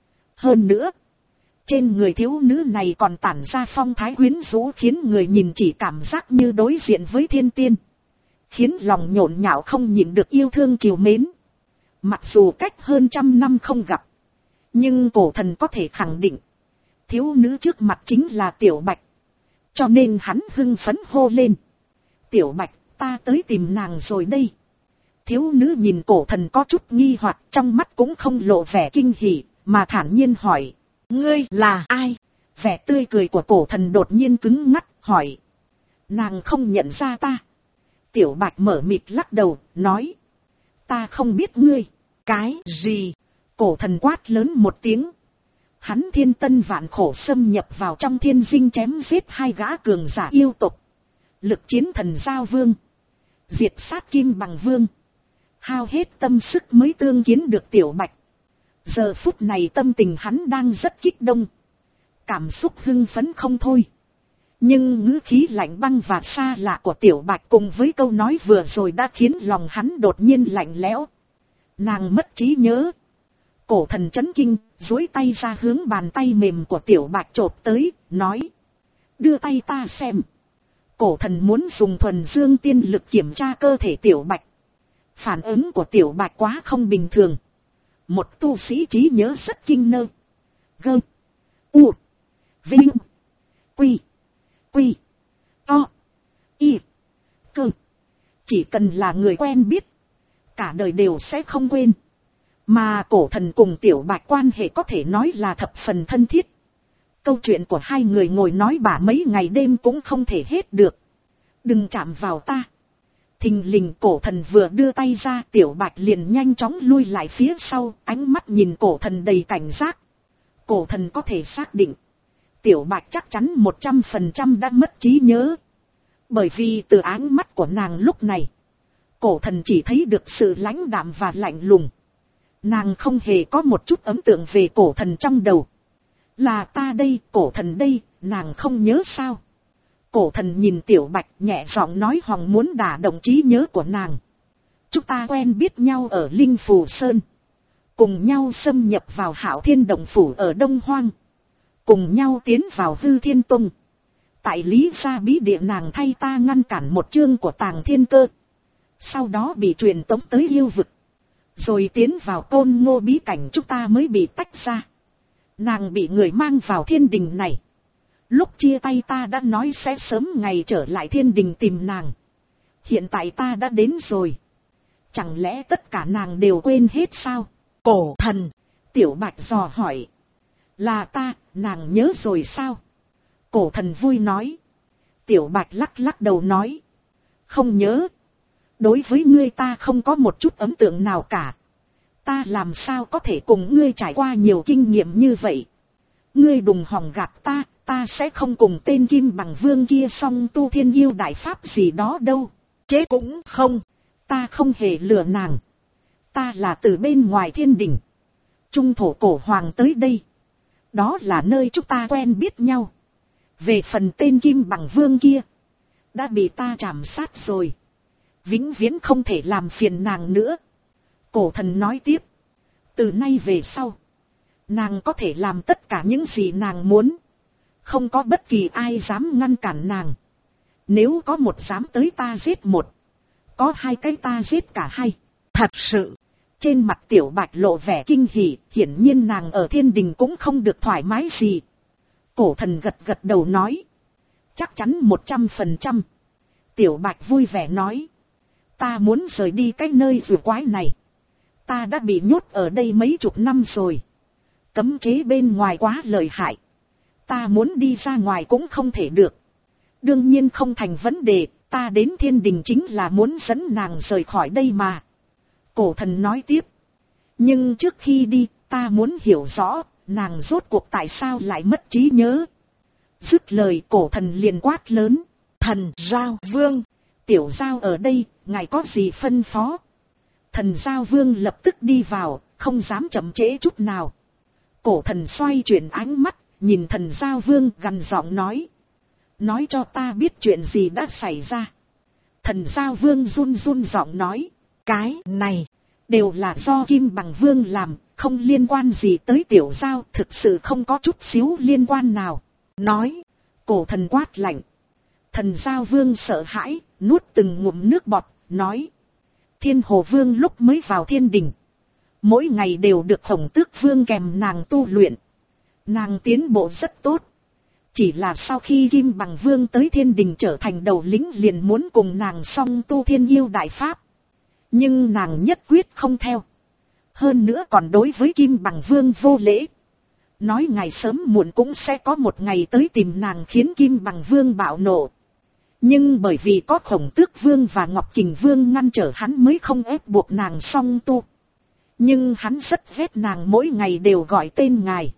Hơn nữa, trên người thiếu nữ này còn tản ra phong thái quyến rũ khiến người nhìn chỉ cảm giác như đối diện với thiên tiên. Khiến lòng nhộn nhạo không nhịn được yêu thương trìu mến. Mặc dù cách hơn trăm năm không gặp, nhưng cổ thần có thể khẳng định, thiếu nữ trước mặt chính là tiểu bạch. Cho nên hắn hưng phấn hô lên. Tiểu bạch, ta tới tìm nàng rồi đây. Thiếu nữ nhìn cổ thần có chút nghi hoặc, trong mắt cũng không lộ vẻ kinh hỉ, mà thản nhiên hỏi. Ngươi là ai? Vẻ tươi cười của cổ thần đột nhiên cứng ngắt, hỏi. Nàng không nhận ra ta. Tiểu bạch mở mịt lắc đầu, nói. Ta không biết ngươi. Cái gì? Cổ thần quát lớn một tiếng. Hắn thiên tân vạn khổ xâm nhập vào trong thiên dinh chém giết hai gã cường giả yêu tộc. Lực chiến Thần Giao Vương. Diệt sát Kim Bằng Vương. Hao hết tâm sức mới tương kiến được tiểu bạch. Giờ phút này tâm tình hắn đang rất kích động. Cảm xúc hưng phấn không thôi. Nhưng ngữ khí lạnh băng và xa lạ của tiểu bạch cùng với câu nói vừa rồi đã khiến lòng hắn đột nhiên lạnh lẽo. Nàng mất trí nhớ. Cổ thần chấn kinh, duỗi tay ra hướng bàn tay mềm của tiểu bạch chộp tới, nói. Đưa tay ta xem. Cổ thần muốn dùng thuần dương tiên lực kiểm tra cơ thể tiểu bạch. Phản ứng của tiểu bạch quá không bình thường. Một tu sĩ trí nhớ rất kinh nơ. Gơ. U. Vinh. Quy. Quy. To. Y. Cơ. Chỉ cần là người quen biết, cả đời đều sẽ không quên. Mà cổ thần cùng tiểu bạch quan hệ có thể nói là thập phần thân thiết. Câu chuyện của hai người ngồi nói bả mấy ngày đêm cũng không thể hết được. Đừng chạm vào ta. Thình lình cổ thần vừa đưa tay ra, tiểu bạch liền nhanh chóng lui lại phía sau, ánh mắt nhìn cổ thần đầy cảnh giác. Cổ thần có thể xác định, tiểu bạch chắc chắn một trăm phần trăm đã mất trí nhớ. Bởi vì từ ánh mắt của nàng lúc này, cổ thần chỉ thấy được sự lãnh đạm và lạnh lùng. Nàng không hề có một chút ấn tượng về cổ thần trong đầu. Là ta đây, cổ thần đây, nàng không nhớ sao? Cổ thần nhìn tiểu bạch nhẹ giọng nói hòng muốn đả động trí nhớ của nàng. Chúng ta quen biết nhau ở Linh Phù Sơn. cùng nhau xâm nhập vào Hạo Thiên Động Phủ ở Đông Hoang, cùng nhau tiến vào Hư Thiên Tông. Tại Lý Gia bí địa nàng thay ta ngăn cản một chương của Tàng Thiên Cơ, sau đó bị truyền tống tới yêu vực, rồi tiến vào Côn Ngô bí cảnh, chúng ta mới bị tách ra. Nàng bị người mang vào thiên đình này. Lúc chia tay ta đã nói sẽ sớm ngày trở lại thiên đình tìm nàng. Hiện tại ta đã đến rồi. Chẳng lẽ tất cả nàng đều quên hết sao? Cổ Thần, Tiểu Bạch dò hỏi. Là ta, nàng nhớ rồi sao? Cổ Thần vui nói. Tiểu Bạch lắc lắc đầu nói. Không nhớ. Đối với ngươi ta không có một chút ấn tượng nào cả. Ta làm sao có thể cùng ngươi trải qua nhiều kinh nghiệm như vậy? Ngươi đừng hòng gạt ta, ta sẽ không cùng tên Kim Bằng Vương kia song tu thiên yêu đại pháp gì đó đâu. Chết cũng không, ta không hề lừa nàng. Ta là từ bên ngoài thiên đình, trung thổ cổ hoàng tới đây. Đó là nơi chúng ta quen biết nhau. Về phần tên Kim Bằng Vương kia, đã bị ta trảm sát rồi. Vĩnh viễn không thể làm phiền nàng nữa. Cổ Thần nói tiếp. Từ nay về sau, nàng có thể làm tất cả những gì nàng muốn. Không có bất kỳ ai dám ngăn cản nàng. Nếu có một dám tới ta giết một, có hai cái ta giết cả hai. Thật sự, trên mặt Tiểu Bạch lộ vẻ kinh hỉ, hiển nhiên nàng ở thiên đình cũng không được thoải mái gì. Cổ Thần gật gật đầu nói. Chắc chắn một trăm phần trăm. Tiểu Bạch vui vẻ nói. Ta muốn rời đi cái nơi vừa quái này. Ta đã bị nhốt ở đây mấy chục năm rồi. Cấm chế bên ngoài quá lợi hại. Ta muốn đi ra ngoài cũng không thể được. Đương nhiên không thành vấn đề, ta đến thiên đình chính là muốn dẫn nàng rời khỏi đây mà. Cổ Thần nói tiếp. Nhưng trước khi đi, ta muốn hiểu rõ, nàng rốt cuộc tại sao lại mất trí nhớ. Dứt lời Cổ Thần liền quát lớn. Thần Giao Vương, Tiểu Giao ở đây, ngài có gì phân phó? Thần Giao Vương lập tức đi vào, không dám chậm trễ chút nào. Cổ Thần xoay chuyển ánh mắt, nhìn Thần Giao Vương gằn giọng nói. Nói cho ta biết chuyện gì đã xảy ra. Thần Giao Vương run run giọng nói. Cái này, đều là do Kim Bằng Vương làm, không liên quan gì tới Tiểu Giao, thực sự không có chút xíu liên quan nào. Nói, Cổ Thần quát lạnh. Thần Giao Vương sợ hãi, nuốt từng ngụm nước bọt, nói. Thiên Hồ Vương lúc mới vào thiên đình, mỗi ngày đều được Khổng Tước Vương kèm nàng tu luyện. Nàng tiến bộ rất tốt. Chỉ là sau khi Kim Bằng Vương tới thiên đình trở thành đầu lĩnh liền muốn cùng nàng song tu thiên yêu đại pháp. Nhưng nàng nhất quyết không theo. Hơn nữa còn đối với Kim Bằng Vương vô lễ. Nói ngày sớm muộn cũng sẽ có một ngày tới tìm nàng khiến Kim Bằng Vương bạo nộ. Nhưng bởi vì có Khổng Tước Vương và Ngọc Kình Vương ngăn trở hắn mới không ép buộc nàng song tu. Nhưng hắn rất ghét nàng mỗi ngày đều gọi tên ngài.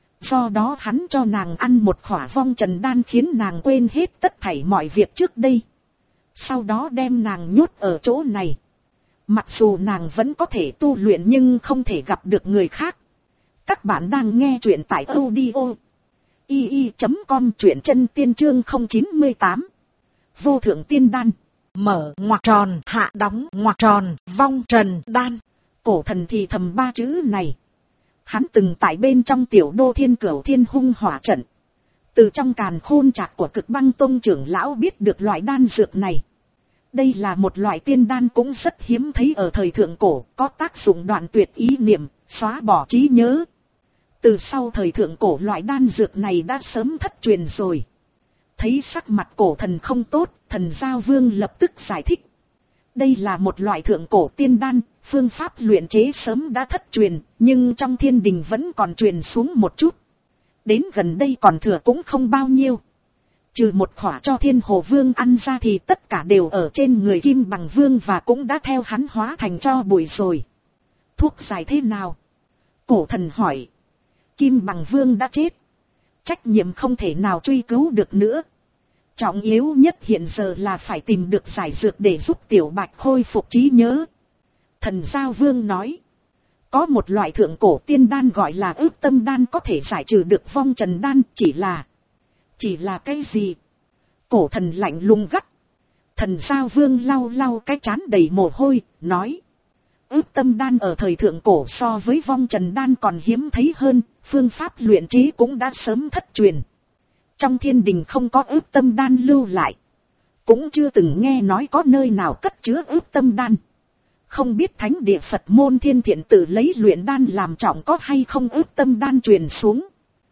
Do đó hắn cho nàng ăn một khỏa vong trần đan khiến nàng quên hết tất thảy mọi việc trước đây. Sau đó đem nàng nhốt ở chỗ này. Mặc dù nàng vẫn có thể tu luyện nhưng không thể gặp được người khác. Các bạn đang nghe truyện tại audio i i chấm com, truyện chân tiên chương không chín tám. Vô thượng tiên đan. Mở ngoặc tròn, hạ đóng ngoặc tròn, vong trần đan. Cổ Thần thì thầm ba chữ này. Hắn từng tại bên trong tiểu đô Thiên Cửu Thiên Hung Hỏa trận. Từ trong càn khôn trạc của Cực Băng Tông trưởng lão biết được loại đan dược này. Đây là một loại tiên đan cũng rất hiếm thấy ở thời thượng cổ, có tác dụng đoạn tuyệt ý niệm, xóa bỏ trí nhớ. Từ sau thời thượng cổ loại đan dược này đã sớm thất truyền rồi. Thấy sắc mặt Cổ Thần không tốt, Thần Giao Vương lập tức giải thích. Đây là một loại thượng cổ tiên đan, phương pháp luyện chế sớm đã thất truyền, nhưng trong thiên đình vẫn còn truyền xuống một chút. Đến gần đây còn thừa cũng không bao nhiêu. Trừ một khỏa cho Thiên Hồ Vương ăn ra thì tất cả đều ở trên người Kim Bằng Vương và cũng đã theo hắn hóa thành tro bụi rồi. Thuốc giải thế nào? Cổ Thần hỏi. Kim Bằng Vương đã chết. Trách nhiệm không thể nào truy cứu được nữa. Trọng yếu nhất hiện giờ là phải tìm được giải dược để giúp Tiểu Bạch khôi phục trí nhớ. Thần Giao Vương nói. Có một loại thượng cổ tiên đan gọi là ước tâm đan có thể giải trừ được vong trần đan, chỉ là... Chỉ là cái gì? Cổ Thần lạnh lùng gắt. Thần Giao Vương lau lau cái trán đầy mồ hôi, nói. Ước tâm đan ở thời thượng cổ so với vong trần đan còn hiếm thấy hơn, phương pháp luyện chế cũng đã sớm thất truyền. Trong thiên đình không có ước tâm đan lưu lại. Cũng chưa từng nghe nói có nơi nào cất chứa ước tâm đan. Không biết thánh địa Phật môn Thiên Thiện Tự lấy luyện đan làm trọng có hay không ước tâm đan truyền xuống.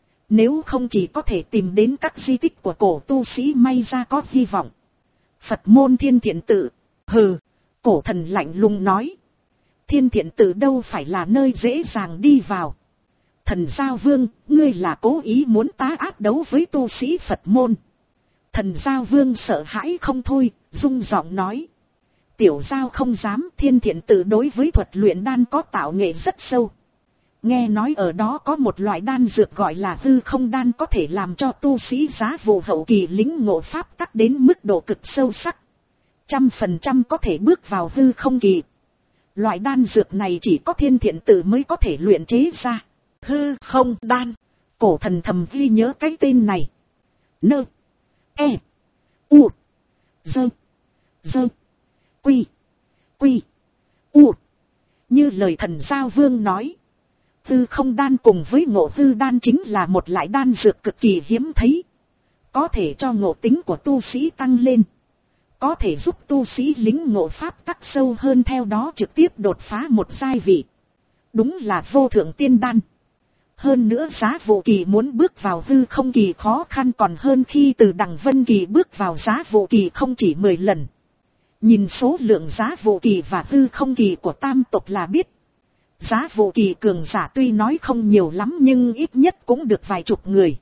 Nếu không chỉ có thể tìm đến các di tích của cổ tu sĩ may ra có hy vọng. Phật môn Thiên Thiện Tự, hừ, cổ thần lạnh lùng nói. Thiên Thiện Tự đâu phải là nơi dễ dàng đi vào. Thần Giao Vương, ngươi là cố ý muốn tá áp đấu với tu sĩ Phật môn. Thần Giao Vương sợ hãi không thôi, rung giọng nói. Tiểu Giao không dám, Thiên Thiện Tự đối với thuật luyện đan có tạo nghệ rất sâu. Nghe nói ở đó có một loại đan dược gọi là hư không đan có thể làm cho tu sĩ giá vụ hậu kỳ lĩnh ngộ pháp tắc đến mức độ cực sâu sắc. Trăm phần trăm có thể bước vào hư không kỳ. Loại đan dược này chỉ có Thiên Thiện Tự mới có thể luyện chế ra. Hư không đan. Cổ thần thầm ghi nhớ cái tên này. Nơ. E. U. Dơ. Dơ. Quy. Quy. U. Như lời thần Giao Vương nói. Hư không đan cùng với ngộ hư đan chính là một loại đan dược cực kỳ hiếm thấy. Có thể cho ngộ tính của tu sĩ tăng lên. Có thể giúp tu sĩ lính ngộ pháp tắc sâu hơn, theo đó trực tiếp đột phá một giai vị. Đúng là vô thượng tiên đan. Hơn nữa giá vụ kỳ muốn bước vào hư không kỳ khó khăn còn hơn khi từ đằng vân kỳ bước vào giá vụ kỳ không chỉ mười lần. Nhìn số lượng giá vụ kỳ và hư không kỳ của tam tộc là biết. Giá vụ kỳ cường giả tuy nói không nhiều lắm nhưng ít nhất cũng được vài chục người.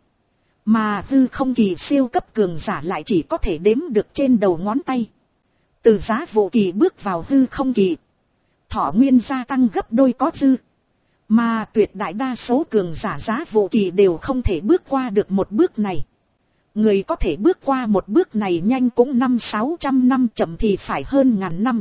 Mà hư không kỳ siêu cấp cường giả lại chỉ có thể đếm được trên đầu ngón tay. Từ giá vụ kỳ bước vào hư không kỳ, thọ nguyên gia tăng gấp đôi có dư. Mà tuyệt đại đa số cường giả giá vụ kỳ đều không thể bước qua được một bước này. Người có thể bước qua một bước này nhanh cũng năm sáu trăm năm, chậm thì phải hơn ngàn năm.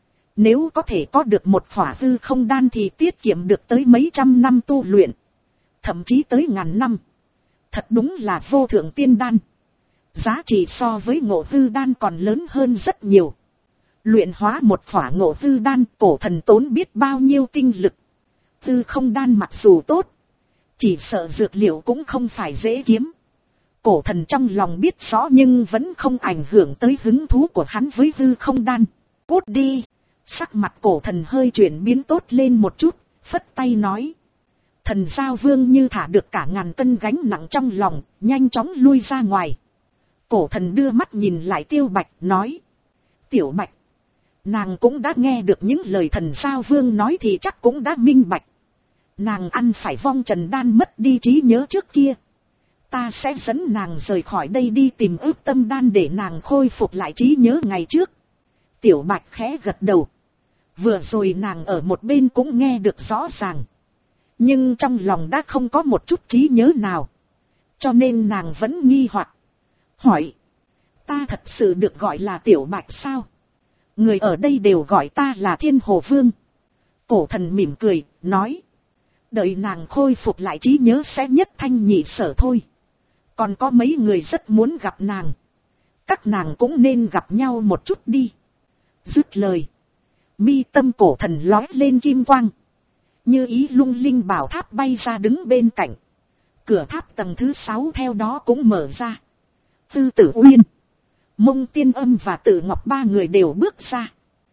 Nếu có thể có được một khỏa hư không đan thì tiết kiệm được tới mấy trăm năm tu luyện. Thậm chí tới ngàn năm. Thật đúng là vô thượng tiên đan. Giá trị so với ngộ hư đan còn lớn hơn rất nhiều. Luyện hóa một khỏa ngộ hư đan, cổ thần tốn biết bao nhiêu tinh lực. Hư không đan mặc dù tốt, chỉ sợ dược liệu cũng không phải dễ kiếm. Cổ thần trong lòng biết rõ nhưng vẫn không ảnh hưởng tới hứng thú của hắn với hư không đan. Cút đi. Sắc mặt cổ thần hơi chuyển biến tốt lên một chút, phất tay nói. Thần Giao Vương như thả được cả ngàn cân gánh nặng trong lòng, nhanh chóng lui ra ngoài. Cổ thần đưa mắt nhìn lại Tiêu Bạch, nói. Tiểu Bạch, nàng cũng đã nghe được những lời thần Giao Vương nói thì chắc cũng đã minh bạch. Nàng ăn phải vong trần đan mất đi trí nhớ trước kia. Ta sẽ dẫn nàng rời khỏi đây đi tìm ước tâm đan để nàng khôi phục lại trí nhớ ngày trước. Tiểu Bạch khẽ gật đầu. Vừa rồi nàng ở một bên cũng nghe được rõ ràng. Nhưng trong lòng đã không có một chút trí nhớ nào. Cho nên nàng vẫn nghi hoặc. Hỏi. Ta thật sự được gọi là Tiểu Bạch sao? Người ở đây đều gọi ta là Thiên Hồ Vương. Cổ thần mỉm cười, nói. Đợi nàng khôi phục lại trí nhớ sẽ nhất thanh nhị sở thôi. Còn có mấy người rất muốn gặp nàng. Các nàng cũng nên gặp nhau một chút đi. Dứt lời. Mi tâm cổ thần lói lên kim quang. Như ý lung linh bảo tháp bay ra đứng bên cạnh. Cửa tháp tầng thứ sáu theo đó cũng mở ra. Tư Tử Uyên, Mông Tiên Âm và Tử Ngọc ba người đều bước ra.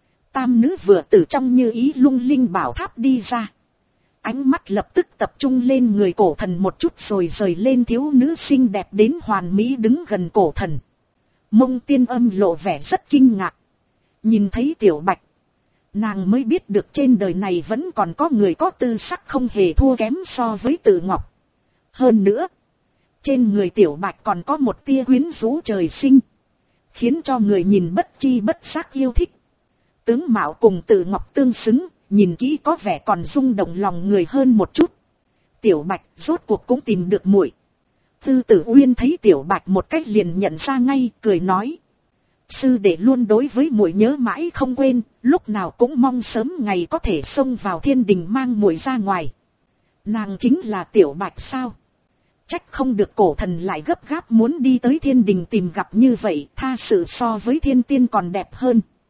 Tam nữ vừa từ trong như ý lung linh bảo tháp đi ra. Ánh mắt lập tức tập trung lên người cổ thần một chút rồi rời lên thiếu nữ xinh đẹp đến hoàn mỹ đứng gần cổ thần. Mông Tiên Âm lộ vẻ rất kinh ngạc. Nhìn thấy Tiểu Bạch, nàng mới biết được trên đời này vẫn còn có người có tư sắc không hề thua kém so với Tử Ngọc. Hơn nữa, trên người Tiểu Bạch còn có một tia quyến rũ trời sinh, khiến cho người nhìn bất chi bất giác yêu thích. Tướng mạo cùng Tử Ngọc tương xứng, nhìn kỹ có vẻ còn rung động lòng người hơn một chút. Tiểu Bạch rốt cuộc cũng tìm được muội. Tư Tử Uyên thấy Tiểu Bạch một cách liền nhận ra ngay, cười nói. Sư đệ luôn đối với muội nhớ mãi không quên, lúc nào cũng mong sớm ngày có thể xông vào thiên đình mang muội ra ngoài. Nàng chính là Tiểu Bạch sao? Trách không được cổ thần lại gấp gáp muốn đi tới thiên đình tìm gặp như vậy, tha sự so với thiên tiên còn đẹp hơn.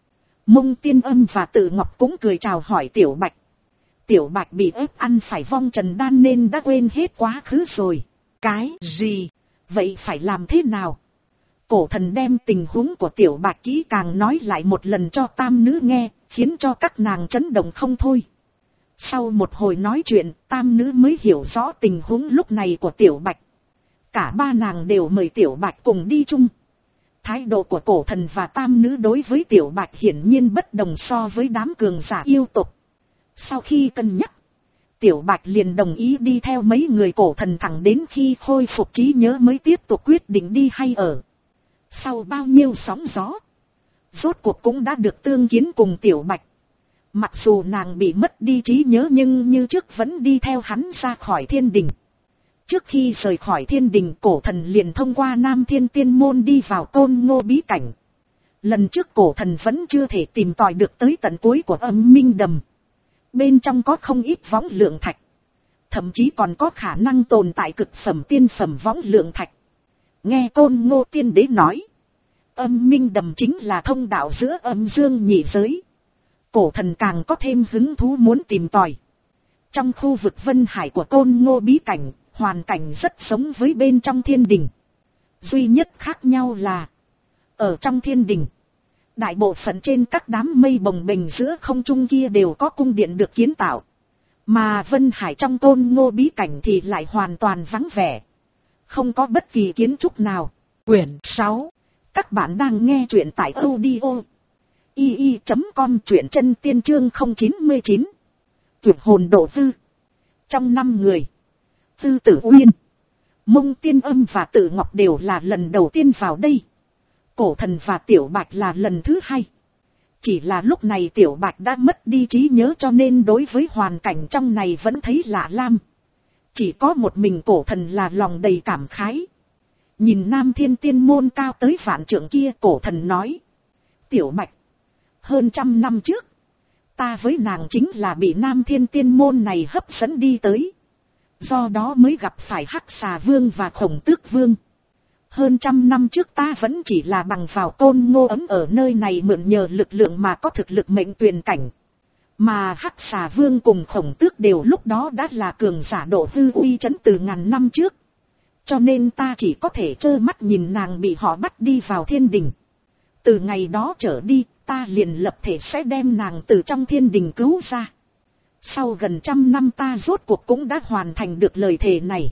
Mông Tiên Âm và Tự Ngọc cũng cười chào hỏi Tiểu Bạch. Tiểu Bạch bị ép ăn phải vong trần đan nên đã quên hết quá khứ rồi. Cái gì? Vậy phải làm thế nào? Cổ thần đem tình huống của Tiểu Bạch kỹ càng nói lại một lần cho tam nữ nghe, khiến cho các nàng chấn động không thôi. Sau một hồi nói chuyện, tam nữ mới hiểu rõ tình huống lúc này của Tiểu Bạch. Cả ba nàng đều mời Tiểu Bạch cùng đi chung. Thái độ của cổ thần và tam nữ đối với Tiểu Bạch hiển nhiên bất đồng so với đám cường giả yêu tộc. Sau khi cân nhắc, Tiểu Bạch liền đồng ý đi theo mấy người cổ thần thẳng đến khi khôi phục trí nhớ mới tiếp tục quyết định đi hay ở. Sau bao nhiêu sóng gió, rốt cuộc cũng đã được tương kiến cùng Tiểu Bạch. Mặc dù nàng bị mất đi trí nhớ nhưng như trước vẫn đi theo hắn ra khỏi thiên đình. Trước khi rời khỏi thiên đình, cổ thần liền thông qua Nam Thiên Tiên Môn đi vào Côn Ngô bí cảnh. Lần trước cổ thần vẫn chưa thể tìm tòi được tới tận cuối của Âm Minh Đầm. Bên trong có không ít võng lượng thạch. Thậm chí còn có khả năng tồn tại cực phẩm tiên phẩm võng lượng thạch. Nghe Côn Ngô Tiên Đế nói, Âm Minh Đầm chính là thông đạo giữa âm dương nhị giới. Cổ thần càng có thêm hứng thú muốn tìm tòi. Trong khu vực Vân Hải của Côn Ngô bí cảnh, hoàn cảnh rất giống với bên trong thiên đình. Duy nhất khác nhau là, ở trong thiên đình, đại bộ phận trên các đám mây bồng bềnh giữa không trung kia đều có cung điện được kiến tạo. Mà Vân Hải trong Côn Ngô bí cảnh thì lại hoàn toàn vắng vẻ. Không có bất kỳ kiến trúc nào. Quyển sáu. Các bạn đang nghe truyện tại audio i i chấm com, truyện chân tiên chương không chín mươi chín. Tuyệt hồn độ tư. Trong năm người, Tư Tử Uyên, Mông Tiên Âm và Tự Ngọc đều là lần đầu tiên vào đây. Cổ thần và Tiểu Bạch là lần thứ hai. Chỉ là lúc này Tiểu Bạch đã mất đi trí nhớ cho nên đối với hoàn cảnh trong này vẫn thấy lạ lam. Chỉ có một mình cổ thần là lòng đầy cảm khái. Nhìn Nam Thiên Tiên Môn cao tới vạn trượng kia, cổ thần nói: Tiểu Bạch, hơn trăm năm trước, ta với nàng chính là bị Nam Thiên Tiên Môn này hấp dẫn đi tới. Do đó mới gặp phải Hắc Xà Vương và Khổng Tước Vương. Hơn trăm năm trước ta vẫn chỉ là bằng vào Côn Ngô ấm ở nơi này mượn nhờ lực lượng mà có thực lực mệnh tuyền cảnh. Mà Hắc Xà Vương cùng Khổng Tước đều lúc đó đã là cường giả độ hư uy chấn từ ngàn năm trước. Cho nên ta chỉ có thể trơ mắt nhìn nàng bị họ bắt đi vào thiên đình. Từ ngày đó trở đi, ta liền lập thể sẽ đem nàng từ trong thiên đình cứu ra. Sau gần trăm năm ta rốt cuộc cũng đã hoàn thành được lời thề này.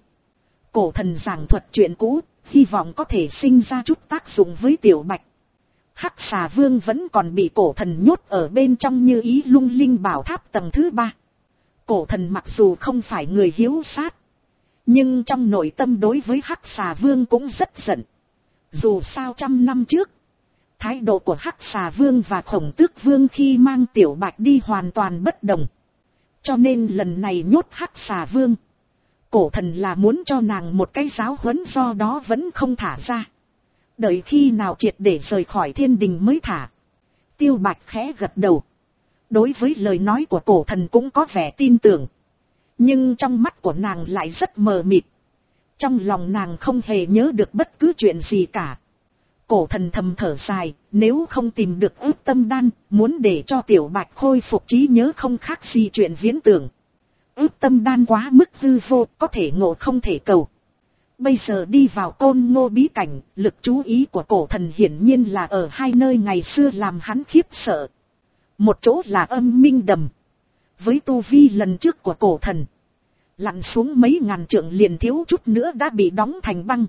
Cổ thần giảng thuật chuyện cũ, hy vọng có thể sinh ra chút tác dụng với Tiểu Bạch. Hắc Xà Vương vẫn còn bị cổ thần nhốt ở bên trong Như Ý Lung Linh Bảo Tháp tầng thứ ba. Cổ thần mặc dù không phải người hiếu sát, nhưng trong nội tâm đối với Hắc Xà Vương cũng rất giận. Dù sao trăm năm trước, thái độ của Hắc Xà Vương và Khổng Tước Vương khi mang Tiểu Bạch đi hoàn toàn bất đồng. Cho nên lần này nhốt Hắc Xà Vương, cổ thần là muốn cho nàng một cái giáo huấn, do đó vẫn không thả ra. Đợi khi nào triệt để rời khỏi thiên đình mới thả. Tiêu Bạch khẽ gật đầu. Đối với lời nói của cổ thần cũng có vẻ tin tưởng. Nhưng trong mắt của nàng lại rất mờ mịt. Trong lòng nàng không hề nhớ được bất cứ chuyện gì cả. Cổ thần thầm thở dài, nếu không tìm được ước tâm đan, muốn để cho Tiểu Bạch khôi phục trí nhớ không khác gì chuyện viễn tưởng. Ước tâm đan quá mức hư vô, có thể ngộ không thể cầu. Bây giờ đi vào Côn Ngô bí cảnh, lực chú ý của cổ thần hiển nhiên là ở hai nơi ngày xưa làm hắn khiếp sợ. Một chỗ là Âm Minh Đầm. Với tu vi lần trước của cổ thần, lặn xuống mấy ngàn trượng liền thiếu chút nữa đã bị đóng thành băng.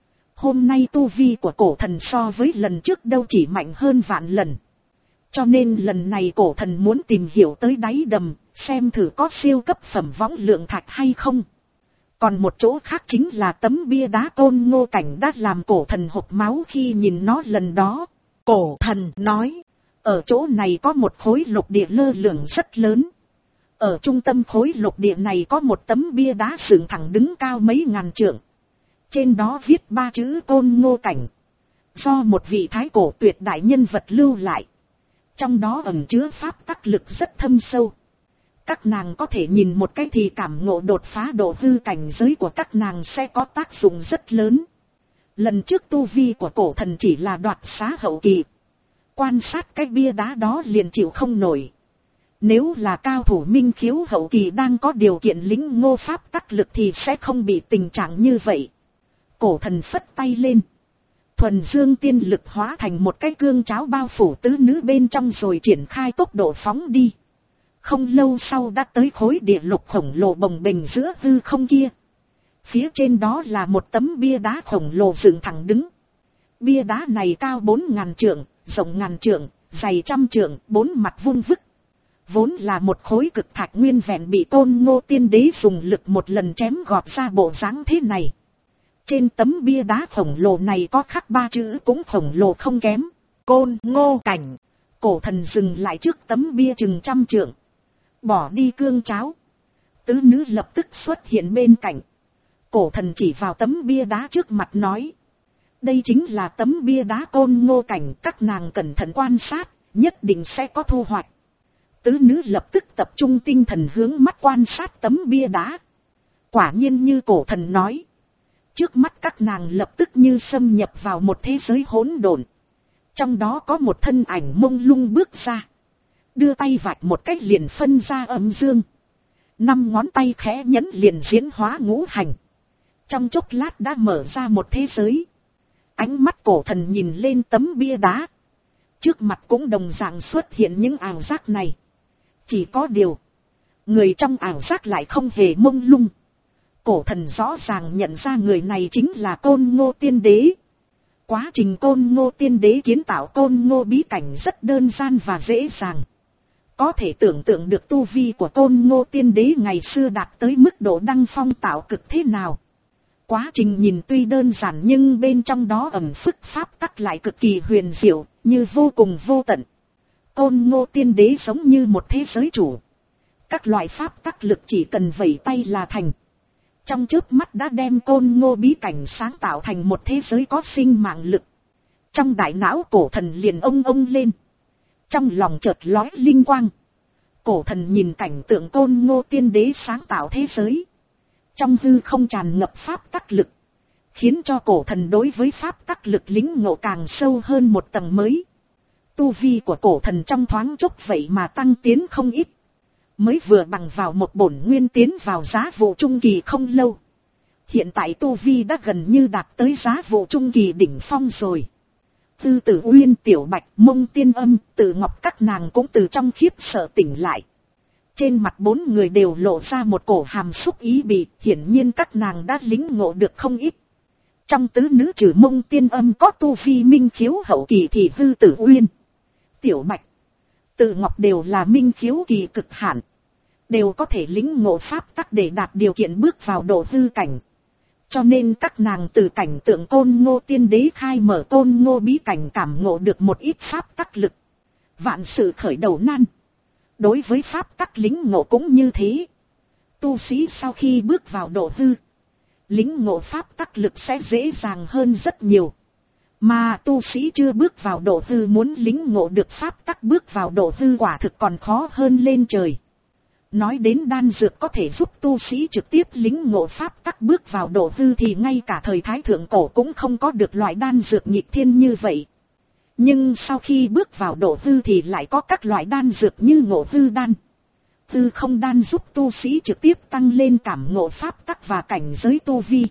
Hôm nay tu vi của cổ thần so với lần trước đâu chỉ mạnh hơn vạn lần. Cho nên lần này cổ thần muốn tìm hiểu tới đáy đầm, xem thử có siêu cấp phẩm võng lượng thạch hay không. Còn một chỗ khác chính là tấm bia đá Côn Ngô cảnh đã làm cổ thần hộc máu khi nhìn nó lần đó. Cổ thần nói, ở chỗ này có một khối lục địa lơ lửng rất lớn. Ở trung tâm khối lục địa này có một tấm bia đá sừng thẳng đứng cao mấy ngàn trượng. Trên đó viết ba chữ Côn Ngô cảnh. Do một vị thái cổ tuyệt đại nhân vật lưu lại. Trong đó ẩn chứa pháp tắc lực rất thâm sâu. Các nàng có thể nhìn một cái thì cảm ngộ đột phá độ hư cảnh giới của các nàng sẽ có tác dụng rất lớn. Lần trước tu vi của cổ thần chỉ là đoạt xá hậu kỳ. Quan sát cái bia đá đó liền chịu không nổi. Nếu là cao thủ minh khiếu hậu kỳ đang có điều kiện lĩnh ngộ pháp tắc lực thì sẽ không bị tình trạng như vậy. Cổ thần phất tay lên. Thuần dương tiên lực hóa thành một cái cương cháo bao phủ tứ nữ bên trong rồi triển khai tốc độ phóng đi. Không lâu sau đã tới khối địa lục khổng lồ bồng bềnh giữa hư không kia. Phía trên đó là một tấm bia đá khổng lồ dựng thẳng đứng. Bia đá này cao bốn ngàn trượng, rộng ngàn trượng, dày trăm trượng, bốn mặt vung vức. Vốn là một khối cực thạch nguyên vẹn bị Tôn Ngô Tiên Đế dùng lực một lần chém gọt ra bộ dáng thế này. Trên tấm bia đá khổng lồ này có khắc ba chữ cũng khổng lồ không kém. Côn Ngô Cảnh. Cổ thần dừng lại trước tấm bia chừng trăm trượng. Bỏ đi cương cháo. Tứ nữ lập tức xuất hiện bên cạnh. Cổ thần chỉ vào tấm bia đá trước mặt nói. Đây chính là tấm bia đá Côn Ngô Cảnh, các nàng cẩn thận quan sát, nhất định sẽ có thu hoạch. Tứ nữ lập tức tập trung tinh thần hướng mắt quan sát tấm bia đá. Quả nhiên như cổ thần nói. Trước mắt các nàng lập tức như xâm nhập vào một thế giới hỗn độn. Trong đó có một thân ảnh mông lung bước ra. Đưa tay vạch một cách liền phân ra âm dương. Năm ngón tay khẽ nhấn liền diễn hóa ngũ hành. Trong chốc lát đã mở ra một thế giới. Ánh mắt cổ thần nhìn lên tấm bia đá. Trước mặt cũng đồng dạng xuất hiện những ảo giác này. Chỉ có điều. Người trong ảo giác lại không hề mông lung. Cổ thần rõ ràng nhận ra người này chính là Côn Ngô Tiên Đế. Quá trình Côn Ngô Tiên Đế kiến tạo Côn Ngô bí cảnh rất đơn giản và dễ dàng. Có thể tưởng tượng được tu vi của Côn Ngô Tiên Đế ngày xưa đạt tới mức độ đăng phong tạo cực thế nào. Quá trình nhìn tuy đơn giản nhưng bên trong đó ẩn phức pháp tắc lại cực kỳ huyền diệu, như vô cùng vô tận. Côn Ngô Tiên Đế giống như một thế giới chủ. Các loại pháp tắc lực chỉ cần vẩy tay là thành. Trong chớp mắt đã đem Côn Ngô bí cảnh sáng tạo thành một thế giới có sinh mạng lực. Trong đại não cổ thần liền ông ông lên. Trong lòng chợt lóe linh quang. Cổ thần nhìn cảnh tượng Côn Ngô Tiên Đế sáng tạo thế giới. Trong hư không tràn ngập pháp tắc lực. Khiến cho cổ thần đối với pháp tắc lực lĩnh ngộ càng sâu hơn một tầng mới. Tu vi của cổ thần trong thoáng chốc vậy mà tăng tiến không ít. Mới vừa bằng vào một bổn nguyên tiến vào giá vụ trung kỳ không lâu. Hiện tại tu vi đã gần như đạt tới giá vụ trung kỳ đỉnh phong rồi. Tư Tử Uyên, Tiểu Bạch, Mông Tiên Âm, Tử Ngọc các nàng cũng từ trong khiếp sợ tỉnh lại. Trên mặt bốn người đều lộ ra một cổ hàm xúc ý bị, hiển nhiên các nàng đã lĩnh ngộ được không ít. Trong tứ nữ trừ Mông Tiên Âm có tu vi minh khiếu hậu kỳ thì Tư Tử Uyên, Tiểu Bạch, Tử Ngọc đều là minh khiếu kỳ cực hạn. Đều có thể lĩnh ngộ pháp tắc để đạt điều kiện bước vào độ hư cảnh. Cho nên các nàng từ cảnh tượng Côn Ngô Tiên Đế khai mở Côn Ngô bí cảnh cảm ngộ được một ít pháp tắc lực. Vạn sự khởi đầu nan. Đối với pháp tắc lĩnh ngộ cũng như thế. Tu sĩ sau khi bước vào độ hư, lĩnh ngộ pháp tắc lực sẽ dễ dàng hơn rất nhiều. Mà tu sĩ chưa bước vào độ hư muốn lĩnh ngộ được pháp tắc bước vào độ hư quả thực còn khó hơn lên trời. Nói đến đan dược có thể giúp tu sĩ trực tiếp lĩnh ngộ pháp tắc bước vào độ hư thì ngay cả thời Thái Thượng Cổ cũng không có được loại đan dược nghịch thiên như vậy. Nhưng sau khi bước vào độ hư thì lại có các loại đan dược như ngộ hư đan, hư không đan giúp tu sĩ trực tiếp tăng lên cảm ngộ pháp tắc và cảnh giới tu vi.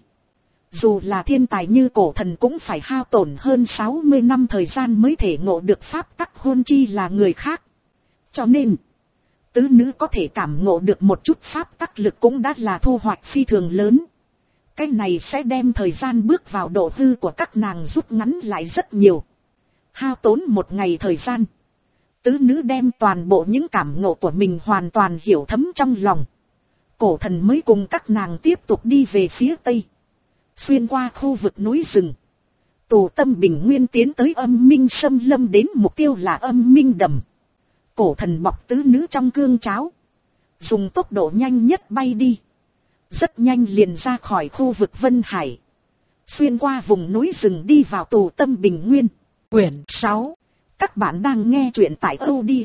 Dù là thiên tài như cổ thần cũng phải hao tổn hơn sáu mươi năm thời gian mới thể ngộ được pháp tắc huống chi là người khác. Cho nên tứ nữ có thể cảm ngộ được một chút pháp tắc lực cũng đã là thu hoạch phi thường lớn. Cái này sẽ đem thời gian bước vào độ hư của các nàng rút ngắn lại rất nhiều. Hao tốn một ngày thời gian, tứ nữ đem toàn bộ những cảm ngộ của mình hoàn toàn hiểu thấm trong lòng. Cổ thần mới cùng các nàng tiếp tục đi về phía tây. Xuyên qua khu vực núi rừng. Tù Tâm Bình Nguyên tiến tới Âm Minh Xâm Lâm, đến mục tiêu là Âm Minh Đầm. Cổ thần bọc tứ nữ trong cương cháo, dùng tốc độ nhanh nhất bay đi. Rất nhanh liền ra khỏi khu vực Vân Hải. Xuyên qua vùng núi rừng đi vào Tù Tâm Bình Nguyên. Quyển sáu. Các bạn đang nghe truyện tại audio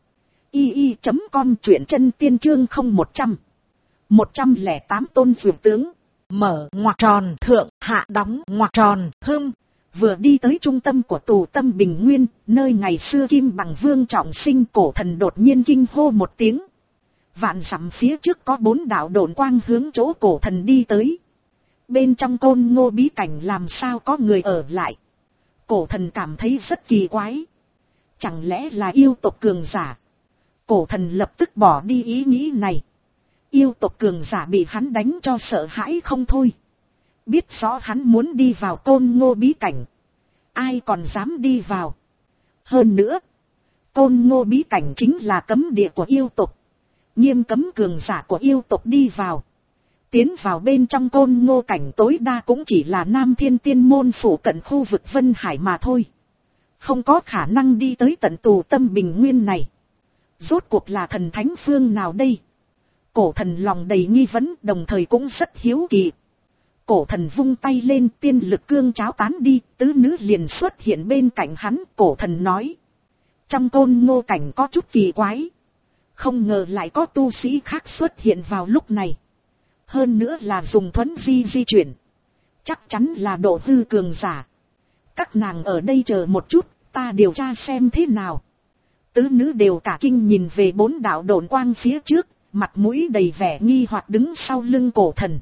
i i chấm com, truyện chân tiên chương không một trăm. một trăm lẻ tám tôn dược tướng. Mở ngoặc tròn thượng hạ đóng ngoặc tròn hưng. Vừa đi tới trung tâm của tù tâm Bình Nguyên, nơi ngày xưa Kim Bằng Vương trọng sinh, cổ thần đột nhiên kinh hô một tiếng. Vạn dặm phía trước có bốn đạo độn quang hướng chỗ cổ thần đi tới. Bên trong Côn Ngô bí cảnh làm sao có người ở lại. Cổ thần cảm thấy rất kỳ quái. Chẳng lẽ là yêu tộc cường giả? Cổ thần lập tức bỏ đi ý nghĩ này. Yêu tộc cường giả bị hắn đánh cho sợ hãi không thôi. Biết rõ hắn muốn đi vào Côn Ngô bí cảnh. Ai còn dám đi vào? Hơn nữa, Côn Ngô bí cảnh chính là cấm địa của yêu tộc. Nghiêm cấm cường giả của yêu tộc đi vào. Tiến vào bên trong Côn Ngô cảnh tối đa cũng chỉ là Nam Thiên Tiên Môn phủ cận khu vực Vân Hải mà thôi. Không có khả năng đi tới tận tù tâm Bình Nguyên này. Rốt cuộc là thần thánh phương nào đây? Cổ thần lòng đầy nghi vấn, đồng thời cũng rất hiếu kỳ. Cổ thần vung tay lên, tiên lực cương cháo tán đi, tứ nữ liền xuất hiện bên cạnh hắn. Cổ thần nói, trong Côn Ngô cảnh có chút kỳ quái. Không ngờ lại có tu sĩ khác xuất hiện vào lúc này. Hơn nữa là dùng thuấn di di chuyển. Chắc chắn là độ hư cường giả. Các nàng ở đây chờ một chút, ta điều tra xem thế nào. Tứ nữ đều cả kinh nhìn về bốn đạo độn quang phía trước, mặt mũi đầy vẻ nghi hoặc đứng sau lưng cổ thần.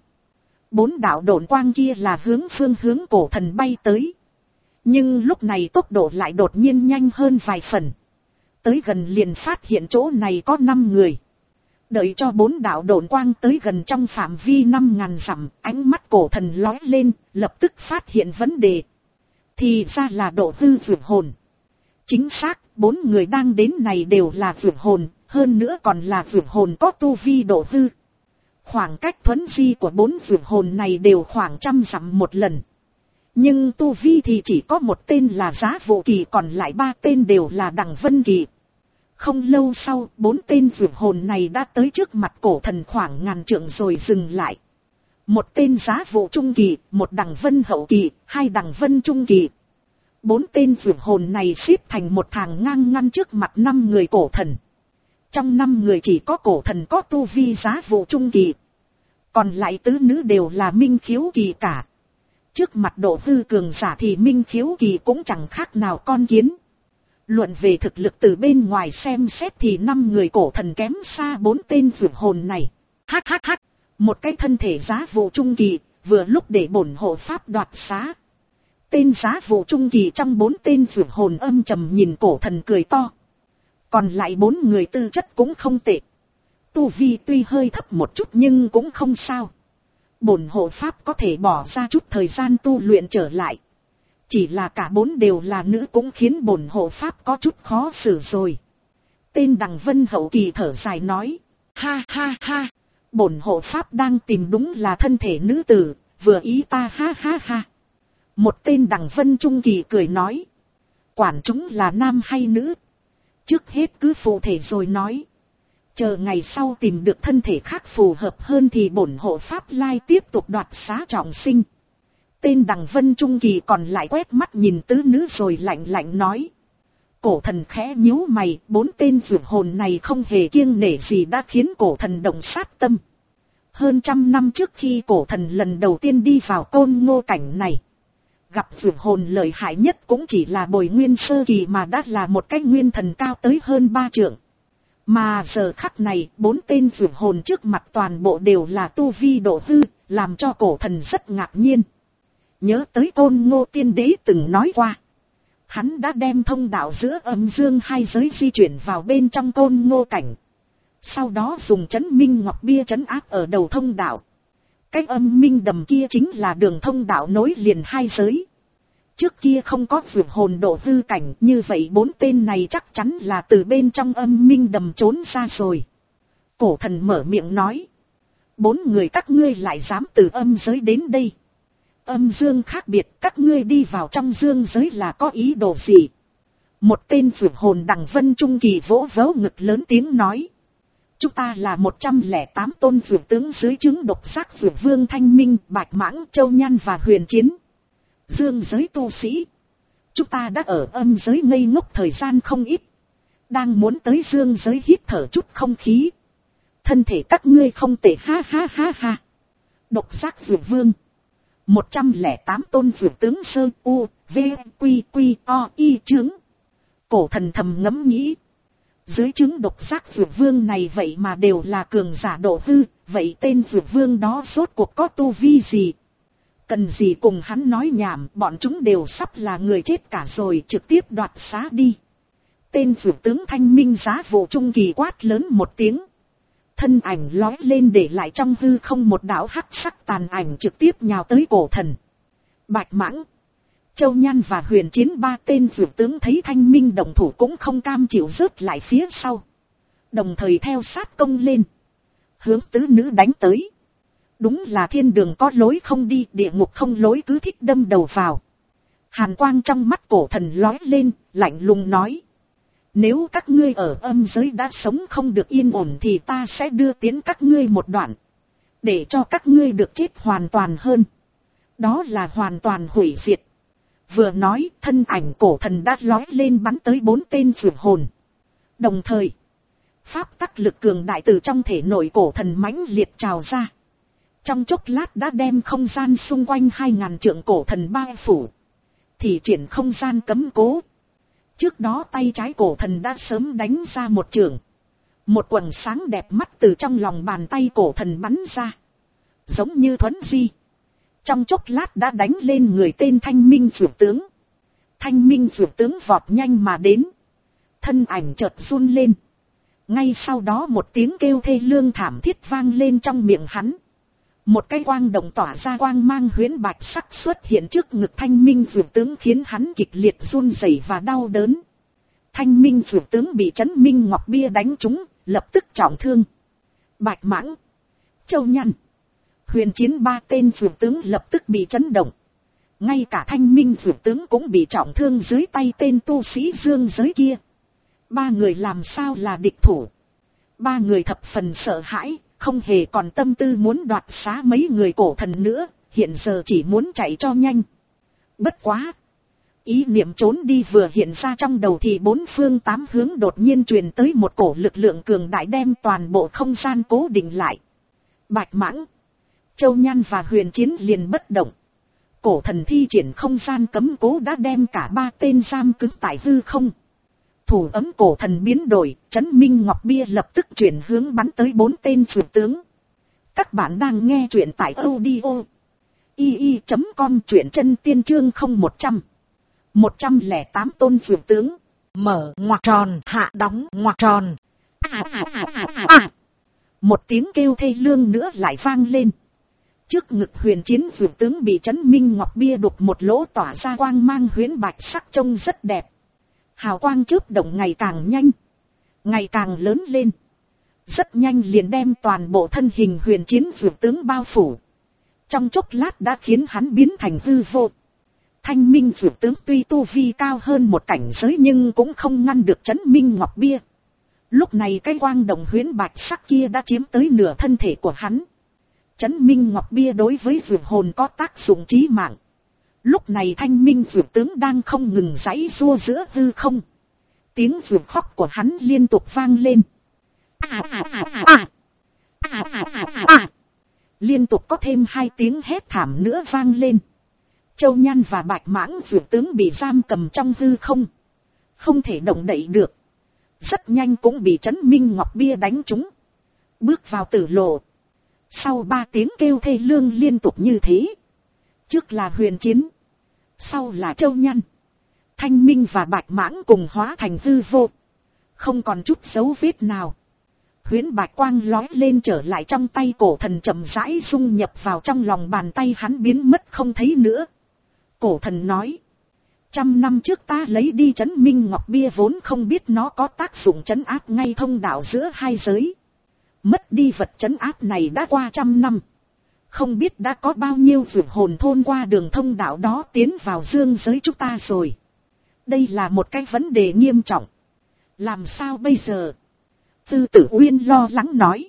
Bốn đạo độn quang kia là hướng phương hướng cổ thần bay tới. Nhưng lúc này tốc độ lại đột nhiên nhanh hơn vài phần. Tới gần liền phát hiện chỗ này có năm người. Đợi cho bốn đạo độn quang tới gần trong phạm vi năm ngàn dặm, ánh mắt cổ thần lóe lên, lập tức phát hiện vấn đề. Thì ra là độ hư vượt hồn. Chính xác, bốn người đang đến này đều là vượt hồn, hơn nữa còn là vượt hồn có tu vi độ hư. Khoảng cách thuấn di của bốn vượt hồn này đều khoảng trăm dặm một lần. Nhưng tu vi thì chỉ có một tên là Giá Vô Kỳ, còn lại ba tên đều là Đằng Vân Kỳ. Không lâu sau, bốn tên vượt hồn này đã tới trước mặt cổ thần khoảng ngàn trượng rồi dừng lại. Một tên Giá Vô Trung Kỳ, một Đằng Vân Hậu Kỳ, hai Đằng Vân Trung Kỳ. Bốn tên vượt hồn này xếp thành một hàng ngang ngăn trước mặt năm người cổ thần. Trong năm người chỉ có cổ thần có tu vi Giá Vô Trung Kỳ. Còn lại tứ nữ đều là Minh Khiếu Kỳ cả. Trước mặt độ hư cường giả thì Minh Khiếu Kỳ cũng chẳng khác nào con kiến. Luận về thực lực từ bên ngoài xem xét thì năm người cổ thần kém xa bốn tên vượt hồn này. Hắc hắc hắc, một cái thân thể Giá Vô Trung Kỳ, vừa lúc để bổn hộ pháp đoạt xá. Tên Giá Vô Trung Kỳ trong bốn tên vượt hồn âm trầm nhìn cổ thần cười to. Còn lại bốn người tư chất cũng không tệ. Tu vi tuy hơi thấp một chút nhưng cũng không sao. Bổn hộ pháp có thể bỏ ra chút thời gian tu luyện trở lại. Chỉ là cả bốn đều là nữ cũng khiến bổn hộ pháp có chút khó xử rồi. Tên Đằng Vân Hậu Kỳ thở dài nói. Ha ha ha, bổn hộ pháp đang tìm đúng là thân thể nữ tử, vừa ý ta ha ha ha. Một tên Đằng Vân Trung Kỳ cười nói. Quản chúng là nam hay nữ? Trước hết cứ phụ thể rồi nói. Chờ ngày sau tìm được thân thể khác phù hợp hơn thì bổn hộ pháp lai tiếp tục đoạt xá trọng sinh. Tên Đằng Vân Trung Kỳ còn lại quét mắt nhìn tứ nữ rồi lạnh lạnh nói. Cổ thần khẽ nhíu mày, bốn tên vượt hồn này không hề kiêng nể gì đã khiến cổ thần động sát tâm. Hơn trăm năm trước khi cổ thần lần đầu tiên đi vào Côn Ngô cảnh này, gặp vượt hồn lợi hại nhất cũng chỉ là Bồi Nguyên Sơ Kỳ mà đã là một cái nguyên thần cao tới hơn ba trượng. Mà giờ khắc này, bốn tên vượt hồn trước mặt toàn bộ đều là tu vi độ hư, làm cho cổ thần rất ngạc nhiên. Nhớ tới Côn Ngô Tiên Đế từng nói qua. Hắn đã đem thông đạo giữa âm dương hai giới di chuyển vào bên trong Côn Ngô cảnh. Sau đó dùng chấn minh ngọc bia trấn áp ở đầu thông đạo. Cái âm minh đầm kia chính là đường thông đạo nối liền hai giới. Trước kia không có vượt hồn độ hư cảnh, như vậy bốn tên này chắc chắn là từ bên trong âm minh đầm trốn ra rồi. Cổ thần mở miệng nói. Bốn người các ngươi lại dám từ âm giới đến đây. Âm dương khác biệt, các ngươi đi vào trong dương giới là có ý đồ gì? Một tên vượt hồn Đằng Vân Trung Kỳ vỗ vỗ ngực lớn tiếng nói. Chúng ta là một trăm lẻ tám tôn vượt tướng dưới trướng độc giác vượt vương Thanh Minh, Bạch Mãng, Châu Nhan và Huyền Chiến. Dương giới tu sĩ. Chúng ta đã ở âm giới ngây ngốc thời gian không ít. Đang muốn tới dương giới hít thở chút không khí. Thân thể các ngươi không tệ ha ha ha ha. Độc giác vượt vương. một trăm lẻ tám tôn vượt tướng sơ u, v, quy quy o y trướng. Cổ thần thầm ngẫm nghĩ. Dưới trướng độc giác vượt vương này vậy mà đều là cường giả độ hư, vậy tên vượt vương đó rốt cuộc có tu vi gì? Cần gì cùng hắn nói nhảm, bọn chúng đều sắp là người chết cả rồi, trực tiếp đoạt xá đi. Tên vượt tướng thanh minh giá vụ trung kỳ quát lớn một tiếng. Thân ảnh lói lên để lại trong hư không một đạo hắc sắc tàn ảnh trực tiếp nhào tới cổ thần. Bạch Mãng, Châu Nhan và Huyền Chiến ba tên vượt tướng thấy thanh minh đồng thủ cũng không cam chịu rớt lại phía sau. Đồng thời theo sát công lên. Hướng tứ nữ đánh tới. Đúng là thiên đường có lối không đi, địa ngục không lối cứ thích đâm đầu vào. Hàn quang trong mắt cổ thần lói lên, lạnh lùng nói. Nếu các ngươi ở âm giới đã sống không được yên ổn thì ta sẽ đưa tiến các ngươi một đoạn. Để cho các ngươi được chết hoàn toàn hơn. Đó là hoàn toàn hủy diệt. Vừa nói, thân ảnh cổ thần đã lói lên bắn tới bốn tên vượt hồn. Đồng thời, pháp tắc lực cường đại từ trong thể nội cổ thần mãnh liệt trào ra. Trong chốc lát đã đem không gian xung quanh hai ngàn trượng cổ thần bao phủ. Thì triển không gian cấm cố. Trước đó tay trái cổ thần đã sớm đánh ra một trường. Một quầng sáng đẹp mắt từ trong lòng bàn tay cổ thần bắn ra. Giống như thuấn di. Trong chốc lát đã đánh lên người tên thanh minh vượt tướng. Thanh minh vượt tướng vọt nhanh mà đến. Thân ảnh chợt run lên. Ngay sau đó một tiếng kêu thê lương thảm thiết vang lên trong miệng hắn. Một cái quang động tỏa ra quang mang huyễn bạch sắc xuất hiện trước ngực thanh minh vượt tướng khiến hắn kịch liệt run rẩy và đau đớn. Thanh minh vượt tướng bị Trấn Minh Ngọc Bia đánh trúng, lập tức trọng thương. Bạch Mãng, Châu Nhan, Huyền Chiến ba tên vượt tướng lập tức bị chấn động. Ngay cả thanh minh vượt tướng cũng bị trọng thương dưới tay tên tu sĩ dương giới kia. Ba người làm sao là địch thủ. Ba người thập phần sợ hãi. Không hề còn tâm tư muốn đoạt xá mấy người cổ thần nữa, hiện giờ chỉ muốn chạy cho nhanh. Bất quá. Ý niệm trốn đi vừa hiện ra trong đầu thì bốn phương tám hướng đột nhiên truyền tới một cổ lực lượng cường đại đem toàn bộ không gian cố định lại. Bạch Mãng, Châu Nhan và Huyền Chiến liền bất động. Cổ thần thi triển không gian cấm cố đã đem cả ba tên giam cứng tại hư không. Thủ ấm cổ thần biến đổi, Trấn Minh Ngọc Bia lập tức chuyển hướng bắn tới bốn tên vượt tướng. Các bạn đang nghe truyện tại audio i i chấm com truyện chân tiên chương không một trăm. một trăm lẻ tám tôn vượt tướng. Mở ngoặc tròn, hạ đóng ngoặc tròn. À, à, à, à, à. Một tiếng kêu thê lương nữa lại vang lên. Trước ngực Huyền Chiến vượt tướng bị Trấn Minh Ngọc Bia đục một lỗ tỏa ra quang mang huyễn bạch sắc trông rất đẹp. Hào quang chớp động ngày càng nhanh, ngày càng lớn lên. Rất nhanh liền đem toàn bộ thân hình Huyền Chiến vượt tướng bao phủ. Trong chốc lát đã khiến hắn biến thành hư vô. Thanh minh vượt tướng tuy tu vi cao hơn một cảnh giới nhưng cũng không ngăn được Trấn Minh Ngọc Bia. Lúc này cái quang đồng huyễn bạch sắc kia đã chiếm tới nửa thân thể của hắn. Trấn Minh Ngọc Bia đối với vượt hồn có tác dụng chí mạng. Lúc này thanh minh vượt tướng đang không ngừng giãy giụa giữa hư không. Tiếng vượt khóc của hắn liên tục vang lên. À, à, à, à, à. À, à, à, à, à. Liên tục có thêm hai tiếng hét thảm nữa vang lên. Châu Nhan và Bạch Mãng vượt tướng bị giam cầm trong hư không. Không thể động đậy được. Rất nhanh cũng bị Trấn Minh Ngọc Bia đánh trúng. Bước vào tử lộ. Sau ba tiếng kêu thê lương liên tục như thế. Trước là Huyền Chiến. Sau là Châu Nhan. Thanh minh và Bạch Mãng cùng hóa thành hư vô. Không còn chút dấu vết nào. Huyễn bạch quang lói lên trở lại trong tay cổ thần chậm rãi dung nhập vào trong lòng bàn tay hắn biến mất không thấy nữa. Cổ thần nói. Trăm năm trước ta lấy đi Trấn Minh Ngọc Bia vốn không biết nó có tác dụng trấn áp ngay thông đạo giữa hai giới. Mất đi vật trấn áp này đã qua trăm năm. Không biết đã có bao nhiêu vượt hồn thôn qua đường thông đạo đó tiến vào dương giới chúng ta rồi. Đây là một cái vấn đề nghiêm trọng. Làm sao bây giờ? Tư Tử Uyên lo lắng nói.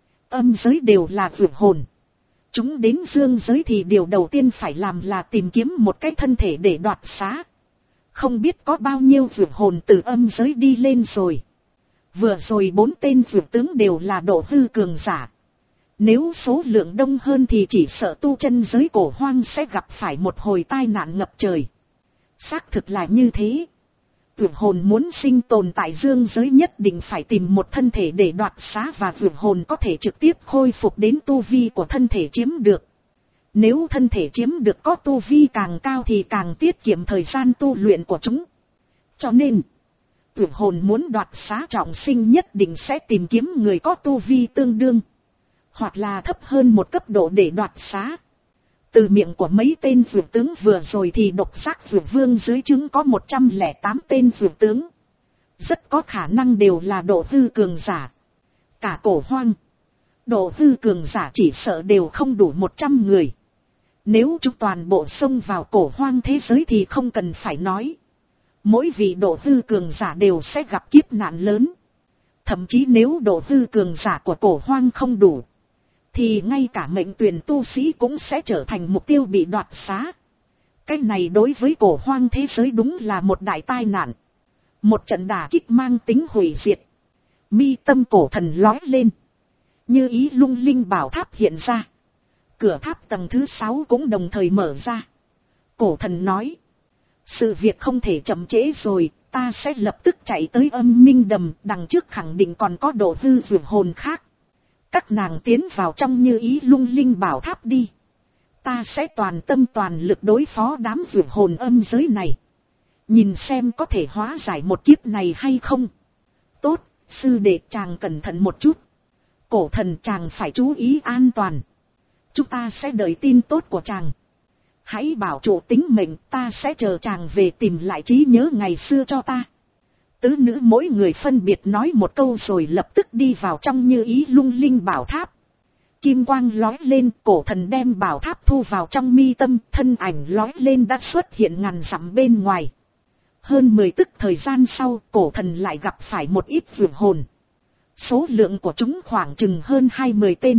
Âm giới đều là vượt hồn. Chúng đến dương giới thì điều đầu tiên phải làm là tìm kiếm một cái thân thể để đoạt xá. Không biết có bao nhiêu vượt hồn từ âm giới đi lên rồi. Vừa rồi bốn tên vượt tướng đều là độ hư cường giả. Nếu số lượng đông hơn thì chỉ sợ tu chân giới cổ hoang sẽ gặp phải một hồi tai nạn ngập trời. Xác thực là như thế. Vượt hồn muốn sinh tồn tại dương giới nhất định phải tìm một thân thể để đoạt xá, và vượt hồn có thể trực tiếp khôi phục đến tu vi của thân thể chiếm được. Nếu thân thể chiếm được có tu vi càng cao thì càng tiết kiệm thời gian tu luyện của chúng. Cho nên, vượt hồn muốn đoạt xá trọng sinh nhất định sẽ tìm kiếm người có tu vi tương đương, hoặc là thấp hơn một cấp độ để đoạt xá. Từ miệng của mấy tên vượt tướng vừa rồi thì độc giác vượt vương dưới trướng có một trăm lẻ tám tên vượt tướng. Rất có khả năng đều là độ hư cường giả. Cả cổ hoang, độ hư cường giả chỉ sợ đều không đủ một trăm người. Nếu chúng toàn bộ xông vào cổ hoang thế giới thì không cần phải nói. Mỗi vị độ hư cường giả đều sẽ gặp kiếp nạn lớn. Thậm chí nếu độ hư cường giả của cổ hoang không đủ, thì ngay cả mệnh tuyển tu sĩ cũng sẽ trở thành mục tiêu bị đoạt xá. Cái này đối với cổ hoang thế giới đúng là một đại tai nạn. Một trận đả kích mang tính hủy diệt. Mi tâm cổ thần lói lên. Như ý lung linh bảo tháp hiện ra. Cửa tháp tầng thứ sáu cũng đồng thời mở ra. Cổ thần nói. Sự việc không thể chậm trễ rồi, ta sẽ lập tức chạy tới âm minh đầm, đằng trước khẳng định còn có độ hư vượt hồn khác. Các nàng tiến vào trong như ý lung linh bảo tháp đi. Ta sẽ toàn tâm toàn lực đối phó đám vượt hồn âm giới này. Nhìn xem có thể hóa giải một kiếp này hay không. Tốt, sư đệ chàng cẩn thận một chút. Cổ thần chàng phải chú ý an toàn. Chúng ta sẽ đợi tin tốt của chàng. Hãy bảo chủ tính mệnh, ta sẽ chờ chàng về tìm lại trí nhớ ngày xưa cho ta. Tứ nữ mỗi người phân biệt nói một câu rồi lập tức đi vào trong như ý lung linh bảo tháp. Kim quang lói lên, cổ thần đem bảo tháp thu vào trong mi tâm, thân ảnh lói lên đã xuất hiện ngàn dặm bên ngoài. Hơn mười tức thời gian sau, cổ thần lại gặp phải một ít vượt hồn. Số lượng của chúng khoảng chừng hơn hai mươi tên.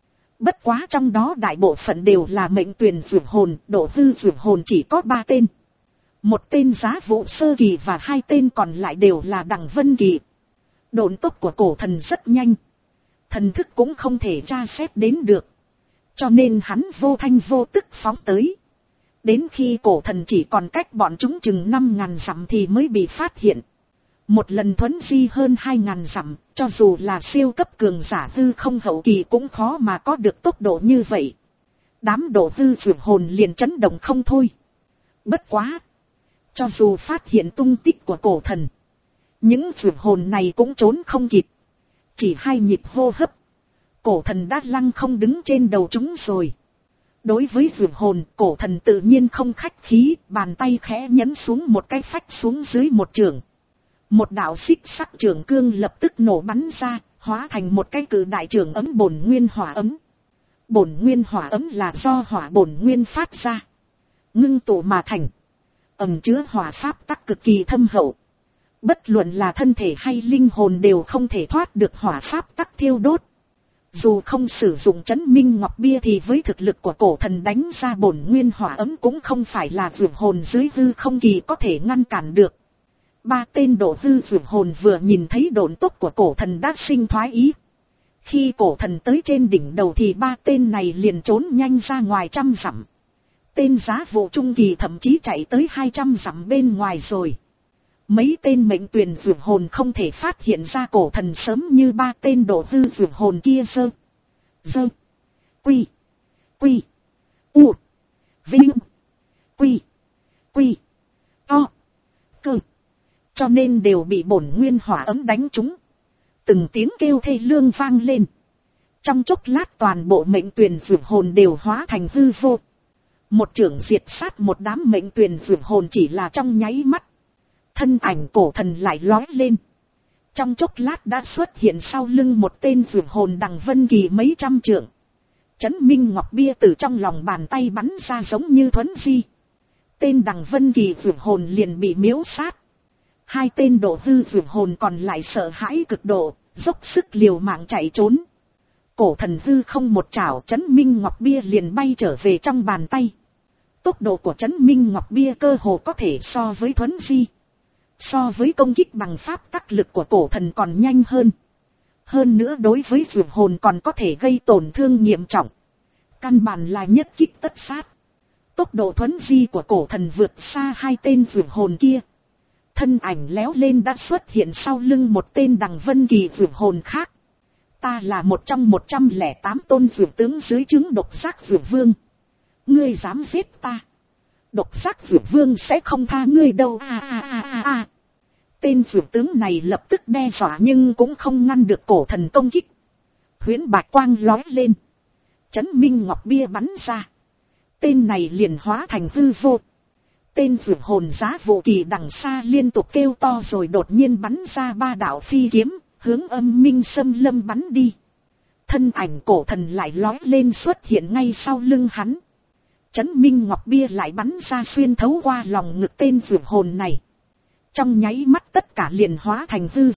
Bất quá trong đó đại bộ phận đều là mệnh tuyển vượt hồn, độ hư vượt hồn chỉ có ba tên. Một tên giá vụ sơ kỳ và hai tên còn lại đều là đẳng vân kỳ. Độn tốc của cổ thần rất nhanh. Thần thức cũng không thể tra xét đến được. Cho nên hắn vô thanh vô tức phóng tới. Đến khi cổ thần chỉ còn cách bọn chúng chừng năm ngàn dặm thì mới bị phát hiện. Một lần thuấn di hơn hai ngàn dặm, cho dù là siêu cấp cường giả hư không hậu kỳ cũng khó mà có được tốc độ như vậy. Đám độ hư vượt hồn liền chấn động không thôi. Bất quá, cho dù phát hiện tung tích của cổ thần, những vượt hồn này cũng trốn không kịp. Chỉ hai nhịp hô hấp, cổ thần đã lăng không đứng trên đầu chúng rồi. Đối với vượt hồn, cổ thần tự nhiên không khách khí, bàn tay khẽ nhấn xuống một cái phách xuống dưới một trường. Một đạo xích sắc trường cương lập tức nổ bắn ra, hóa thành một cái cự đại trường ấm bổn nguyên hỏa ấm. Bổn nguyên hỏa ấm là do hỏa bổn nguyên phát ra, ngưng tụ mà thành, ẩn chứa hỏa pháp tắc cực kỳ thâm hậu. Bất luận là thân thể hay linh hồn đều không thể thoát được hỏa pháp tắc thiêu đốt. Dù không sử dụng chấn minh ngọc bia thì với thực lực của cổ thần đánh ra bổn nguyên hỏa ấm cũng không phải là vượt hồn dưới hư không kỳ có thể ngăn cản được. Ba tên độ hư vượt hồn vừa nhìn thấy độn tốc của cổ thần đã sinh thoái ý. Khi cổ thần tới trên đỉnh đầu thì ba tên này liền trốn nhanh ra ngoài trăm dặm. Tên giá vụ trung kỳ thậm chí chạy tới hai trăm dặm bên ngoài rồi. Mấy tên mệnh tuyển vượt hồn không thể phát hiện ra cổ thần sớm như ba tên độ hư vượt hồn kia. Dơ, dơ, quy, quy, u, vinh, quy, quy, to, cơ. Cho nên đều bị bổn nguyên hỏa ấm đánh trúng. Từng tiếng kêu thê lương vang lên. Trong chốc lát toàn bộ mệnh tuyển vượt hồn đều hóa thành hư vô. Một chưởng diệt sát một đám mệnh tuyển vượt hồn chỉ là trong nháy mắt. Thân ảnh cổ thần lại lói lên. Trong chốc lát đã xuất hiện sau lưng một tên vượt hồn đằng vân kỳ mấy trăm trượng. Chấn minh ngọc bia từ trong lòng bàn tay bắn ra giống như thuấn di. Tên đằng vân kỳ vượt hồn liền bị miếu sát. Hai tên độ hư vượt hồn còn lại sợ hãi cực độ, dốc sức liều mạng chạy trốn. Cổ thần hư không một chảo, chấn minh ngọc bia liền bay trở về trong bàn tay. Tốc độ của chấn minh ngọc bia cơ hồ có thể so với thuấn di. So với công kích bằng pháp tắc lực của cổ thần còn nhanh hơn. Hơn nữa đối với vượt hồn còn có thể gây tổn thương nghiêm trọng. Căn bản là nhất kích tất sát. Tốc độ thuấn di của cổ thần vượt xa hai tên vượt hồn kia. Thân ảnh léo lên đã xuất hiện sau lưng một tên đằng vân kỳ vượt hồn khác. Ta là một trong một trăm lẻ tám tôn vượt tướng dưới trướng độc giác vượt vương. Ngươi dám giết ta? Độc giác vượt vương sẽ không tha ngươi đâu. À, à, à, à, à. Tên vượt tướng này lập tức đe dọa nhưng cũng không ngăn được cổ thần công kích. Huyễn bạch quang lói lên. Chấn minh ngọc bia bắn ra. Tên này liền hóa thành hư vô. Tên vượt hồn giá vô kỳ đằng xa liên tục kêu to rồi đột nhiên bắn ra ba đạo phi kiếm, hướng âm minh xâm lâm bắn đi. Thân ảnh cổ thần lại lói lên xuất hiện ngay sau lưng hắn. Chấn minh ngọc bia lại bắn ra xuyên thấu qua lòng ngực tên vượt hồn này. Trong nháy mắt tất cả liền hóa thành hư